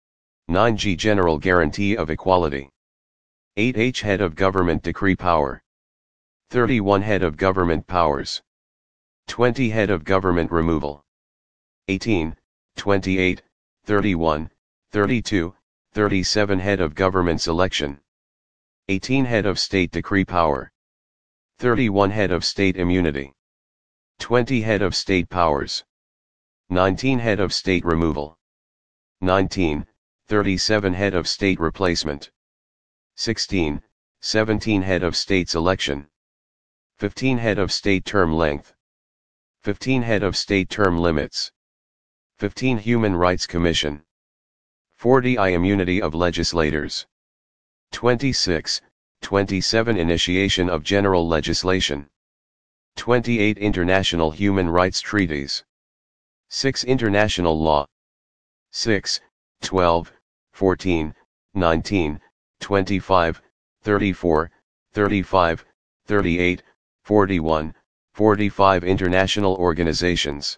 nine G General guarantee of equality. eight H Head of government decree power. thirty-one Head of government powers. twenty Head of Government removal. eighteen, twenty-eight, thirty-one, thirty-two, thirty-seven Head of Government selection. eighteen Head of State decree power. thirty-one Head of State immunity. twenty Head of State powers. nineteen Head of State removal. nineteen, thirty-seven Head of State replacement. sixteen, seventeen Head of State selection. fifteen Head of State term length. fifteen Head of State term limits. fifteen Human Rights Commission. forty I Immunity of legislators. twenty-six, twenty-seven Initiation of general legislation. twenty-eight International human rights treaties. six International law. six, twelve, fourteen, nineteen, twenty-five, thirty-four, thirty-five, thirty-eight, forty-one, forty-five International organizations.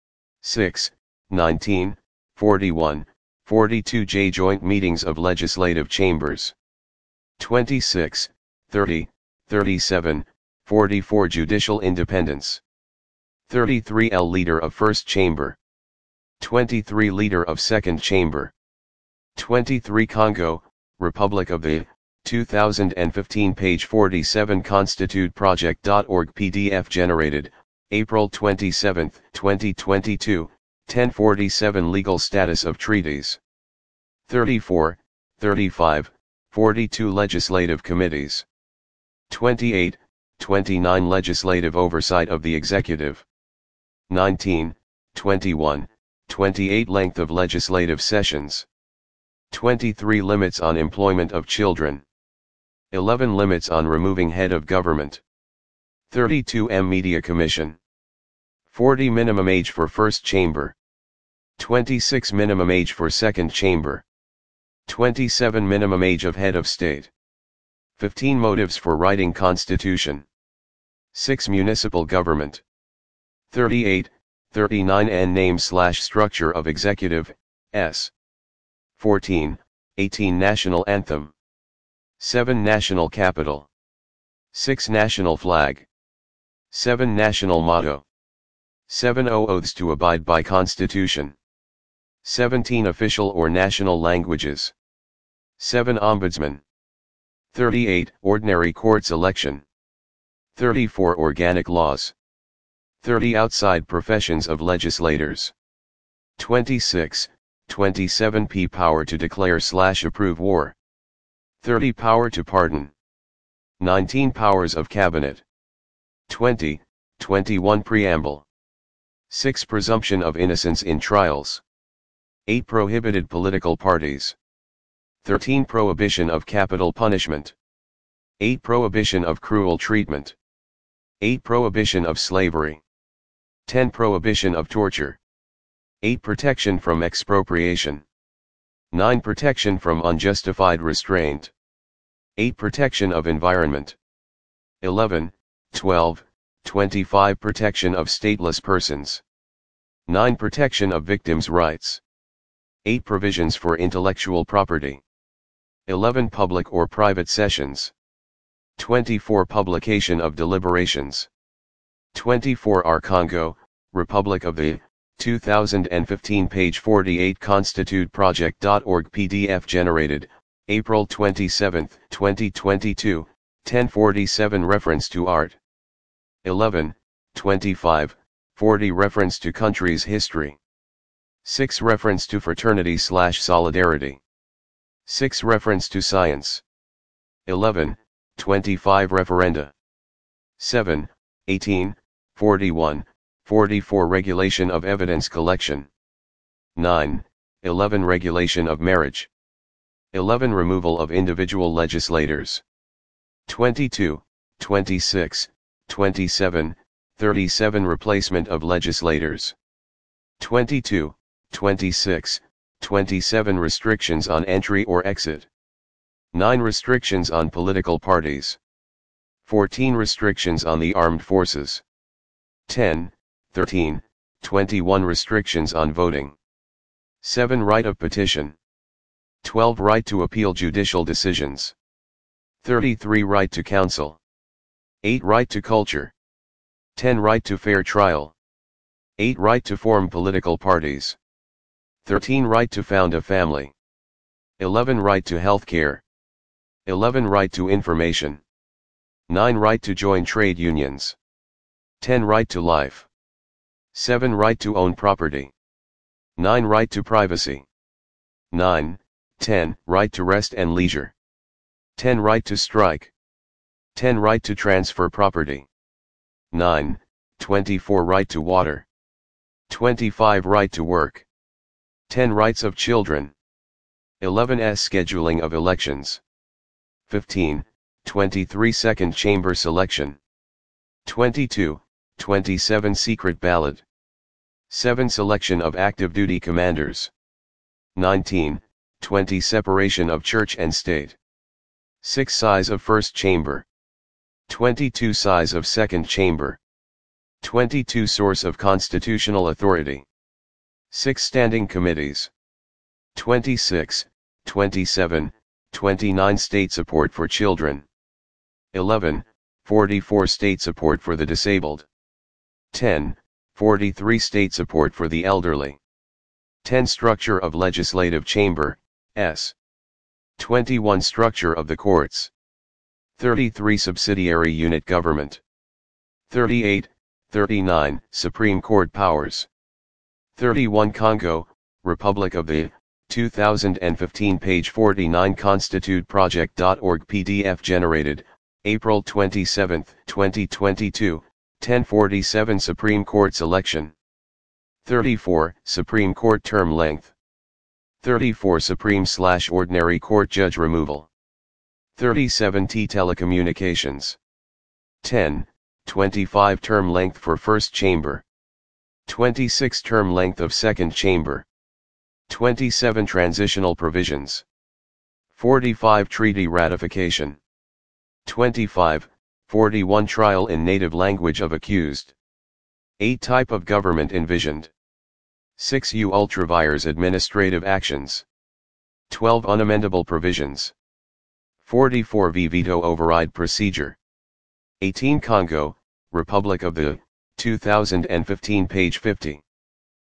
six, nineteen, forty-one, forty-two J Joint meetings of legislative chambers. twenty-six, thirty, thirty-seven, forty-four Judicial independence. thirty-three L Leader of First Chamber. twenty-three Leader of Second Chamber. twenty-three Congo, Republic of the, two thousand fifteen page forty-seven constitute project dot org P D F generated, April twenty-seventh, twenty twenty-two, ten forty-seven Legal status of treaties. thirty-four, thirty-five, forty-two Legislative committees. twenty-eight, twenty-nine Legislative oversight of the executive. nineteen, twenty-one, twenty-eight Length of legislative sessions. twenty-three Limits on employment of children. eleven Limits on removing head of government. thirty-two M Media Commission. forty Minimum age for first chamber. twenty-six Minimum age for second chamber. twenty-seven Minimum age of head of state. fifteen Motives for writing constitution. six Municipal government. thirty-eight, thirty-nine N name slash structure of executive, S. fourteen, eighteen National anthem. seven National capital. six National flag. seven National motto. seven Oaths to abide by Constitution. seventeen Official or national languages. seven Ombudsman. thirty-eight Ordinary courts election. thirty-four Organic laws. thirty Outside professions of legislators. twenty-six, twenty-seven P Power to declare slash approve war. thirty Power to pardon. nineteen Powers of cabinet. twenty, twenty-one Preamble. six Presumption of innocence in trials. eight Prohibited political parties. thirteen Prohibition of capital punishment. eight Prohibition of cruel treatment. eight Prohibition of slavery. ten Prohibition of torture. eight Protection from expropriation. nine Protection from unjustified restraint. eight Protection of environment. eleven, twelve, twenty-five Protection of stateless persons. nine Protection of victims' rights. eight Provisions for intellectual property. eleven Public or private sessions. twenty-four Publication of deliberations. twenty-four R Congo, Republic of the, two thousand fifteen page forty-eight constitute project dot org P D F generated, April twenty-seventh, twenty twenty-two, ten forty-seven Reference to art. eleven, twenty-five, forty Reference to country's history. six Reference to fraternity slash solidarity. six Reference to science. eleven, twenty-five Referenda. seven, eighteen, forty-one, forty-four Regulation of evidence collection. nine, eleven Regulation of marriage. eleven Removal of individual legislators. twenty-two, twenty-six, twenty-seven, thirty-seven Replacement of legislators. twenty-two, twenty-six, twenty-seven Restrictions on entry or exit. nine Restrictions on political parties. fourteen Restrictions on the armed forces. ten, thirteen, twenty-one Restrictions on voting. seven Right of petition. twelve Right to appeal judicial decisions. thirty-three Right to counsel. eight Right to culture. ten Right to fair trial. eight Right to form political parties. thirteen Right to found a family. eleven Right to health care. eleven Right to information. nine Right to join trade unions. ten Right to life. seven Right to own property. nine Right to privacy. nine, ten Right to rest and leisure. ten Right to strike. ten Right to transfer property. nine, twenty-four Right to water. twenty-five Right to work. ten Rights of children. eleven S Scheduling of elections. fifteen, twenty-three Second chamber selection. twenty-two, twenty-seven Secret ballot. seven Selection of active duty commanders. nineteen, twenty Separation of church and state. six Size of first chamber. twenty-two Size of second chamber. twenty-two Source of constitutional authority. six Standing committees. twenty-six, twenty-seven, twenty-nine State support for children. eleven, forty-four State support for the disabled. ten, forty-three State support for the elderly. ten Structure of legislative chamber, S. twenty-one Structure of the courts. thirty-three Subsidiary unit government. thirty-eight, thirty-nine Supreme Court powers. thirty-one Congo, Republic of the, two thousand fifteen page forty-nine constitute project dot org P D F generated, April twenty-seventh, twenty twenty-two, ten forty-seven Supreme Court selection. thirty-four Supreme Court term length. thirty-four Supreme slash Ordinary Court judge removal. thirty-seven T Telecommunications. ten, twenty-five Term length for first chamber. twenty-six Term length of second chamber. twenty-seven Transitional provisions. forty-five Treaty ratification. twenty-five, forty-one Trial in native language of accused. eight Type of government envisioned. six U Ultravires administrative actions. twelve Unamendable provisions. forty-four V Veto override procedure. eighteen Congo, Republic of the, two thousand fifteen page fifty.